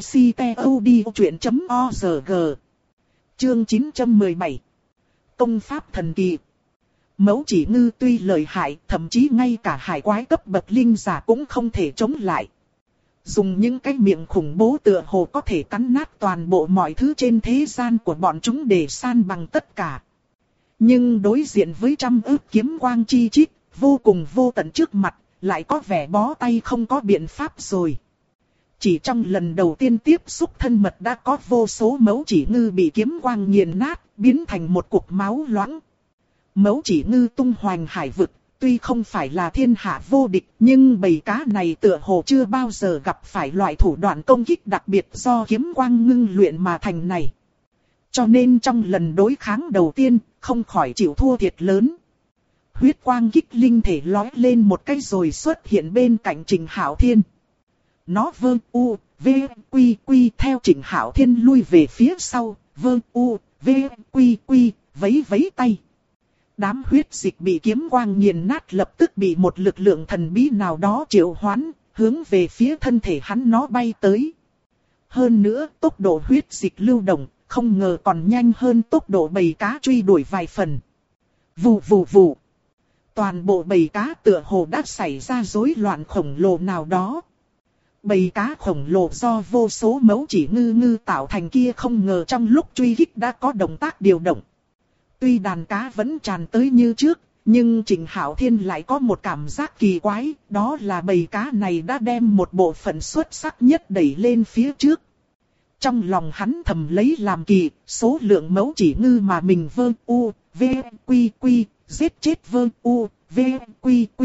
ctod.org. Chương 917. Công pháp thần kỳ. Mẫu chỉ ngư tuy lợi hại, thậm chí ngay cả hải quái cấp bậc linh giả cũng không thể chống lại. Dùng những cái miệng khủng bố tựa hồ có thể cắn nát toàn bộ mọi thứ trên thế gian của bọn chúng để san bằng tất cả. Nhưng đối diện với trăm ức kiếm quang chi chít, vô cùng vô tận trước mặt, lại có vẻ bó tay không có biện pháp rồi. Chỉ trong lần đầu tiên tiếp xúc thân mật đã có vô số mẫu chỉ ngư bị kiếm quang nghiền nát, biến thành một cục máu loãng. Mẫu chỉ ngư tung hoành hải vực, tuy không phải là thiên hạ vô địch, nhưng bầy cá này tựa hồ chưa bao giờ gặp phải loại thủ đoạn công kích đặc biệt do kiếm quang ngưng luyện mà thành này. Cho nên trong lần đối kháng đầu tiên, không khỏi chịu thua thiệt lớn. Huyết quang kích linh thể lói lên một cái rồi xuất hiện bên cạnh Trình Hạo Thiên. Nó vơ u, v, quy quy theo Trình Hạo Thiên lui về phía sau, vơ u, v, quy quy, vẫy vẫy tay. Đám huyết dịch bị kiếm quang nghiền nát lập tức bị một lực lượng thần bí nào đó triệu hoán, hướng về phía thân thể hắn nó bay tới. Hơn nữa, tốc độ huyết dịch lưu động, không ngờ còn nhanh hơn tốc độ bầy cá truy đuổi vài phần. Vù vù vù. Toàn bộ bầy cá tựa hồ đã xảy ra rối loạn khổng lồ nào đó. Bầy cá khổng lồ do vô số mẫu chỉ ngư tạo thành kia không ngờ trong lúc truy kích đã có động tác điều động. Tuy đàn cá vẫn tràn tới như trước, nhưng Trình Hạo Thiên lại có một cảm giác kỳ quái, đó là bầy cá này đã đem một bộ phận xuất sắc nhất đẩy lên phía trước. Trong lòng hắn thầm lấy làm kỳ, số lượng mẫu chỉ ngư mà mình vơ u, v, quy quy, giết chết vơ u, v, quy quy,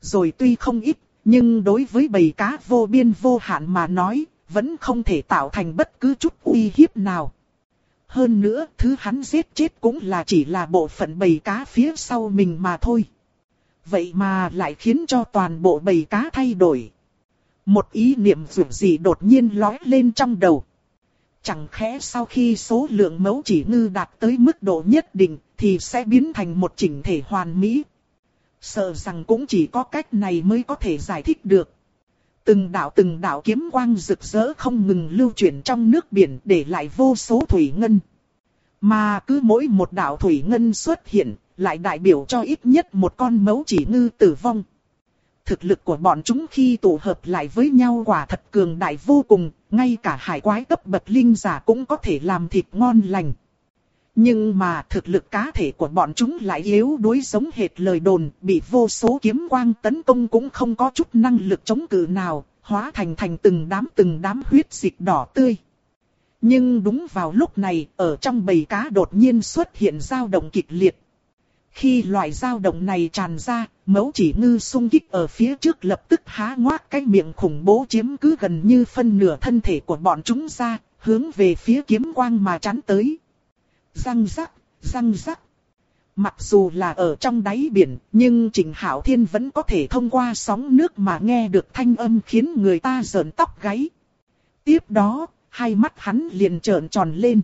rồi tuy không ít, nhưng đối với bầy cá vô biên vô hạn mà nói, vẫn không thể tạo thành bất cứ chút uy hiếp nào. Hơn nữa, thứ hắn giết chết cũng chỉ là bộ phận bầy cá phía sau mình mà thôi. Vậy mà lại khiến cho toàn bộ bầy cá thay đổi. Một ý niệm dù gì đột nhiên lóe lên trong đầu. Chẳng khẽ sau khi số lượng mẫu chỉ ngư đạt tới mức độ nhất định thì sẽ biến thành một chỉnh thể hoàn mỹ. Sợ rằng cũng chỉ có cách này mới có thể giải thích được. Từng đạo kiếm quang rực rỡ không ngừng lưu chuyển trong nước biển để lại vô số thủy ngân. Mà cứ mỗi một đạo thủy ngân xuất hiện lại đại biểu cho ít nhất một con mẫu chỉ ngư tử vong. Thực lực của bọn chúng khi tụ hợp lại với nhau quả thật cường đại vô cùng, ngay cả hải quái cấp bậc linh giả cũng có thể làm thịt ngon lành. Nhưng mà thực lực cá thể của bọn chúng lại yếu đuối giống hệt lời đồn, bị vô số kiếm quang tấn công cũng không có chút năng lực chống cự nào, hóa thành từng đám huyết dịch đỏ tươi. Nhưng đúng vào lúc này, ở trong bầy cá đột nhiên xuất hiện dao động kịch liệt. Khi loại dao động này tràn ra, mẫu chỉ ngư xung kích ở phía trước lập tức há ngoác cái miệng khủng bố chiếm cứ gần như phân nửa thân thể của bọn chúng ra, hướng về phía kiếm quang mà chắn tới. Răng rắc, răng rắc. Mặc dù là ở trong đáy biển, nhưng Trịnh Hạo Thiên vẫn có thể thông qua sóng nước mà nghe được thanh âm khiến người ta rợn tóc gáy. Tiếp đó, hai mắt hắn liền trợn tròn lên.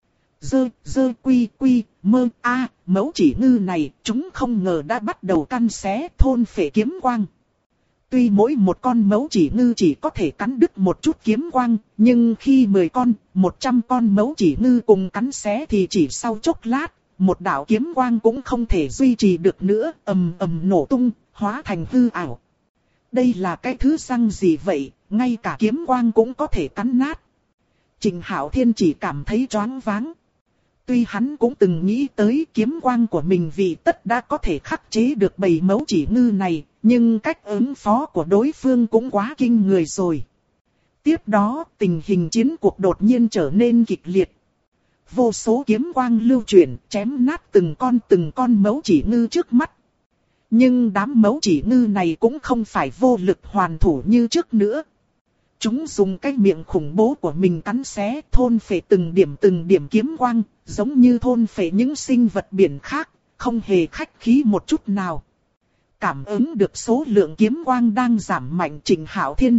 Mẫu chỉ ngư này, chúng không ngờ đã bắt đầu căn xé thôn phệ kiếm quang. Tuy mỗi một con mẫu chỉ ngư chỉ có thể cắn đứt một chút kiếm quang, nhưng khi 10 con, 100 con mẫu chỉ ngư cùng cắn xé thì chỉ sau chốc lát, một đạo kiếm quang cũng không thể duy trì được nữa, ầm ầm nổ tung, hóa thành hư ảo. Đây là cái thứ răng gì vậy, ngay cả kiếm quang cũng có thể cắn nát. Trịnh Hạo Thiên chỉ cảm thấy choáng váng. Tuy hắn cũng từng nghĩ tới kiếm quang của mình vì tất đã có thể khắc chế được bầy mẫu chỉ ngư này, nhưng cách ứng phó của đối phương cũng quá kinh người rồi. Tiếp đó, tình hình chiến cuộc đột nhiên trở nên kịch liệt. Vô số kiếm quang lưu chuyển, chém nát từng con mẫu chỉ ngư trước mắt. Nhưng đám mẫu chỉ ngư này cũng không phải vô lực hoàn thủ như trước nữa. Chúng dùng cái miệng khủng bố của mình cắn xé thôn phệ từng điểm kiếm quang, giống như thôn phệ những sinh vật biển khác, không hề khách khí một chút nào. Cảm ứng được số lượng kiếm quang đang giảm mạnh, Trịnh Hạo Thiên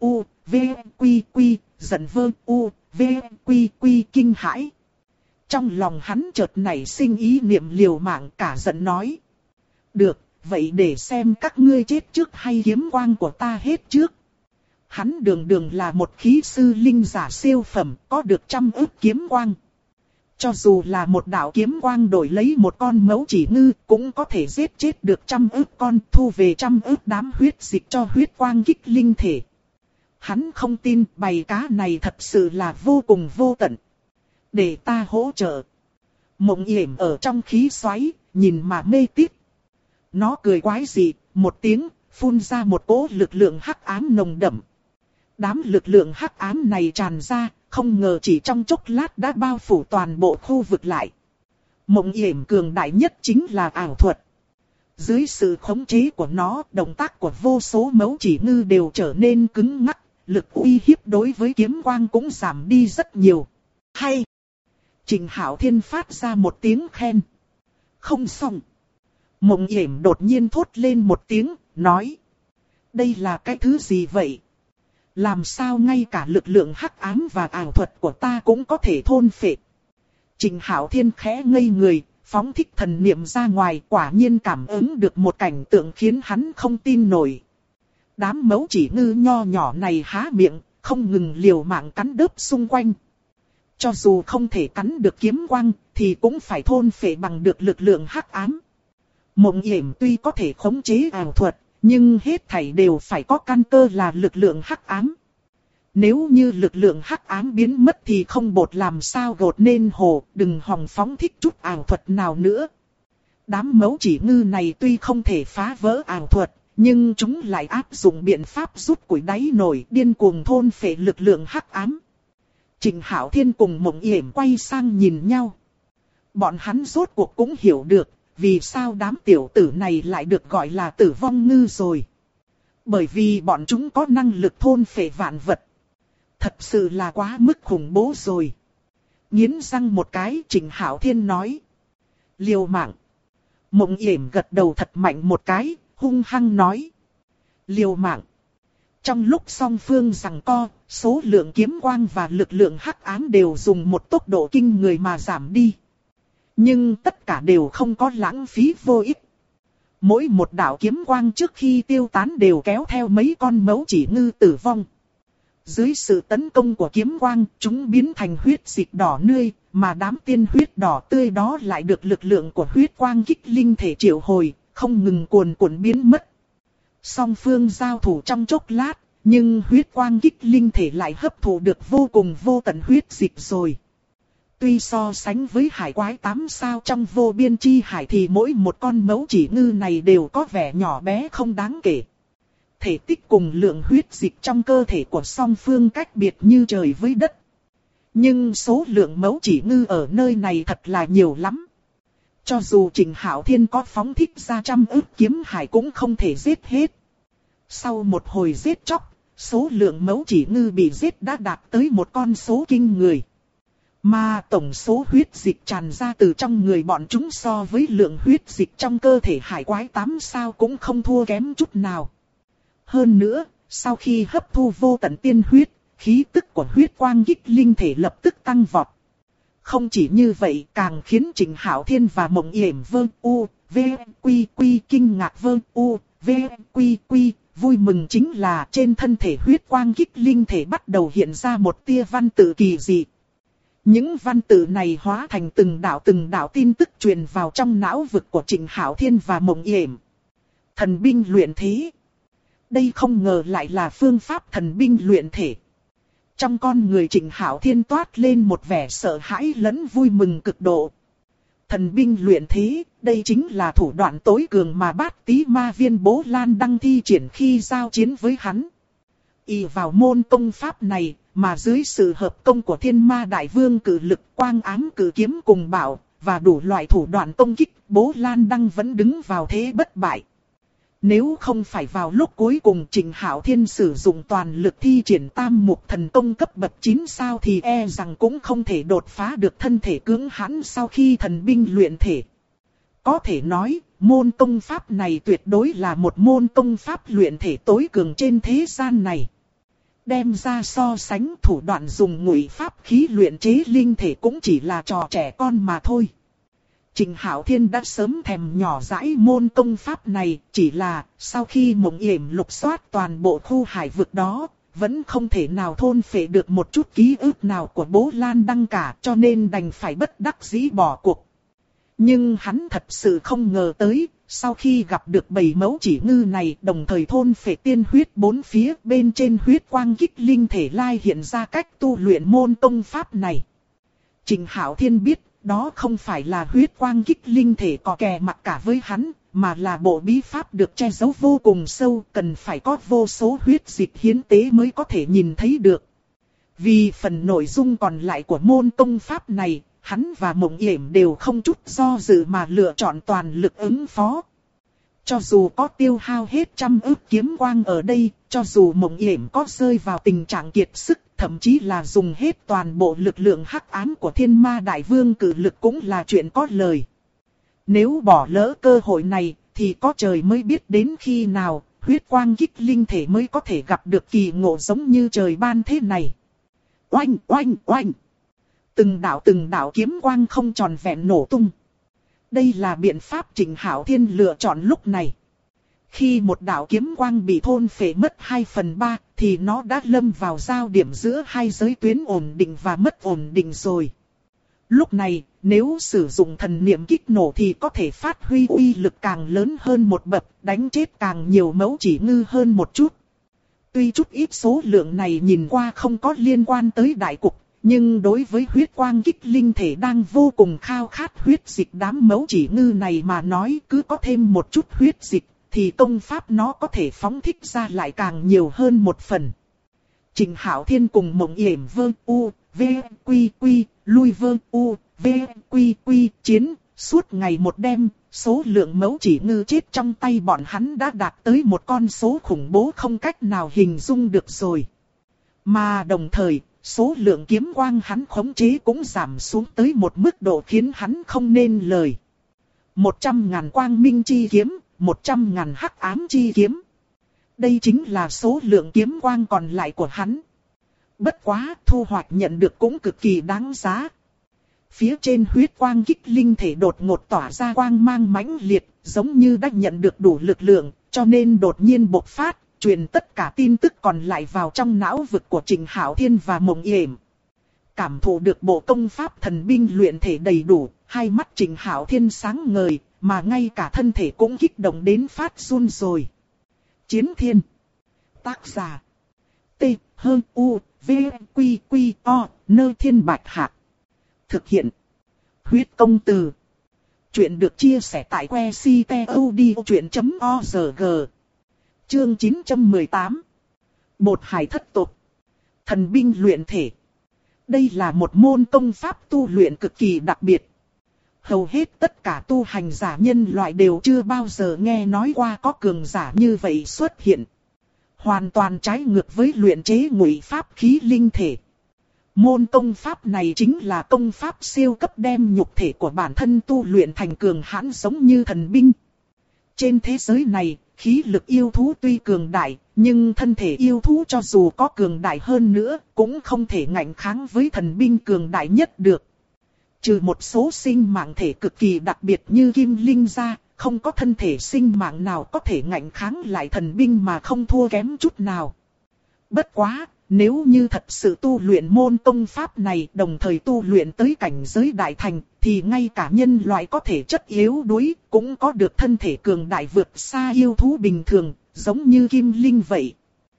giận kinh hãi. Trong lòng hắn chợt nảy sinh ý niệm liều mạng, cả giận nói. Được, vậy để xem các ngươi chết trước hay kiếm quang của ta hết trước. Hắn đường là một khí sư linh giả siêu phẩm, có được 100 ức kiếm quang. Cho dù là một đạo kiếm quang đổi lấy một con mẫu chỉ ngư, cũng có thể giết chết được 100 ức con, thu về 100 ức đám huyết dịch cho huyết quang kích linh thể. Hắn không tin bầy cá này thật sự là vô cùng vô tận. Để ta hỗ trợ. Mộng Yểm ở trong khí xoáy, nhìn mà mê tít. Nó cười quái dị, một tiếng, phun ra một cỗ lực lượng hắc ám nồng đậm. Đám lực lượng hắc ám này tràn ra, không ngờ chỉ trong chốc lát đã bao phủ toàn bộ khu vực lại. Mộng Yểm cường đại nhất chính là ảo thuật. Dưới sự khống chế của nó, động tác của vô số mẫu chỉ ngư đều trở nên cứng ngắc, lực uy hiếp đối với kiếm quang cũng giảm đi rất nhiều. Hay! Trịnh Hạo Thiên phát ra một tiếng khen. Không xong. Mộng Yểm đột nhiên thốt lên một tiếng, nói. Đây là cái thứ gì vậy? Làm sao ngay cả lực lượng hắc ám và ảo thuật của ta cũng có thể thôn phệ? Trịnh Hạo Thiên khẽ ngây người, phóng thích thần niệm ra ngoài, quả nhiên cảm ứng được một cảnh tượng khiến hắn không tin nổi. Đám mẫu chỉ ngư nho nhỏ này há miệng, không ngừng liều mạng cắn đớp xung quanh. Cho dù không thể cắn được kiếm quang, thì cũng phải thôn phệ bằng được lực lượng hắc ám. Mộng Yểm tuy có thể khống chế ảo thuật, nhưng hết thảy đều phải có căn cơ là lực lượng hắc ám. Nếu như lực lượng hắc ám biến mất thì không bột làm sao gột nên hồ, đừng hòng phóng thích chút ảo thuật nào nữa. Đám mẫu chỉ ngư này tuy không thể phá vỡ ảo thuật, nhưng chúng lại áp dụng biện pháp rút củi đáy nồi, điên cuồng thôn phệ lực lượng hắc ám. Trịnh Hạo Thiên cùng Mộng Yểm quay sang nhìn nhau. Bọn hắn rốt cuộc cũng hiểu được, vì sao đám tiểu tử này lại được gọi là tử vong ngư rồi. Bởi vì bọn chúng có năng lực thôn phệ vạn vật. Thật sự là quá mức khủng bố rồi. Nghiến răng một cái, Trịnh Hạo Thiên nói. Liều mạng. Mộng Yểm gật đầu thật mạnh một cái, hung hăng nói. Liều mạng. Trong lúc song phương giằng co, số lượng kiếm quang và lực lượng hắc ám đều dùng một tốc độ kinh người mà giảm đi. Nhưng tất cả đều không có lãng phí vô ích. Mỗi một đạo kiếm quang trước khi tiêu tán đều kéo theo mấy con mẫu chỉ ngư tử vong. Dưới sự tấn công của kiếm quang, chúng biến thành huyết dịch đỏ nươi, mà đám tiên huyết đỏ tươi đó lại được lực lượng của huyết quang kích linh thể triệu hồi, không ngừng cuồn cuộn biến mất. Song phương giao thủ trong chốc lát, nhưng huyết quang kích linh thể lại hấp thụ được vô cùng vô tận huyết dịch rồi. Tuy so sánh với hải quái 8 sao trong vô biên chi hải thì mỗi một con mẫu chỉ ngư này đều có vẻ nhỏ bé không đáng kể. Thể tích cùng lượng huyết dịch trong cơ thể của song phương cách biệt như trời với đất. Nhưng số lượng mẫu chỉ ngư ở nơi này thật là nhiều lắm. Cho dù Trịnh Hạo Thiên có phóng thích ra trăm ức kiếm hải cũng không thể giết hết. Sau một hồi giết chóc, số lượng mẫu chỉ ngư bị giết đã đạt tới một con số kinh người. Mà tổng số huyết dịch tràn ra từ trong người bọn chúng so với lượng huyết dịch trong cơ thể hải quái 8 sao cũng không thua kém chút nào. Hơn nữa, sau khi hấp thu vô tận tiên huyết, khí tức của huyết quang kích linh thể lập tức tăng vọt. Không chỉ như vậy, càng khiến Trịnh Hạo Thiên và Mộng Yểm Vương U, V, Quy Quy kinh ngạc Vương U, V, Quy Quy, vui mừng chính là trên thân thể huyết quang kích linh thể bắt đầu hiện ra một tia văn tự kỳ dị. Những văn tự này hóa thành từng đạo tin tức truyền vào trong não vực của Trịnh Hạo Thiên và Mộng Yểm. Thần binh luyện thế. Đây không ngờ lại là phương pháp thần binh luyện thể. Trong con người Trịnh Hạo Thiên toát lên một vẻ sợ hãi lẫn vui mừng cực độ. Thần binh luyện thế, đây chính là thủ đoạn tối cường mà Bát Tý Ma Viên Bố Lan Đăng thi triển khi giao chiến với hắn. Y vào môn công pháp này, mà dưới sự hợp công của Thiên Ma Đại Vương cử lực quang ám cử kiếm cùng bảo, và đủ loại thủ đoạn công kích, Bố Lan Đăng vẫn đứng vào thế bất bại. Nếu không phải vào lúc cuối cùng Trịnh Hạo Thiên sử dụng toàn lực thi triển tam mục thần công cấp bậc 9 sao thì e rằng cũng không thể đột phá được thân thể cứng hãn sau khi thần binh luyện thể. Có thể nói, môn công pháp này tuyệt đối là một môn công pháp luyện thể tối cường trên thế gian này. Đem ra so sánh thủ đoạn dùng ngụy pháp khí luyện chế linh thể cũng chỉ là trò trẻ con mà thôi. Trịnh Hạo Thiên đã sớm thèm nhỏ dãi môn công pháp này, chỉ là sau khi Mộng Yểm lục soát toàn bộ khu hải vực đó, vẫn không thể nào thôn phệ được một chút ký ức nào của Bố Lan Đăng cả, cho nên đành phải bất đắc dĩ bỏ cuộc. Nhưng hắn thật sự không ngờ tới, sau khi gặp được bầy mẫu chỉ ngư này đồng thời thôn phệ tiên huyết bốn phía bên trên huyết quang kích linh thể lai hiện ra cách tu luyện môn công pháp này. Trịnh Hạo Thiên biết, đó không phải là huyết quang kích linh thể có kè mặt cả với hắn, mà là bộ bí pháp được che giấu vô cùng sâu, cần phải có vô số huyết dịch hiến tế mới có thể nhìn thấy được. Vì phần nội dung còn lại của môn công pháp này, hắn và Mộng Yểm đều không chút do dự mà lựa chọn toàn lực ứng phó. Cho dù có tiêu hao hết trăm ức kiếm quang ở đây, cho dù Mộng Yểm có rơi vào tình trạng kiệt sức, thậm chí là dùng hết toàn bộ lực lượng hắc ám của Thiên Ma Đại Vương cử lực cũng là chuyện có lời. Nếu bỏ lỡ cơ hội này, thì có trời mới biết đến khi nào, huyết quang kích linh thể mới có thể gặp được kỳ ngộ giống như trời ban thế này. Oanh oanh oanh! Từng đạo kiếm quang không tròn vẹn nổ tung. Đây là biện pháp Trịnh Hạo Thiên lựa chọn lúc này. Khi một đạo kiếm quang bị thôn phệ mất 2/3, thì nó đã lâm vào giao điểm giữa hai giới tuyến ổn định và mất ổn định rồi. Lúc này, nếu sử dụng thần niệm kích nổ thì có thể phát huy uy lực càng lớn hơn một bậc, đánh chết càng nhiều mẫu chỉ ngư hơn một chút. Tuy chút ít số lượng này nhìn qua không có liên quan tới đại cục, nhưng đối với huyết quang kích linh thể đang vô cùng khao khát huyết dịch đám mẫu chỉ ngư này mà nói, cứ có thêm một chút huyết dịch, thì công pháp nó có thể phóng thích ra lại càng nhiều hơn một phần. Trịnh Hạo Thiên cùng Mộng Yểm Vương U, V, Quy Quy, lui Vương U, V, Quy Quy chiến, suốt ngày một đêm, số lượng mẫu chỉ ngư chết trong tay bọn hắn đã đạt tới một con số khủng bố không cách nào hình dung được rồi. Mà đồng thời, số lượng kiếm quang hắn khống chế cũng giảm xuống tới một mức độ khiến hắn không nên lời. 100.000 quang minh chi kiếm, 100.000 hắc ám chi kiếm. Đây chính là số lượng kiếm quang còn lại của hắn. Bất quá, thu hoạch nhận được cũng cực kỳ đáng giá. Phía trên huyết quang kích linh thể đột ngột tỏa ra quang mang mãnh liệt, giống như đã nhận được đủ lực lượng, cho nên đột nhiên bộc phát, truyền tất cả tin tức còn lại vào trong não vực của Trình Hạo Thiên và Mộng Yểm. Cảm thụ được bộ công pháp thần binh luyện thể đầy đủ, hai mắt Trình Hạo Thiên sáng ngời, mà ngay cả thân thể cũng kích động đến phát run rồi. Chiến Thiên. Tác giả. T. U. V. Quy. Quy. O. Nơ Thiên Bạch Hạc. Thực hiện. Huyết công từ. Chuyện được chia sẻ tại que ctod.org. Chương 918. Bột hải thất tục. Thần binh luyện thể. Đây là một môn công pháp tu luyện cực kỳ đặc biệt. Hầu hết tất cả tu hành giả nhân loại đều chưa bao giờ nghe nói qua có cường giả như vậy xuất hiện. Hoàn toàn trái ngược với luyện chế ngụy pháp khí linh thể. Môn công pháp này chính là công pháp siêu cấp đem nhục thể của bản thân tu luyện thành cường hãn giống như thần binh. Trên thế giới này, khí lực yêu thú tuy cường đại, nhưng thân thể yêu thú cho dù có cường đại hơn nữa, cũng không thể ngạnh kháng với thần binh cường đại nhất được. Trừ một số sinh mạng thể cực kỳ đặc biệt như Kim Linh ra, không có thân thể sinh mạng nào có thể ngạnh kháng lại thần binh mà không thua kém chút nào. Bất quá, nếu như thật sự tu luyện môn công pháp này đồng thời tu luyện tới cảnh giới đại thành, thì ngay cả nhân loại có thể chất yếu đuối, cũng có được thân thể cường đại vượt xa yêu thú bình thường, giống như Kim Linh vậy.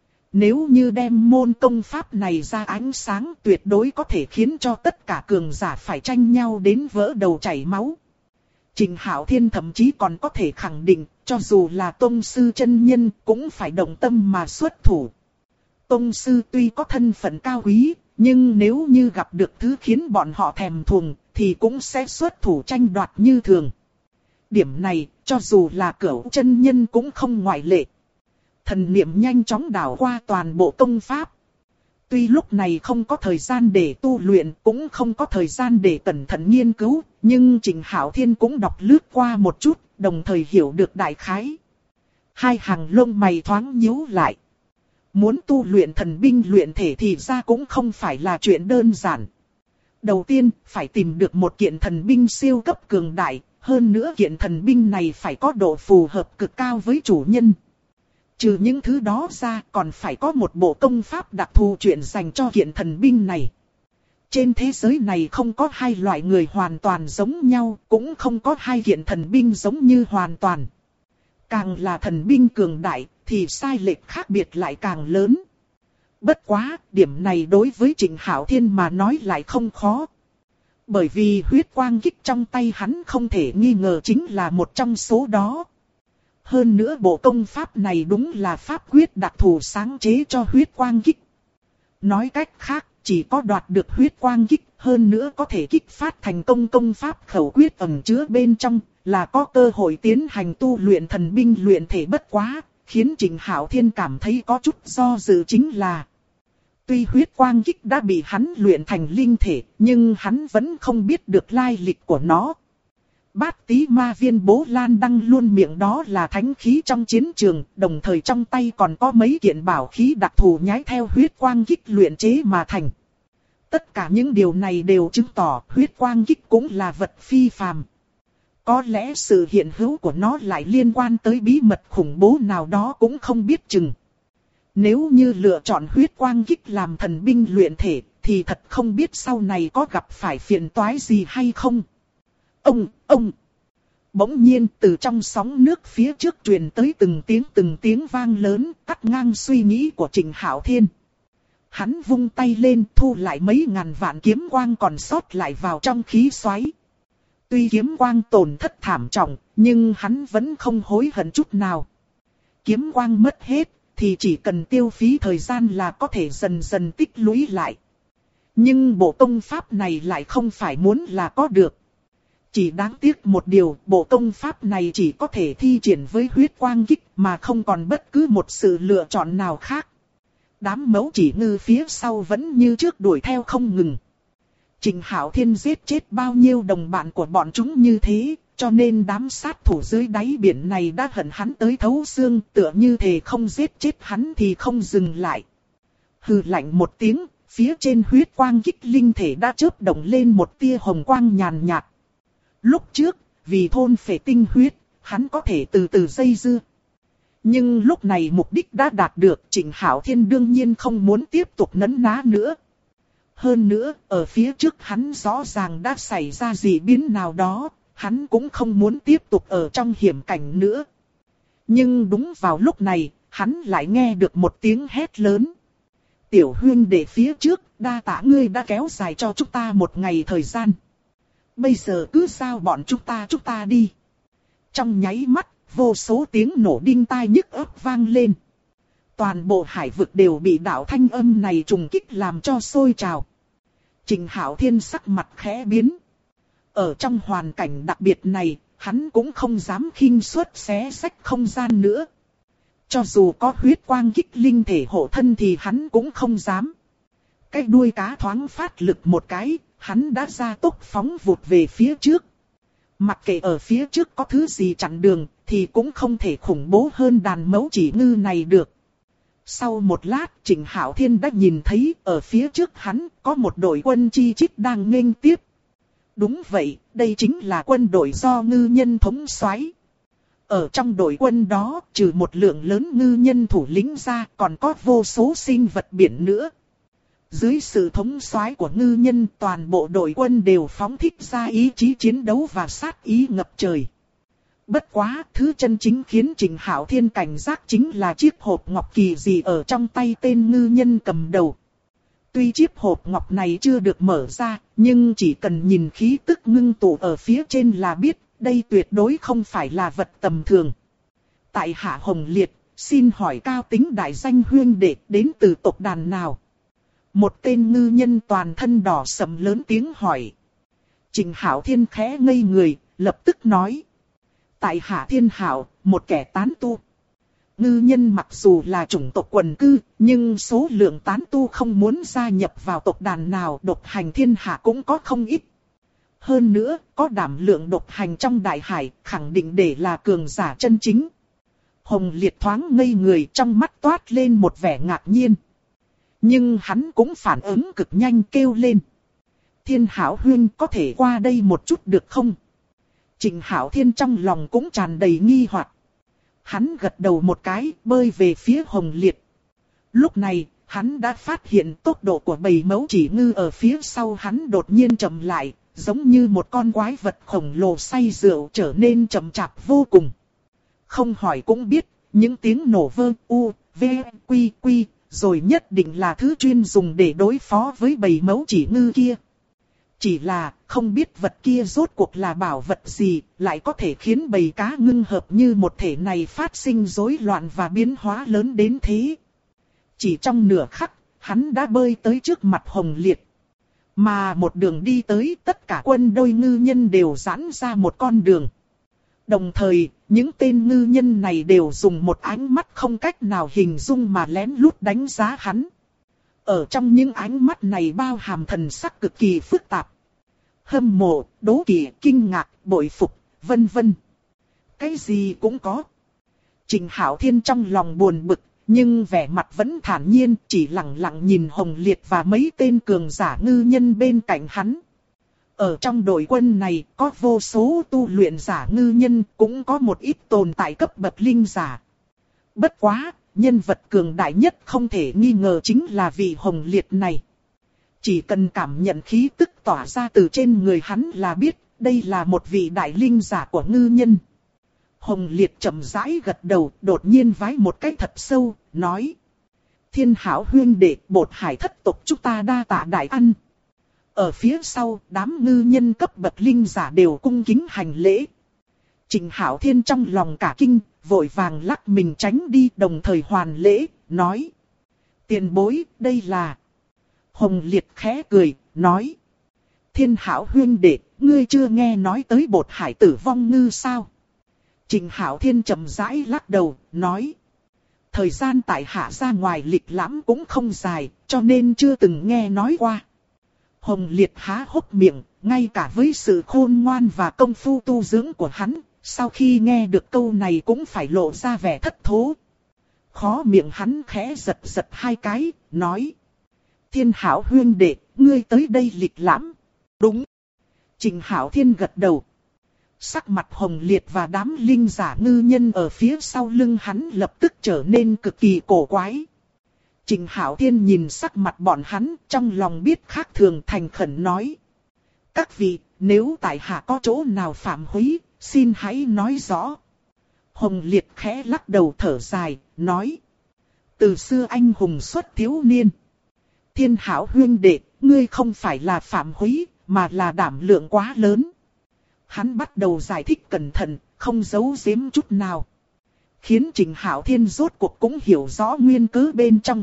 Nếu như đem môn công pháp này ra ánh sáng tuyệt đối có thể khiến cho tất cả cường giả phải tranh nhau đến vỡ đầu chảy máu. Trình Hạo Thiên thậm chí còn có thể khẳng định, cho dù là tông sư chân nhân cũng phải động tâm mà xuất thủ. Tông sư tuy có thân phận cao quý, nhưng nếu như gặp được thứ khiến bọn họ thèm thuồng, thì cũng sẽ xuất thủ tranh đoạt như thường. Điểm này, cho dù là cửu chân nhân cũng không ngoại lệ. Thần niệm nhanh chóng đảo qua toàn bộ công pháp. Tuy lúc này không có thời gian để tu luyện, cũng không có thời gian để cẩn thận nghiên cứu, nhưng Trình Hạo Thiên cũng đọc lướt qua một chút, đồng thời hiểu được đại khái. Hai hàng lông mày thoáng nhíu lại. Muốn tu luyện thần binh luyện thể thì ra cũng không phải là chuyện đơn giản. Đầu tiên, phải tìm được một kiện thần binh siêu cấp cường đại, hơn nữa kiện thần binh này phải có độ phù hợp cực cao với chủ nhân. Trừ những thứ đó ra, còn phải có một bộ công pháp đặc thù chuyên dành cho kiện thần binh này. Trên thế giới này không có hai loại người hoàn toàn giống nhau, cũng không có hai kiện thần binh giống như hoàn toàn. Càng là thần binh cường đại, thì sai lệch khác biệt lại càng lớn. Bất quá, điểm này đối với Trình Hạo Thiên mà nói lại không khó. Bởi vì huyết quang kích trong tay hắn không thể nghi ngờ chính là một trong số đó. Hơn nữa bộ công pháp này đúng là pháp quyết đặc thù sáng chế cho huyết quang kích. Nói cách khác, chỉ có đoạt được huyết quang kích, hơn nữa có thể kích phát thành công pháp khẩu quyết ẩn chứa bên trong, là có cơ hội tiến hành tu luyện thần binh luyện thể. Bất quá, khiến Trình Hạo Thiên cảm thấy có chút do dự chính là, tuy huyết quang kích đã bị hắn luyện thành linh thể, nhưng hắn vẫn không biết được lai lịch của nó. Bát Tí Ma Viên Bố Lan Đăng luôn miệng đó là thánh khí trong chiến trường, đồng thời trong tay còn có mấy kiện bảo khí đặc thù nhái theo huyết quang kích luyện chế mà thành. Tất cả những điều này đều chứng tỏ huyết quang kích cũng là vật phi phàm. Có lẽ sự hiện hữu của nó lại liên quan tới bí mật khủng bố nào đó cũng không biết chừng. Nếu như lựa chọn huyết quang kích làm thần binh luyện thể, thì thật không biết sau này có gặp phải phiền toái gì hay không. Ông! Bỗng nhiên từ trong sóng nước phía trước truyền tới từng tiếng vang lớn, cắt ngang suy nghĩ của Trình Hạo Thiên. Hắn vung tay lên thu lại mấy ngàn vạn kiếm quang còn sót lại vào trong khí xoáy. Tuy kiếm quang tổn thất thảm trọng, nhưng hắn vẫn không hối hận chút nào. Kiếm quang mất hết, thì chỉ cần tiêu phí thời gian là có thể dần dần tích lũy lại. Nhưng bộ công pháp này lại không phải muốn là có được. Chỉ đáng tiếc một điều, bộ công pháp này chỉ có thể thi triển với huyết quang kích mà không còn bất cứ một sự lựa chọn nào khác. Đám Mẫu Chỉ Ngư phía sau vẫn như trước đuổi theo không ngừng. Trình Hạo Thiên giết chết bao nhiêu đồng bạn của bọn chúng như thế, cho nên đám sát thủ dưới đáy biển này đã hận hắn tới thấu xương, tựa như thể không giết chết hắn thì không dừng lại. Hừ lạnh một tiếng, phía trên huyết quang kích linh thể đã chớp động lên một tia hồng quang nhàn nhạt. Lúc trước, vì thôn phệ tinh huyết, hắn có thể từ từ dây dưa. Nhưng lúc này mục đích đã đạt được, Trình Hạo Thiên đương nhiên không muốn tiếp tục nấn ná nữa. Hơn nữa, ở phía trước hắn rõ ràng đã xảy ra dị biến nào đó, hắn cũng không muốn tiếp tục ở trong hiểm cảnh nữa. Nhưng đúng vào lúc này, hắn lại nghe được một tiếng hét lớn. Tiểu huynh đệ phía trước, đa tạ ngươi đã kéo dài cho chúng ta một ngày thời gian. Bây giờ cứ sao bọn chúng ta đi. Trong nháy mắt, vô số tiếng nổ đinh tai nhức óc vang lên. Toàn bộ hải vực đều bị đạo thanh âm này trùng kích làm cho sôi trào. Trình Hạo Thiên sắc mặt khẽ biến. Ở trong hoàn cảnh đặc biệt này, hắn cũng không dám khinh suất xé xách không gian nữa. Cho dù có huyết quang kích linh thể hộ thân thì hắn cũng không dám. Cái đuôi cá thoáng phát lực một cái, hắn đã ra tốc phóng vụt về phía trước. Mặc kệ ở phía trước có thứ gì chặn đường, thì cũng không thể khủng bố hơn đàn Mẫu Chỉ Ngư này được. Sau một lát, Trình Hạo Thiên đã nhìn thấy ở phía trước hắn có một đội quân chi chít đang nghênh tiếp. Đúng vậy, đây chính là quân đội do ngư nhân thống soái. Ở trong đội quân đó, trừ một lượng lớn ngư nhân thủ lĩnh ra, còn có vô số sinh vật biển nữa. Dưới sự thống soái của ngư nhân, toàn bộ đội quân đều phóng thích ra ý chí chiến đấu và sát ý ngập trời. Bất quá, thứ chân chính khiến Trình Hạo Thiên cảnh giác chính là chiếc hộp ngọc kỳ dị ở trong tay tên ngư nhân cầm đầu. Tuy chiếc hộp ngọc này chưa được mở ra, nhưng chỉ cần nhìn khí tức ngưng tụ ở phía trên là biết, đây tuyệt đối không phải là vật tầm thường. Tại hạ Hồng Liệt, xin hỏi cao tính đại danh huynh đệ đến từ tộc đàn nào? Một tên ngư nhân toàn thân đỏ sẫm lớn tiếng hỏi. Trình Hạo Thiên khẽ ngây người, lập tức nói. Tại hạ Thiên Hạo, một kẻ tán tu. Ngư nhân mặc dù là chủng tộc quần cư, nhưng số lượng tán tu không muốn gia nhập vào tộc đàn nào độc hành thiên hạ cũng có không ít. Hơn nữa, có đảm lượng độc hành trong đại hải, khẳng định để là cường giả chân chính. Hồng Liệt thoáng ngây người, trong mắt toát lên một vẻ ngạc nhiên. Nhưng hắn cũng phản ứng cực nhanh, kêu lên. Thiên Hảo huynh có thể qua đây một chút được không? Trình Hạo Thiên trong lòng cũng tràn đầy nghi hoặc. Hắn gật đầu một cái, bơi về phía Hồng Liệt. Lúc này, hắn đã phát hiện tốc độ của bầy Mẫu Chỉ Ngư ở phía sau hắn đột nhiên chậm lại, giống như một con quái vật khổng lồ say rượu trở nên chậm chạp vô cùng. Không hỏi cũng biết, những tiếng nổ vơ u, v, quy quy, rồi nhất định là thứ chuyên dùng để đối phó với bầy Mẫu Chỉ Ngư kia. Chỉ là, không biết vật kia rốt cuộc là bảo vật gì, lại có thể khiến bầy cá ngưng hợp như một thể này phát sinh rối loạn và biến hóa lớn đến thế. Chỉ trong nửa khắc, hắn đã bơi tới trước mặt Hồng Liệt. Mà một đường đi tới, tất cả quân đôi ngư nhân đều giãn ra một con đường. Đồng thời, những tên ngư nhân này đều dùng một ánh mắt không cách nào hình dung mà lén lút đánh giá hắn. Ở trong những ánh mắt này bao hàm thần sắc cực kỳ phức tạp. Hâm mộ, đố kỵ, kinh ngạc, bội phục, vân vân. Cái gì cũng có. Trình Hạo Thiên trong lòng buồn bực, nhưng vẻ mặt vẫn thản nhiên, chỉ lặng lặng nhìn Hồng Liệt và mấy tên cường giả ngư nhân bên cạnh hắn. Ở trong đội quân này có vô số tu luyện giả ngư nhân, cũng có một ít tồn tại cấp bậc linh giả. Bất quá, nhân vật cường đại nhất không thể nghi ngờ chính là vị Hồng Liệt này. Chỉ cần cảm nhận khí tức tỏa ra từ trên người hắn là biết, đây là một vị đại linh giả của ngư nhân. Hồng Liệt chậm rãi gật đầu, đột nhiên vái một cái thật sâu, nói. Thiên Hảo huynh đệ, bột hải thất tộc chúng ta đa tạ đại ân. Ở phía sau, đám ngư nhân cấp bậc linh giả đều cung kính hành lễ. Trình Hạo Thiên trong lòng cả kinh, vội vàng lắc mình tránh đi, đồng thời hoàn lễ, nói. Tiền bối, đây là... Hồng Liệt khẽ cười, nói. Thiên Hảo huynh đệ, ngươi chưa nghe nói tới bột hải tử vong ngư sao? Trình Hạo Thiên chậm rãi lắc đầu, nói. Thời gian tại hạ ra ngoài lịch lãm cũng không dài, cho nên chưa từng nghe nói qua. Hồng Liệt há hốc miệng, ngay cả với sự khôn ngoan và công phu tu dưỡng của hắn, sau khi nghe được câu này cũng phải lộ ra vẻ thất thố. Khó miệng hắn khẽ giật giật hai cái, nói. Thiên Hảo huynh đệ, ngươi tới đây lịch lãm. Đúng. Trình Hạo Thiên gật đầu. Sắc mặt Hồng Liệt và đám linh giả ngư nhân ở phía sau lưng hắn lập tức trở nên cực kỳ cổ quái. Trình Hạo Thiên nhìn sắc mặt bọn hắn, trong lòng biết khác thường, thành khẩn nói. Các vị, nếu tại hạ có chỗ nào phạm húy, xin hãy nói rõ. Hồng Liệt khẽ lắc đầu thở dài, nói. Từ xưa anh hùng xuất thiếu niên. Thiên Hảo huynh đệ, ngươi không phải là phạm húy, mà là đảm lượng quá lớn. Hắn bắt đầu giải thích cẩn thận, không giấu giếm chút nào. Khiến Trình Hạo Thiên rốt cuộc cũng hiểu rõ nguyên cớ bên trong.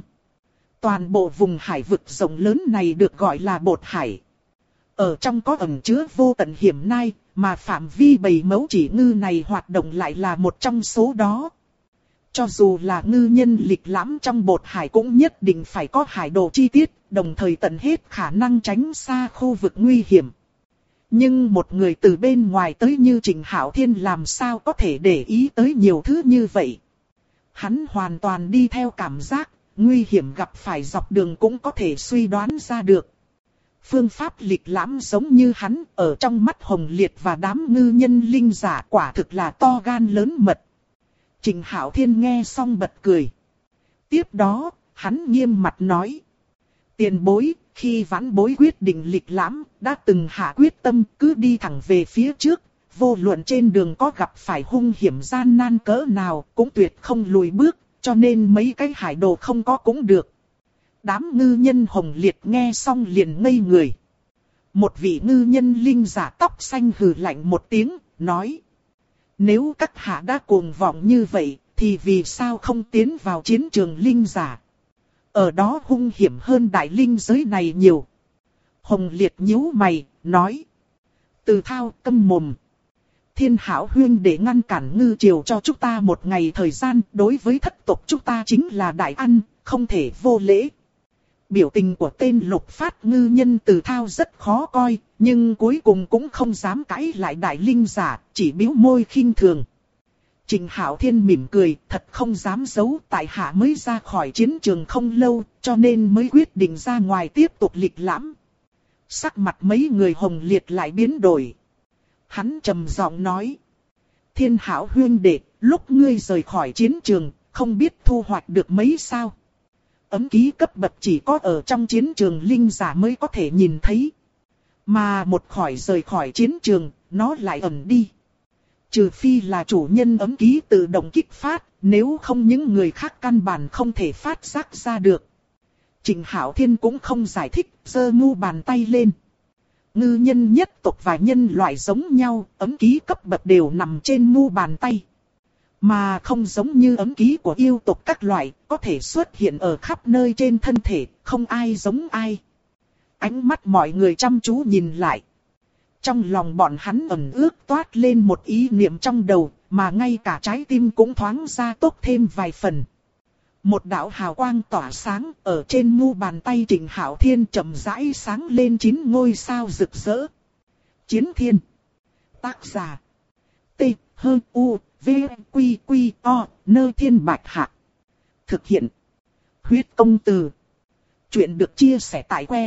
Toàn bộ vùng hải vực rộng lớn này được gọi là bột hải. Ở trong có ẩn chứa vô tận hiểm nai, mà phạm vi bầy mẫu chỉ ngư này hoạt động lại là một trong số đó. Cho dù là ngư nhân lịch lãm trong bột hải cũng nhất định phải có hải đồ chi tiết, đồng thời tận hết khả năng tránh xa khu vực nguy hiểm. Nhưng một người từ bên ngoài tới như Trình Hạo Thiên làm sao có thể để ý tới nhiều thứ như vậy. Hắn hoàn toàn đi theo cảm giác, nguy hiểm gặp phải dọc đường cũng có thể suy đoán ra được. Phương pháp lịch lãm giống như hắn ở trong mắt Hồng Liệt và đám ngư nhân linh giả quả thực là to gan lớn mật. Trình Hạo Thiên nghe xong bật cười. Tiếp đó, hắn nghiêm mặt nói. Tiền bối, khi vãn bối quyết định lịch lãm, đã từng hạ quyết tâm cứ đi thẳng về phía trước. Vô luận trên đường có gặp phải hung hiểm gian nan cỡ nào cũng tuyệt không lùi bước, cho nên mấy cái hải đồ không có cũng được. Đám ngư nhân Hồng Liệt nghe xong liền ngây người. Một vị ngư nhân linh giả tóc xanh hừ lạnh một tiếng, nói. Nếu các hạ đã cuồng vọng như vậy, thì vì sao không tiến vào chiến trường linh giả? Ở đó hung hiểm hơn đại linh giới này nhiều. Hồng Liệt nhíu mày, nói. Từ Thao câm mồm. Thiên Hảo huynh để ngăn cản ngư triều cho chúng ta một ngày thời gian, đối với thất tộc chúng ta chính là đại ăn, không thể vô lễ. Biểu tình của tên lục phát ngư nhân Từ Thao rất khó coi, nhưng cuối cùng cũng không dám cãi lại đại linh giả, chỉ bĩu môi khinh thường. Trình Hạo Thiên mỉm cười, thật không dám giấu, tại hạ mới ra khỏi chiến trường không lâu, cho nên mới quyết định ra ngoài tiếp tục lịch lãm. Sắc mặt mấy người Hồng Liệt lại biến đổi. Hắn trầm giọng nói. Thiên Hảo huynh đệ, lúc ngươi rời khỏi chiến trường, không biết thu hoạch được mấy sao? Ấm ký cấp bậc chỉ có ở trong chiến trường linh giả mới có thể nhìn thấy. Mà một khỏi rời khỏi chiến trường, nó lại ẩn đi. Trừ phi là chủ nhân ấm ký tự động kích phát, nếu không những người khác căn bản không thể phát giác ra được. Trình Hạo Thiên cũng không giải thích, giơ mu bàn tay lên. Ngư nhân nhất tộc và nhân loại giống nhau, ấm ký cấp bậc đều nằm trên mu bàn tay. Mà không giống như ấm ký của yêu tộc các loại, có thể xuất hiện ở khắp nơi trên thân thể, không ai giống ai. Ánh mắt mọi người chăm chú nhìn lại. Trong lòng bọn hắn ẩn ước toát lên một ý niệm trong đầu, mà ngay cả trái tim cũng thoáng ra tốt thêm vài phần. Một đạo hào quang tỏa sáng ở trên mu bàn tay Trình Hạo Thiên chậm rãi sáng lên 9 ngôi sao rực rỡ. Chiến Thiên. Tác giả. T. H. U. V. Quy. Quy. O. Nơ Thiên Bạch Hạc. Thực hiện. Huyết Công Từ. Chuyện được chia sẻ tại que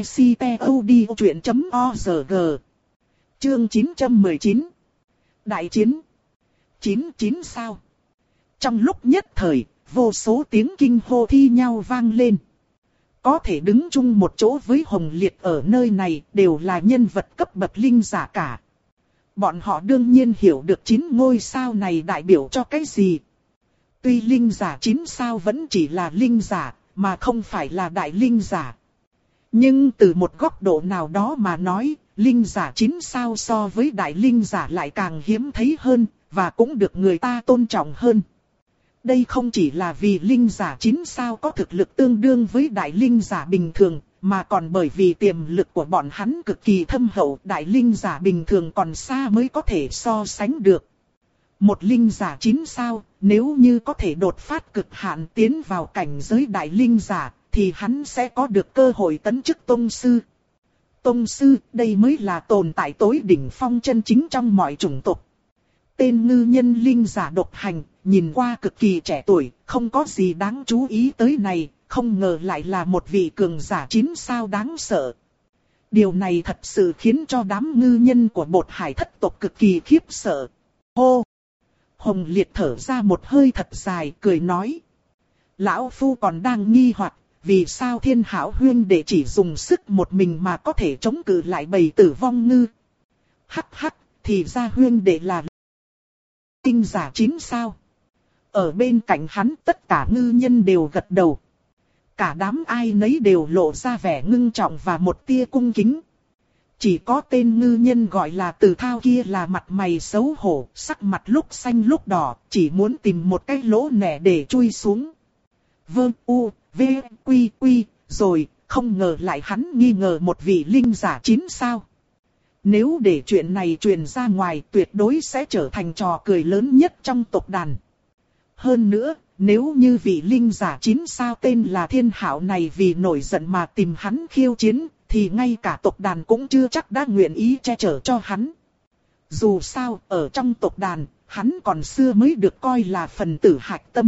ctod.org. Chương 919. Đại chiến. 99 sao. Trong lúc nhất thời, vô số tiếng kinh hô thi nhau vang lên. Có thể đứng chung một chỗ với Hồng Liệt ở nơi này đều là nhân vật cấp bậc linh giả cả. Bọn họ đương nhiên hiểu được 9 ngôi sao này đại biểu cho cái gì. Tuy linh giả 9 sao vẫn chỉ là linh giả, mà không phải là đại linh giả. Nhưng từ một góc độ nào đó mà nói, linh giả 9 sao so với đại linh giả lại càng hiếm thấy hơn, và cũng được người ta tôn trọng hơn. Đây không chỉ là vì linh giả 9 sao có thực lực tương đương với đại linh giả bình thường, mà còn bởi vì tiềm lực của bọn hắn cực kỳ thâm hậu, đại linh giả bình thường còn xa mới có thể so sánh được. Một linh giả 9 sao, nếu như có thể đột phát cực hạn tiến vào cảnh giới đại linh giả, thì hắn sẽ có được cơ hội tấn chức tông sư. Tông sư, đây mới là tồn tại tối đỉnh phong chân chính trong mọi chủng tộc. Tên ngư nhân linh giả độc hành, nhìn qua cực kỳ trẻ tuổi, không có gì đáng chú ý tới này, không ngờ lại là một vị cường giả 9 sao đáng sợ. Điều này thật sự khiến cho đám ngư nhân của Bột Hải thất tộc cực kỳ khiếp sợ. Hô! Hồng Liệt thở ra một hơi thật dài, cười nói. Lão Phu còn đang nghi hoặc, vì sao Thiên Hảo huyên đệ chỉ dùng sức một mình mà có thể chống cự lại bầy tử vong ngư. Hắc hắc, thì ra huyên đệ là tinh giả 9 sao. Ở bên cạnh hắn tất cả ngư nhân đều gật đầu. Cả đám ai nấy đều lộ ra vẻ ngưng trọng và một tia cung kính. Chỉ có tên ngư nhân gọi là Từ Thao kia là mặt mày xấu hổ, sắc mặt lúc xanh lúc đỏ, chỉ muốn tìm một cái lỗ nẻ để chui xuống. Vương U, V, Quy, Quy, rồi, không ngờ lại hắn nghi ngờ một vị linh giả 9 sao. Nếu để chuyện này truyền ra ngoài tuyệt đối sẽ trở thành trò cười lớn nhất trong tộc đàn. Hơn nữa, nếu như vị linh giả 9 sao tên là Thiên Hảo này vì nổi giận mà tìm hắn khiêu chiến, thì ngay cả tộc đàn cũng chưa chắc đã nguyện ý che chở cho hắn. Dù sao, ở trong tộc đàn, hắn còn xưa mới được coi là phần tử hạch tâm.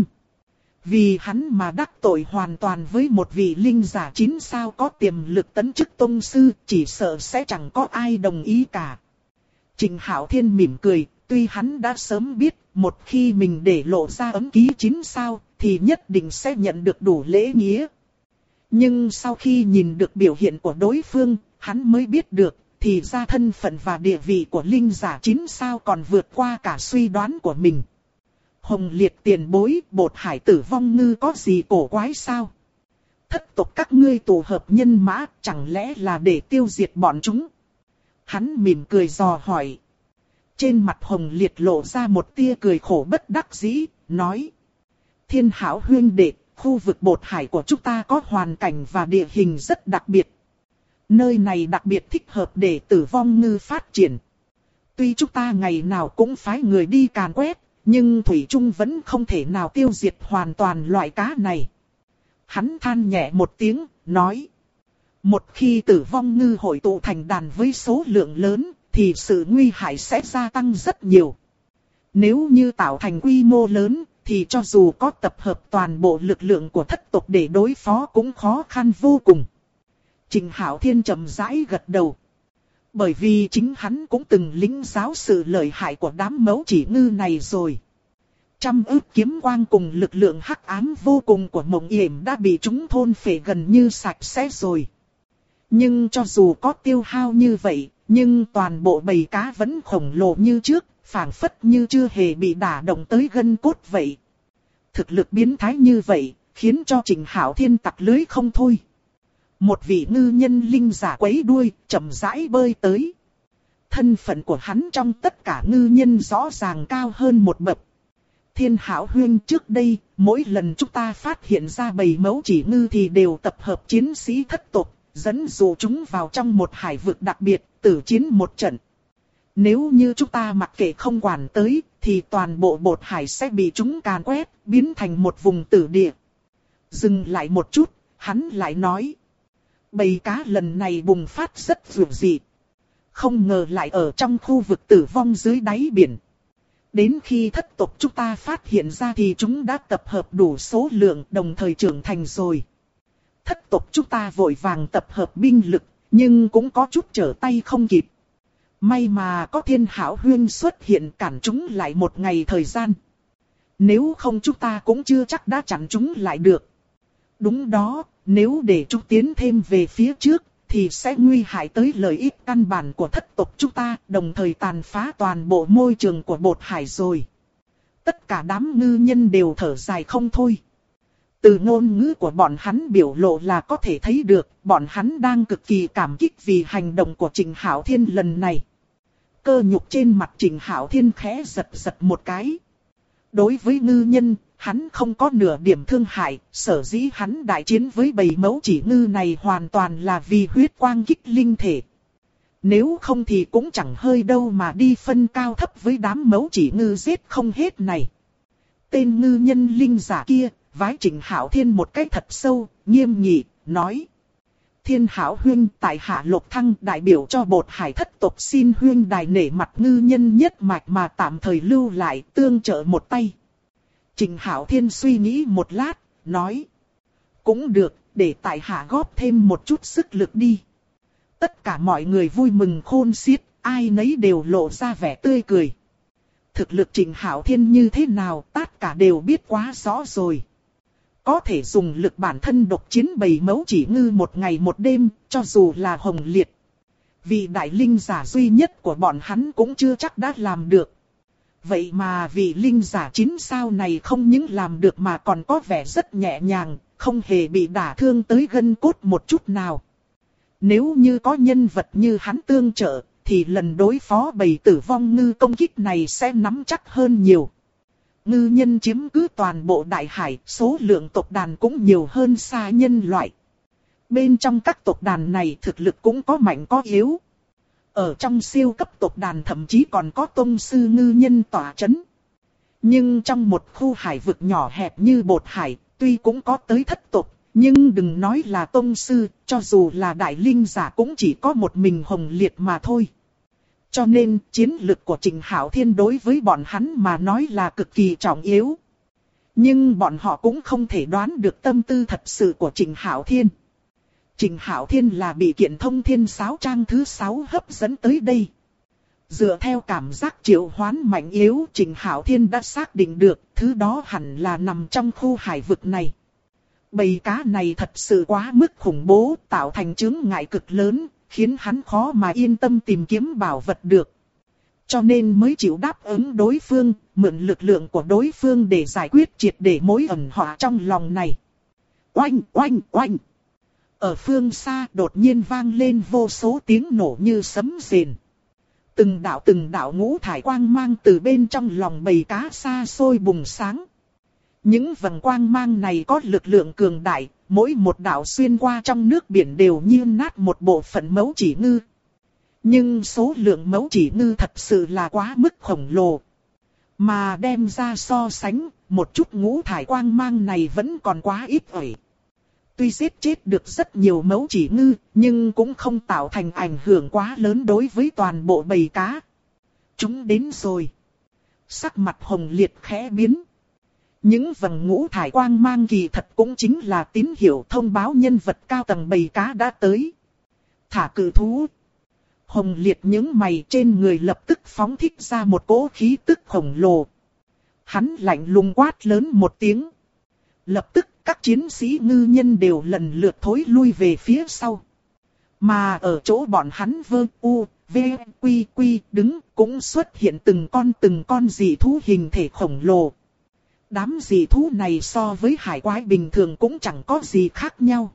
Vì hắn mà đắc tội hoàn toàn với một vị linh giả 9 sao có tiềm lực tấn chức tông sư, chỉ sợ sẽ chẳng có ai đồng ý cả. Trịnh Hạo Thiên mỉm cười, tuy hắn đã sớm biết, một khi mình để lộ ra ấm ký 9 sao, thì nhất định sẽ nhận được đủ lễ nghĩa. Nhưng sau khi nhìn được biểu hiện của đối phương, hắn mới biết được, thì ra thân phận và địa vị của linh giả 9 sao còn vượt qua cả suy đoán của mình. Hồng Liệt tiền bối, Bột Hải tử vong ngư có gì cổ quái sao? Thất tộc các ngươi tụ hợp nhân mã, chẳng lẽ là để tiêu diệt bọn chúng? Hắn mỉm cười dò hỏi. Trên mặt Hồng Liệt lộ ra một tia cười khổ bất đắc dĩ, nói. Thiên Hảo huyên đệ, khu vực Bột Hải của chúng ta có hoàn cảnh và địa hình rất đặc biệt. Nơi này đặc biệt thích hợp để tử vong ngư phát triển. Tuy chúng ta ngày nào cũng phái người đi càn quét, nhưng Thủy Trung vẫn không thể nào tiêu diệt hoàn toàn loại cá này. Hắn than nhẹ một tiếng, nói. Một khi tử vong ngư hội tụ thành đàn với số lượng lớn, thì sự nguy hại sẽ gia tăng rất nhiều. Nếu như tạo thành quy mô lớn, thì cho dù có tập hợp toàn bộ lực lượng của thất tộc để đối phó cũng khó khăn vô cùng. Trịnh Hạo Thiên chậm rãi gật đầu. Bởi vì chính hắn cũng từng lĩnh giáo sự lợi hại của đám mẫu chỉ ngư này rồi. Trăm ức kiếm quang cùng lực lượng hắc ám vô cùng của Mộng Yểm đã bị chúng thôn phệ gần như sạch sẽ rồi. Nhưng cho dù có tiêu hao như vậy, nhưng toàn bộ bầy cá vẫn khổng lồ như trước, phảng phất như chưa hề bị đả động tới gân cốt vậy. Thực lực biến thái như vậy, khiến cho Trịnh Hạo Thiên tặc lưới không thôi. Một vị ngư nhân linh giả quấy đuôi, chậm rãi bơi tới. Thân phận của hắn trong tất cả ngư nhân rõ ràng cao hơn một bậc. Thiên Hảo huyên, trước đây, mỗi lần chúng ta phát hiện ra bầy mẫu chỉ ngư thì đều tập hợp chiến sĩ thất tộc, dẫn dụ chúng vào trong một hải vực đặc biệt, tử chiến một trận. Nếu như chúng ta mặc kệ không quản tới, thì toàn bộ Bột Hải sẽ bị chúng càn quét, biến thành một vùng tử địa. Dừng lại một chút, hắn lại nói. Bầy cá lần này bùng phát rất dữ dị. Không ngờ lại ở trong khu vực tử vong dưới đáy biển. Đến khi thất tộc chúng ta phát hiện ra thì chúng đã tập hợp đủ số lượng, đồng thời trưởng thành rồi. Thất tộc chúng ta vội vàng tập hợp binh lực, nhưng cũng có chút trở tay không kịp. May mà có Thiên Hảo huyên xuất hiện cản chúng lại một ngày thời gian. Nếu không chúng ta cũng chưa chắc đã chặn chúng lại được. Đúng đó, nếu để chúng tiến thêm về phía trước, thì sẽ nguy hại tới lợi ích căn bản của thất tộc chúng ta, đồng thời tàn phá toàn bộ môi trường của Bột Hải rồi. Tất cả đám ngư nhân đều thở dài không thôi. Từ ngôn ngữ của bọn hắn biểu lộ là có thể thấy được, bọn hắn đang cực kỳ cảm kích vì hành động của Trịnh Hạo Thiên lần này. Cơ nhục trên mặt Trịnh Hạo Thiên khẽ giật giật một cái. Đối với ngư nhân, hắn không có nửa điểm thương hại, sở dĩ hắn đại chiến với bầy mẫu chỉ ngư này hoàn toàn là vì huyết quang kích linh thể. Nếu không thì cũng chẳng hơi đâu mà đi phân cao thấp với đám mẫu chỉ ngư giết không hết này. Tên ngư nhân linh giả kia, vái Trịnh Hạo Thiên một cái thật sâu, nghiêm nghị, nói. Thiên Hảo huynh, tại hạ Lục Thăng đại biểu cho Bột Hải thất tộc xin huynh đài nể mặt ngư nhân nhất mạch mà tạm thời lưu lại tương trợ một tay. Trịnh Hạo Thiên suy nghĩ một lát, nói. Cũng được, để tại hạ góp thêm một chút sức lực đi. Tất cả mọi người vui mừng khôn xiết, ai nấy đều lộ ra vẻ tươi cười. Thực lực Trịnh Hạo Thiên như thế nào, tất cả đều biết quá rõ rồi. Có thể dùng lực bản thân độc chiến bầy mẫu chỉ ngư một ngày một đêm, cho dù là Hồng Liệt. Vị đại linh giả duy nhất của bọn hắn cũng chưa chắc đã làm được. Vậy mà vị linh giả 9 sao này không những làm được mà còn có vẻ rất nhẹ nhàng, không hề bị đả thương tới gân cốt một chút nào. Nếu như có nhân vật như hắn tương trợ, thì lần đối phó bầy tử vong ngư công kích này sẽ nắm chắc hơn nhiều. Ngư nhân chiếm cứ toàn bộ đại hải, số lượng tộc đàn cũng nhiều hơn xa nhân loại. Bên trong các tộc đàn này thực lực cũng có mạnh có yếu. Ở trong siêu cấp tộc đàn thậm chí còn có tông sư ngư nhân tỏa chấn. Nhưng trong một khu hải vực nhỏ hẹp như Bột Hải, tuy cũng có tới thất tộc, nhưng đừng nói là tông sư, cho dù là đại linh giả cũng chỉ có một mình Hồng Liệt mà thôi. Cho nên chiến lực của Trịnh Hạo Thiên đối với bọn hắn mà nói là cực kỳ trọng yếu. Nhưng bọn họ cũng không thể đoán được tâm tư thật sự của Trịnh Hạo Thiên. Trịnh Hạo Thiên là bị kiện thông thiên sáo trang thứ 6 hấp dẫn tới đây. Dựa theo cảm giác triệu hoán mạnh yếu, Trịnh Hạo Thiên đã xác định được thứ đó hẳn là nằm trong khu hải vực này. Bầy cá này thật sự quá mức khủng bố, tạo thành chướng ngại cực lớn, khiến hắn khó mà yên tâm tìm kiếm bảo vật được. Cho nên mới chịu đáp ứng đối phương, mượn lực lượng của đối phương để giải quyết triệt để mối ẩn họa trong lòng này. Oanh, oanh, oanh. Ở phương xa đột nhiên vang lên vô số tiếng nổ như sấm rền. Từng đạo ngũ thải quang mang từ bên trong lòng bầy cá xa xôi bùng sáng. Những vầng quang mang này có lực lượng cường đại, mỗi một đạo xuyên qua trong nước biển đều như nát một bộ phận mẫu chỉ ngư. Nhưng số lượng mẫu chỉ ngư thật sự là quá mức khổng lồ. Mà đem ra so sánh, một chút ngũ thải quang mang này vẫn còn quá ít ỏi. Tuy giết chết được rất nhiều mẫu chỉ ngư, nhưng cũng không tạo thành ảnh hưởng quá lớn đối với toàn bộ bầy cá. Chúng đến rồi. Sắc mặt Hồng Liệt khẽ biến. Những vầng ngũ thải quang mang kỳ thật cũng chính là tín hiệu thông báo nhân vật cao tầng bầy cá đã tới. Thả cự thú. Hồng Liệt những mày trên người lập tức phóng thích ra một cỗ khí tức khổng lồ. Hắn lạnh lùng quát lớn một tiếng. Lập tức các chiến sĩ ngư nhân đều lần lượt thối lui về phía sau. Mà ở chỗ bọn hắn vơ u, v, quy quy đứng cũng xuất hiện từng con dị thú hình thể khổng lồ. Đám dị thú này so với hải quái bình thường cũng chẳng có gì khác nhau.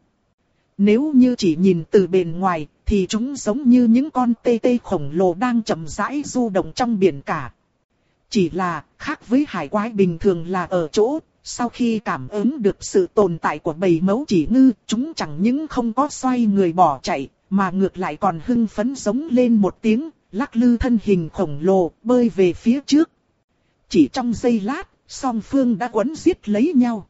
Nếu như chỉ nhìn từ bên ngoài thì chúng giống như những con tê tê khổng lồ đang chậm rãi du động trong biển cả. Chỉ là khác với hải quái bình thường là ở chỗ, sau khi cảm ứng được sự tồn tại của bầy mẫu chỉ ngư, chúng chẳng những không có xoay người bỏ chạy, mà ngược lại còn hưng phấn giống lên một tiếng, lắc lư thân hình khổng lồ, bơi về phía trước. Chỉ trong giây lát, song phương đã quấn giết lấy nhau.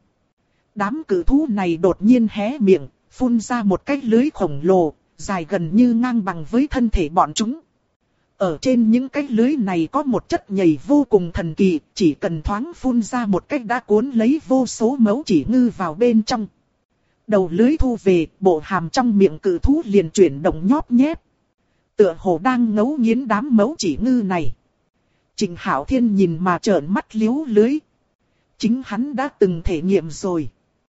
Đám cự thú này đột nhiên hé miệng, phun ra một cái lưới khổng lồ, dài gần như ngang bằng với thân thể bọn chúng. Ở trên những cái lưới này có một chất nhầy vô cùng thần kỳ, chỉ cần thoáng phun ra một cách đã cuốn lấy vô số mẫu chỉ ngư vào bên trong. Đầu lưới thu về, bộ hàm trong miệng cự thú liền chuyển động nhóp nhép. Tựa hồ đang ngấu nghiến đám mẫu chỉ ngư này. Trịnh Hạo Thiên nhìn mà trợn mắt liếu lưới. Chính hắn đã từng thể nghiệm rồi.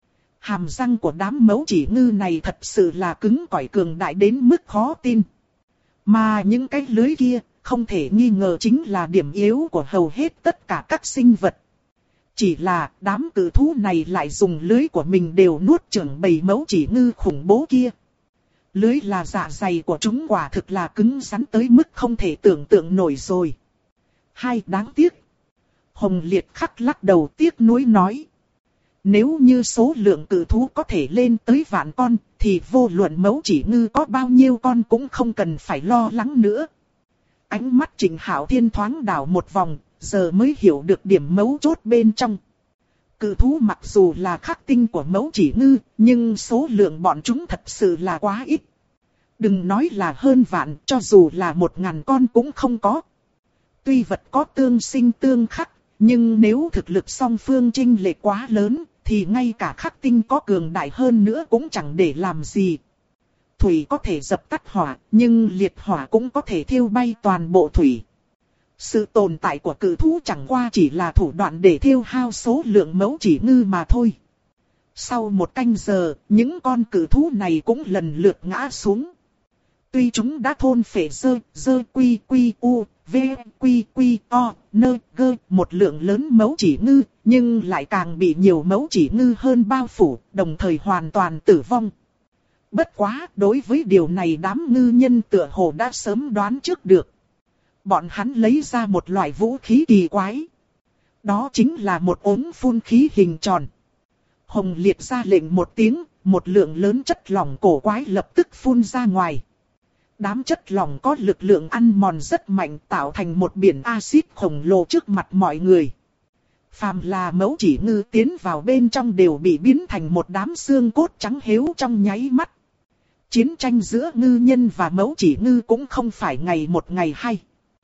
Hàm răng của đám mẫu chỉ ngư này thật sự là cứng cỏi cường đại đến mức khó tin. Mà những cái lưới kia, không thể nghi ngờ chính là điểm yếu của hầu hết tất cả các sinh vật. Chỉ là đám cự thú này lại dùng lưới của mình đều nuốt chửng bầy mẫu chỉ ngư khủng bố kia. Lưới là dạ dày của chúng quả thực là cứng rắn tới mức không thể tưởng tượng nổi rồi. Hay đáng tiếc. Hồng Liệt khắc lắc đầu tiếc nuối nói. Nếu như số lượng cự thú có thể lên tới vạn con, thì vô luận Mẫu Chỉ Ngư có bao nhiêu con cũng không cần phải lo lắng nữa. Ánh mắt Trịnh Hạo Thiên thoáng đảo một vòng, giờ mới hiểu được điểm mấu chốt bên trong. Cự thú mặc dù là khắc tinh của Mẫu Chỉ Ngư, nhưng số lượng bọn chúng thật sự là quá ít. Đừng nói là hơn vạn, cho dù là 1000 con cũng không có. Tuy vật có tương sinh tương khắc, nhưng nếu thực lực song phương chênh lệch quá lớn, thì ngay cả khắc tinh có cường đại hơn nữa cũng chẳng để làm gì. Thủy có thể dập tắt hỏa, nhưng liệt hỏa cũng có thể thiêu bay toàn bộ thủy. Sự tồn tại của cự thú chẳng qua chỉ là thủ đoạn để thiêu hao số lượng Mẫu Chỉ Ngư mà thôi. Sau một canh giờ, những con cự thú này cũng lần lượt ngã xuống. Tuy chúng đã thôn phệ dơ quy quy u, v quy quy o, nơ gơ một lượng lớn Mẫu Chỉ Ngư, nhưng lại càng bị nhiều Mẫu Chỉ Ngư hơn bao phủ, đồng thời hoàn toàn tử vong. Bất quá, đối với điều này đám ngư nhân tựa hồ đã sớm đoán trước được. Bọn hắn lấy ra một loại vũ khí kỳ quái. Đó chính là một ống phun khí hình tròn. Hồng Liệt ra lệnh một tiếng, một lượng lớn chất lỏng cổ quái lập tức phun ra ngoài. Đám chất lỏng có lực lượng ăn mòn rất mạnh, tạo thành một biển axit khổng lồ trước mặt mọi người. Phàm là Mẫu Chỉ Ngư tiến vào bên trong đều bị biến thành một đám xương cốt trắng hếu trong nháy mắt. Chiến tranh giữa ngư nhân và Mẫu Chỉ Ngư cũng không phải ngày một ngày hai.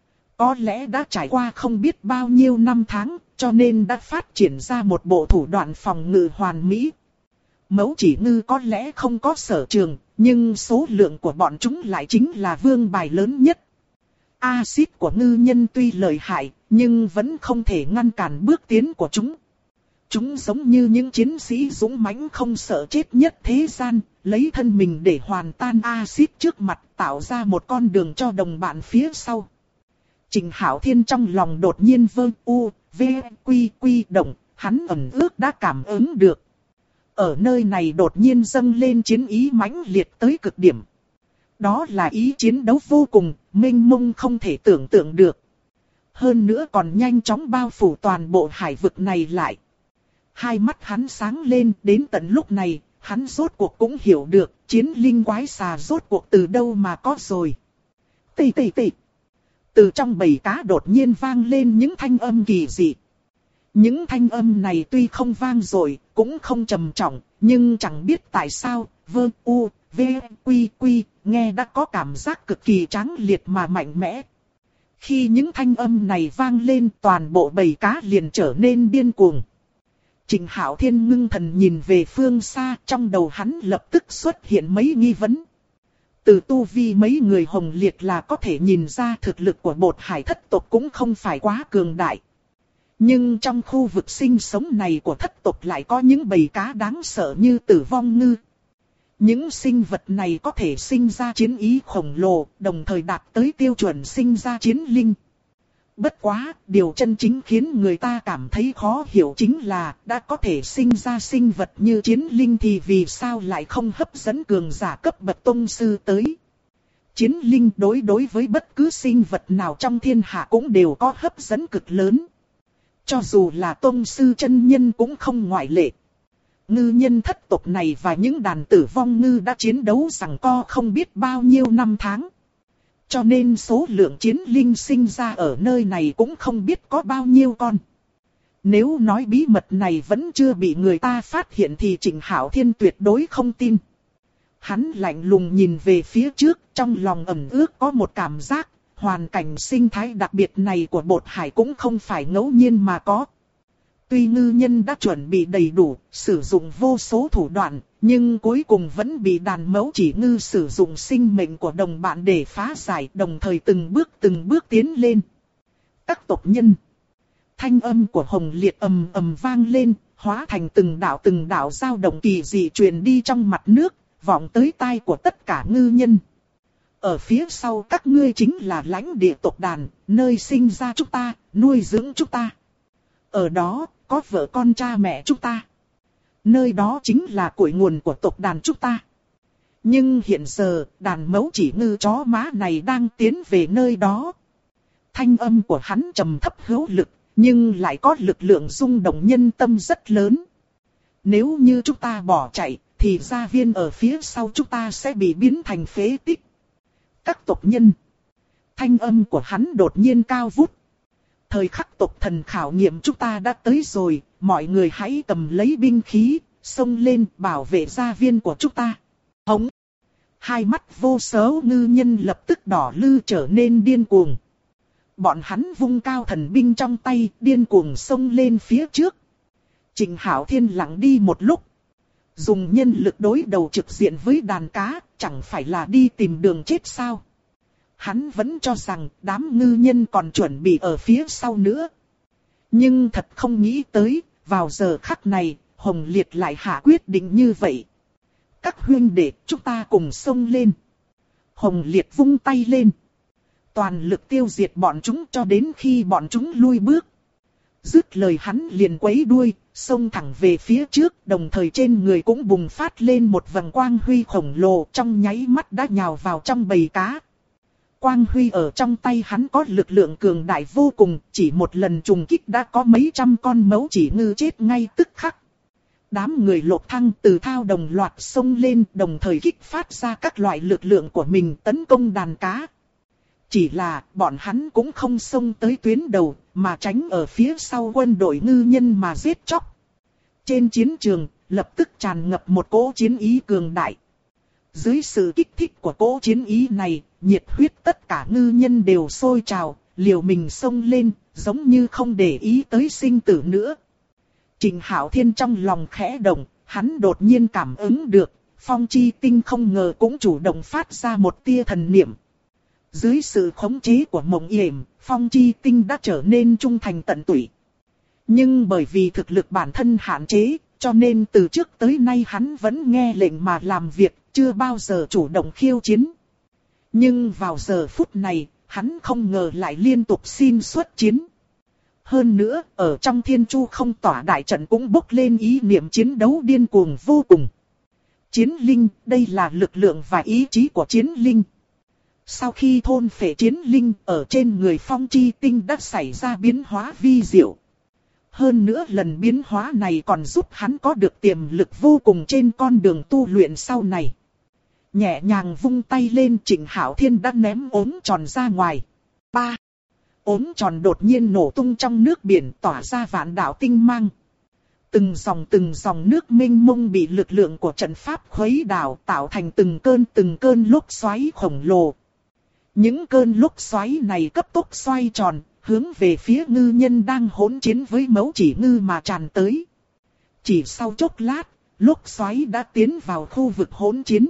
Có lẽ đã trải qua không biết bao nhiêu năm tháng, cho nên đã phát triển ra một bộ thủ đoạn phòng ngự hoàn mỹ. Mẫu Chỉ Ngư có lẽ không có sở trường, nhưng số lượng của bọn chúng lại chính là vương bài lớn nhất. Axit của ngư nhân tuy lợi hại, nhưng vẫn không thể ngăn cản bước tiến của chúng. Chúng giống như những chiến sĩ dũng mãnh không sợ chết nhất thế gian, lấy thân mình để hoàn tan axit trước mặt, tạo ra một con đường cho đồng bạn phía sau. Trịnh Hạo Thiên trong lòng đột nhiên quy động, hắn ẩn ước đã cảm ứng được. Ở nơi này đột nhiên dâng lên chiến ý mãnh liệt tới cực điểm. Đó là ý chiến đấu vô cùng, mênh mông không thể tưởng tượng được. Hơn nữa còn nhanh chóng bao phủ toàn bộ hải vực này lại. Hai mắt hắn sáng lên, đến tận lúc này, hắn rốt cuộc cũng hiểu được chiến linh quái xà rốt cuộc từ đâu mà có rồi. Tì. Từ trong bầy cá đột nhiên vang lên những thanh âm kỳ dị. Những thanh âm này tuy không vang dội, cũng không trầm trọng, nhưng chẳng biết tại sao, quy, nghe đã có cảm giác cực kỳ tráng liệt mà mạnh mẽ. Khi những thanh âm này vang lên, toàn bộ bầy cá liền trở nên điên cuồng. Trịnh Hạo Thiên ngưng thần nhìn về phương xa, trong đầu hắn lập tức xuất hiện mấy nghi vấn. Từ tu vi mấy người Hồng Liệt là có thể nhìn ra thực lực của Bột Hải thất tộc cũng không phải quá cường đại. Nhưng trong khu vực sinh sống này của thất tộc lại có những bầy cá đáng sợ như Tử Vong Ngư. Những sinh vật này có thể sinh ra chiến ý khổng lồ, đồng thời đạt tới tiêu chuẩn sinh ra chiến linh. Bất quá, điều chân chính khiến người ta cảm thấy khó hiểu chính là đã có thể sinh ra sinh vật như chiến linh thì vì sao lại không hấp dẫn cường giả cấp bậc tông sư tới. Chiến linh đối với bất cứ sinh vật nào trong thiên hạ cũng đều có hấp dẫn cực lớn. Cho dù là tông sư chân nhân cũng không ngoại lệ. Ngư nhân thất tộc này và những đàn Tử Vong Ngư đã chiến đấu giằng co không biết bao nhiêu năm tháng. Cho nên số lượng chiến linh sinh ra ở nơi này cũng không biết có bao nhiêu con. Nếu nói bí mật này vẫn chưa bị người ta phát hiện thì Trịnh Hạo Thiên tuyệt đối không tin. Hắn lạnh lùng nhìn về phía trước, trong lòng ẩn ước có một cảm giác, hoàn cảnh sinh thái đặc biệt này của Bột Hải cũng không phải ngẫu nhiên mà có. Tuy ngư nhân đã chuẩn bị đầy đủ, sử dụng vô số thủ đoạn, nhưng cuối cùng vẫn bị đàn Mẫu Chỉ Ngư sử dụng sinh mệnh của đồng bạn để phá giải, đồng thời từng bước tiến lên. Các tộc nhân. Thanh âm của Hồng Liệt ầm ầm vang lên, hóa thành từng đạo dao động kỳ dị truyền đi trong mặt nước, vọng tới tai của tất cả ngư nhân. Ở phía sau các ngươi chính là lãnh địa tộc đàn, nơi sinh ra chúng ta, nuôi dưỡng chúng ta. Ở đó, có vợ con cha mẹ chúng ta. Nơi đó chính là cội nguồn của tộc đàn chúng ta. Nhưng hiện giờ, đàn Mẫu Chỉ Ngư chó má này đang tiến về nơi đó. Thanh âm của hắn trầm thấp hữu lực, nhưng lại có lực lượng rung động nhân tâm rất lớn. Nếu như chúng ta bỏ chạy, thì gia viên ở phía sau chúng ta sẽ bị biến thành phế tích. Các tộc nhân. Thanh âm của hắn đột nhiên cao vút. Thời khắc tộc thần khảo nghiệm chúng ta đã tới rồi, mọi người hãy cầm lấy binh khí, xông lên bảo vệ gia viên của chúng ta. Hống! Hai mắt vô số ngư nhân lập tức đỏ lư trở nên điên cuồng. Bọn hắn vung cao thần binh trong tay, điên cuồng xông lên phía trước. Trịnh Hạo Thiên lặng đi một lúc. Dùng nhân lực đối đầu trực diện với đàn cá, chẳng phải là đi tìm đường chết sao? Hắn vẫn cho rằng đám ngư nhân còn chuẩn bị ở phía sau nữa. Nhưng thật không nghĩ tới, vào giờ khắc này, Hồng Liệt lại hạ quyết định như vậy. Các huynh đệ, chúng ta cùng xông lên. Hồng Liệt vung tay lên. Toàn lực tiêu diệt bọn chúng cho đến khi bọn chúng lui bước. Dứt lời hắn liền quấy đuôi, xông thẳng về phía trước, đồng thời trên người cũng bùng phát lên một vầng quang huy khổng lồ, trong nháy mắt đã nhào vào trong bầy cá. Quang huy ở trong tay hắn có lực lượng cường đại vô cùng, chỉ một lần trùng kích đã có mấy trăm con mấu chỉ ngư chết ngay tức khắc. Đám người Lột Thăng từ thao đồng loạt xông lên, đồng thời kích phát ra các loại lực lượng của mình tấn công đàn cá. Chỉ là bọn hắn cũng không xông tới tuyến đầu, mà tránh ở phía sau quân đội ngư nhân mà giết chóc. Trên chiến trường, lập tức tràn ngập một cỗ chiến ý cường đại. Dưới sự kích thích của cỗ chiến ý này, nhiệt huyết tất cả ngư nhân đều sôi trào, liều mình xông lên, giống như không để ý tới sinh tử nữa. Trịnh Hạo Thiên trong lòng khẽ động, hắn đột nhiên cảm ứng được, Phong Chi Tinh không ngờ cũng chủ động phát ra một tia thần niệm. Dưới sự khống chế của Mộng Yểm, Phong Chi Tinh đã trở nên trung thành tận tụy. Nhưng bởi vì thực lực bản thân hạn chế, cho nên từ trước tới nay hắn vẫn nghe lệnh mà làm việc, chưa bao giờ chủ động khiêu chiến. Nhưng vào giờ phút này, hắn không ngờ lại liên tục xin xuất chiến. Hơn nữa, ở trong Thiên Chu Không Tỏa đại trận cũng bốc lên ý niệm chiến đấu điên cuồng vô cùng. Chiến linh, đây là lực lượng và ý chí của chiến linh. Sau khi thôn phệ chiến linh, ở trên người Phong Chi Tinh đã xảy ra biến hóa vi diệu. Hơn nữa lần biến hóa này còn giúp hắn có được tiềm lực vô cùng trên con đường tu luyện sau này. Nhẹ nhàng vung tay lên, Trịnh Hạo Thiên đã ném ốm tròn ra ngoài. 3. Ốm tròn đột nhiên nổ tung trong nước biển, tỏa ra vạn đạo tinh mang. Từng dòng nước mênh mông bị lực lượng của trận pháp khuấy đảo, tạo thành từng cơn lốc xoáy khổng lồ. Những cơn lốc xoáy này cấp tốc xoay tròn, hướng về phía ngư nhân đang hỗn chiến với mấu chỉ ngư mà tràn tới. Chỉ sau chốc lát, lốc xoáy đã tiến vào khu vực hỗn chiến.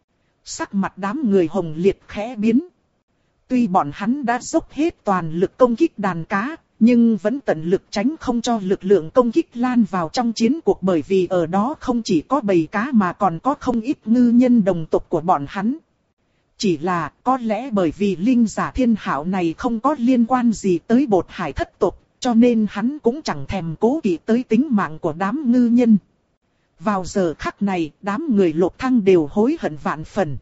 Sắc mặt đám người Hồng Liệt khẽ biến. Tuy bọn hắn đã dốc hết toàn lực công kích đàn cá, nhưng vẫn tận lực tránh không cho lực lượng công kích lan vào trong chiến cuộc, bởi vì ở đó không chỉ có bầy cá mà còn có không ít ngư nhân đồng tộc của bọn hắn. Chỉ là có lẽ bởi vì linh giả Thiên Hạo này không có liên quan gì tới Bột Hải thất tộc, cho nên hắn cũng chẳng thèm cố kỵ tới tính mạng của đám ngư nhân. Vào giờ khắc này, đám người Lột Thăng đều hối hận vạn phần.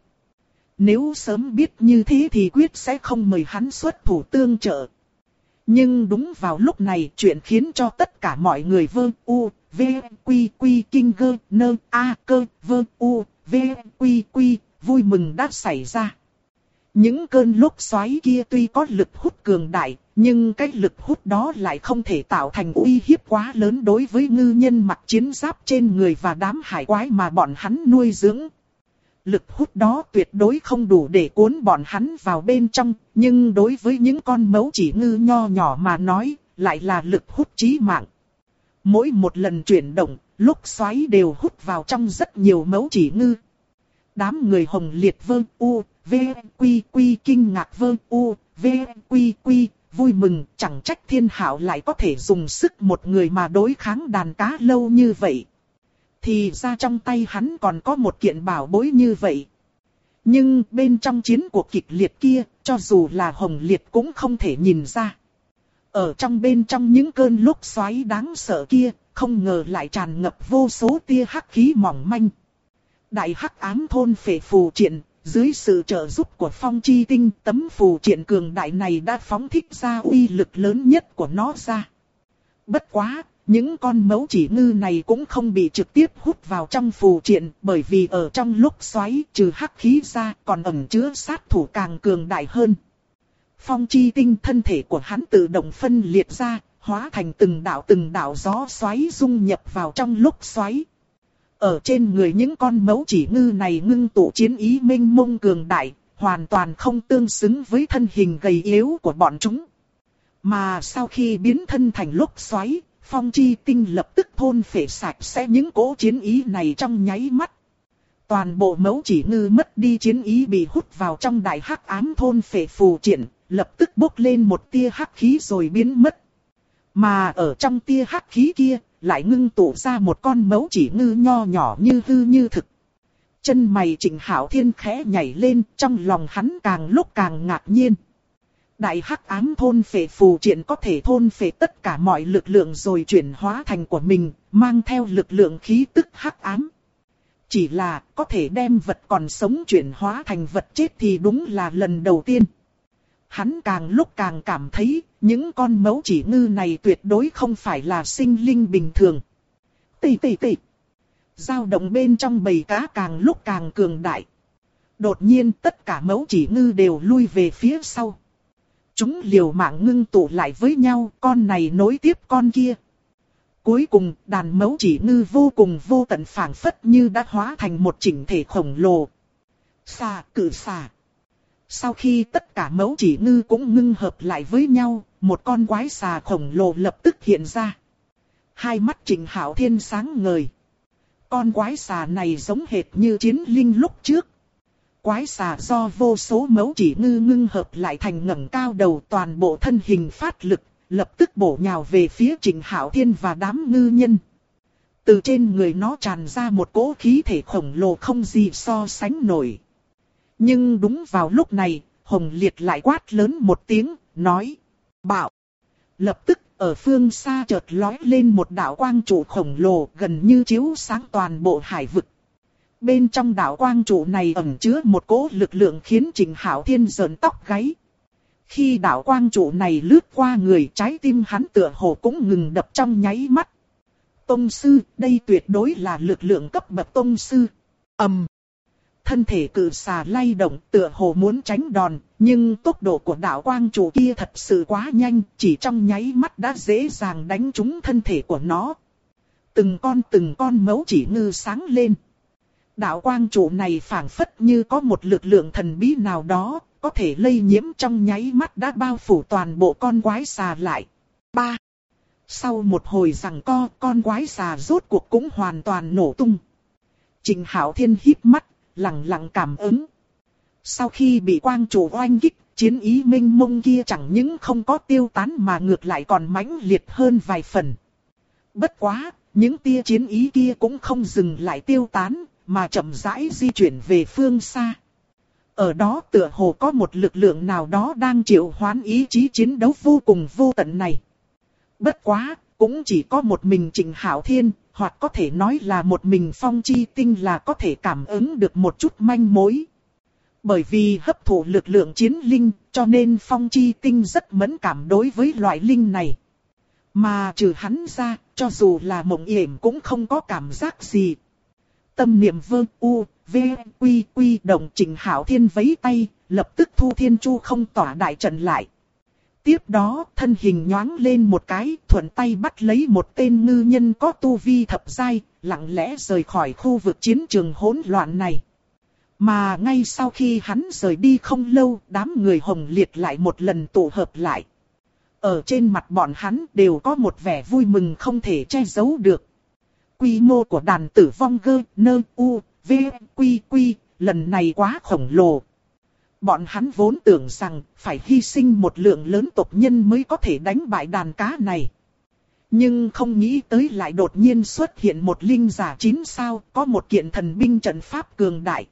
Nếu sớm biết như thế thì quyết sẽ không mời hắn xuất thủ tương trợ. Nhưng đúng vào lúc này, chuyện khiến cho tất cả mọi người vơ u, v, quy quy kinh gơ, nơ, a, cơ, vơ u, v, quy quy, vui mừng đã xảy ra. Những cơn lốc xoáy kia tuy có lực hút cường đại, nhưng cái lực hút đó lại không thể tạo thành uy hiếp quá lớn đối với ngư nhân mặc chiến giáp trên người và đám hải quái mà bọn hắn nuôi dưỡng. Lực hút đó tuyệt đối không đủ để cuốn bọn hắn vào bên trong, nhưng đối với những con mấu chỉ ngư nho nhỏ mà nói, lại là lực hút chí mạng. Mỗi một lần chuyển động, lốc xoáy đều hút vào trong rất nhiều mấu chỉ ngư. Đám người Hồng Liệt vơ u, v, quy quy kinh ngạc vơ u, v, quy quy, vui mừng, chẳng trách Thiên Hạo lại có thể dùng sức một người mà đối kháng đàn cá lâu như vậy. Thì ra trong tay hắn còn có một kiện bảo bối như vậy. Nhưng bên trong chiến cuộc kịch liệt kia, cho dù là Hồng Liệt cũng không thể nhìn ra. Ở bên trong những cơn lốc xoáy đáng sợ kia, không ngờ lại tràn ngập vô số tia hắc khí mỏng manh. Đại hắc ám thôn phệ phù triện, dưới sự trợ giúp của Phong Chi Tinh, tấm phù triện cường đại này đã phóng thích ra uy lực lớn nhất của nó ra. Bất quá, những con mẫu chỉ ngư này cũng không bị trực tiếp hút vào trong phù triện, bởi vì ở trong lúc xoáy trừ hắc khí ra còn ẩn chứa sát thủ càng cường đại hơn. Phong chi tinh thân thể của hắn tự động phân liệt ra, hóa thành từng đạo gió xoáy dung nhập vào trong lúc xoáy. Ở trên người những con mẫu chỉ ngư này ngưng tụ chiến ý mênh mông cường đại, hoàn toàn không tương xứng với thân hình gầy yếu của bọn chúng. Mà sau khi biến thân thành lúc xoáy, phong chi tinh lập tức thôn phệ sạch sẽ những cỗ chiến ý này trong nháy mắt. Toàn bộ mẫu chỉ ngư mất đi chiến ý bị hút vào trong đại hắc ám thôn phệ phù triện, lập tức bốc lên một tia hắc khí rồi biến mất. Mà ở trong tia hắc khí kia, lại ngưng tụ ra một con mẫu chỉ ngư nho nhỏ như hư như thực. Chân mày Trịnh Hạo Thiên khẽ nhảy lên, trong lòng hắn càng lúc càng ngạc nhiên. Đại hắc ám thôn phệ phù triện có thể thôn phệ tất cả mọi lực lượng rồi chuyển hóa thành của mình, mang theo lực lượng khí tức hắc ám. Chỉ là có thể đem vật còn sống chuyển hóa thành vật chết thì đúng là lần đầu tiên. Hắn càng lúc càng cảm thấy những con mẫu chỉ ngư này tuyệt đối không phải là sinh linh bình thường. Tì. Dao động bên trong bầy cá càng lúc càng cường đại. Đột nhiên tất cả mẫu chỉ ngư đều lui về phía sau. Chúng liều mạng ngưng tụ lại với nhau, con này nối tiếp con kia. Cuối cùng đàn mẫu chỉ ngư vô cùng vô tận phảng phất như đã hóa thành một chỉnh thể khổng lồ. Cự xà. Sau khi tất cả mẫu chỉ ngư cũng ngưng hợp lại với nhau, một con quái xà khổng lồ lập tức hiện ra. Hai mắt Trịnh Hạo Thiên sáng ngời. Con quái xà này giống hệt như chiến linh lúc trước. Quái xà do vô số mẫu chỉ ngư ngưng hợp lại thành ngẩng cao đầu, toàn bộ thân hình phát lực, lập tức bổ nhào về phía Trịnh Hạo Thiên và đám ngư nhân. Từ trên người nó tràn ra một cỗ khí thể khổng lồ không gì so sánh nổi. Nhưng đúng vào lúc này, Hồng Liệt lại quát lớn một tiếng, nói: "Bạo!" Lập tức, ở phương xa chợt lói lên một đạo quang trụ khổng lồ gần như chiếu sáng toàn bộ hải vực. Bên trong đạo quang trụ này ẩn chứa một cỗ lực lượng khiến Trịnh Hạo Thiên rợn tóc gáy. Khi đạo quang trụ này lướt qua người, trái tim hắn tựa hồ cũng ngừng đập trong nháy mắt. Tông sư, đây tuyệt đối là lực lượng cấp bậc tông sư. Thân thể cự xà lay động tựa hồ muốn tránh đòn, nhưng tốc độ của đạo quang trụ kia thật sự quá nhanh, chỉ trong nháy mắt đã dễ dàng đánh trúng thân thể của nó. Từng con mẫu chỉ ngư sáng lên. Đạo quang trụ này phảng phất như có một lực lượng thần bí nào đó, có thể lây nhiễm trong nháy mắt đã bao phủ toàn bộ con quái xà lại. Sau một hồi giằng co, con quái xà rốt cuộc cũng hoàn toàn nổ tung. Trịnh Hạo Thiên híp mắt, lặng lặng cảm ứng. Sau khi bị quang trụ oanh kích, chiến ý mênh mông kia chẳng những không có tiêu tán mà ngược lại còn mãnh liệt hơn vài phần. Bất quá, những tia chiến ý kia cũng không dừng lại tiêu tán, mà chậm rãi di chuyển về phương xa. Ở đó tựa hồ có một lực lượng nào đó đang triệu hoán ý chí chiến đấu vô cùng vô tận này. Bất quá, cũng chỉ có một mình Trịnh Hạo Thiên, hoặc có thể nói là một mình Phong Chi Tinh là có thể cảm ứng được một chút manh mối. Bởi vì hấp thụ lực lượng chiến linh, cho nên Phong Chi Tinh rất mẫn cảm đối với loại linh này. Mà trừ hắn ra, cho dù là Mộng Yểm cũng không có cảm giác gì. Tâm niệm quy động, Trịnh Hạo Thiên vẫy tay, lập tức thu thiên chu không tỏa đại trận lại. Tiếp đó, thân hình nhoáng lên một cái, thuận tay bắt lấy một tên ngư nhân có tu vi thập giai, lặng lẽ rời khỏi khu vực chiến trường hỗn loạn này. Mà ngay sau khi hắn rời đi không lâu, đám người Hồng Liệt lại một lần tụ hợp lại. Ở trên mặt bọn hắn đều có một vẻ vui mừng không thể che giấu được. Quy mô của đàn tử vong lần này quá khổng lồ. Bọn hắn vốn tưởng rằng phải hy sinh một lượng lớn tộc nhân mới có thể đánh bại đàn cá này. Nhưng không nghĩ tới lại đột nhiên xuất hiện một linh giả 9 sao, có một kiện thần binh trận pháp cường đại.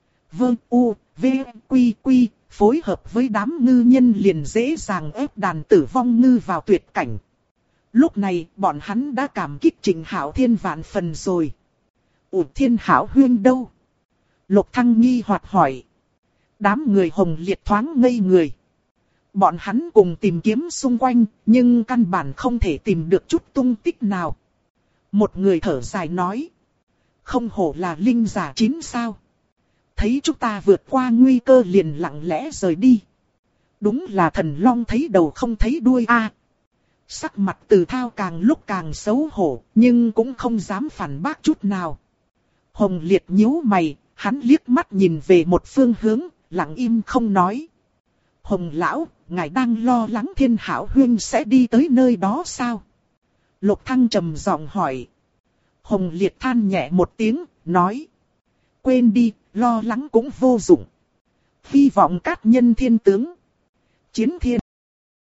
Phối hợp với đám ngư nhân liền dễ dàng ép đàn tử vong ngư vào tuyệt cảnh. Lúc này bọn hắn đã cảm kích Trịnh Hạo Thiên vạn phần rồi. Thiên Hảo huyên đâu? Lục Thăng nghi hoặc hỏi. Đám người Hồng Liệt thoáng ngây người. Bọn hắn cùng tìm kiếm xung quanh, nhưng căn bản không thể tìm được chút tung tích nào. Một người thở dài nói. Không hổ là linh giả 9 sao. Thấy chúng ta vượt qua nguy cơ liền lặng lẽ rời đi. Đúng là thần long thấy đầu không thấy đuôi a. Sắc mặt Từ Thao càng lúc càng xấu hổ, nhưng cũng không dám phản bác chút nào. Hồng Liệt nhíu mày, hắn liếc mắt nhìn về một phương hướng, lặng im không nói. Hồng lão, ngài đang lo lắng Thiên Hảo huynh sẽ đi tới nơi đó sao? Lục Thăng trầm giọng hỏi. Hồng Liệt than nhẹ một tiếng, nói. Quên đi, lo lắng cũng vô dụng. Hy vọng các nhân thiên tướng. Chiến thiên.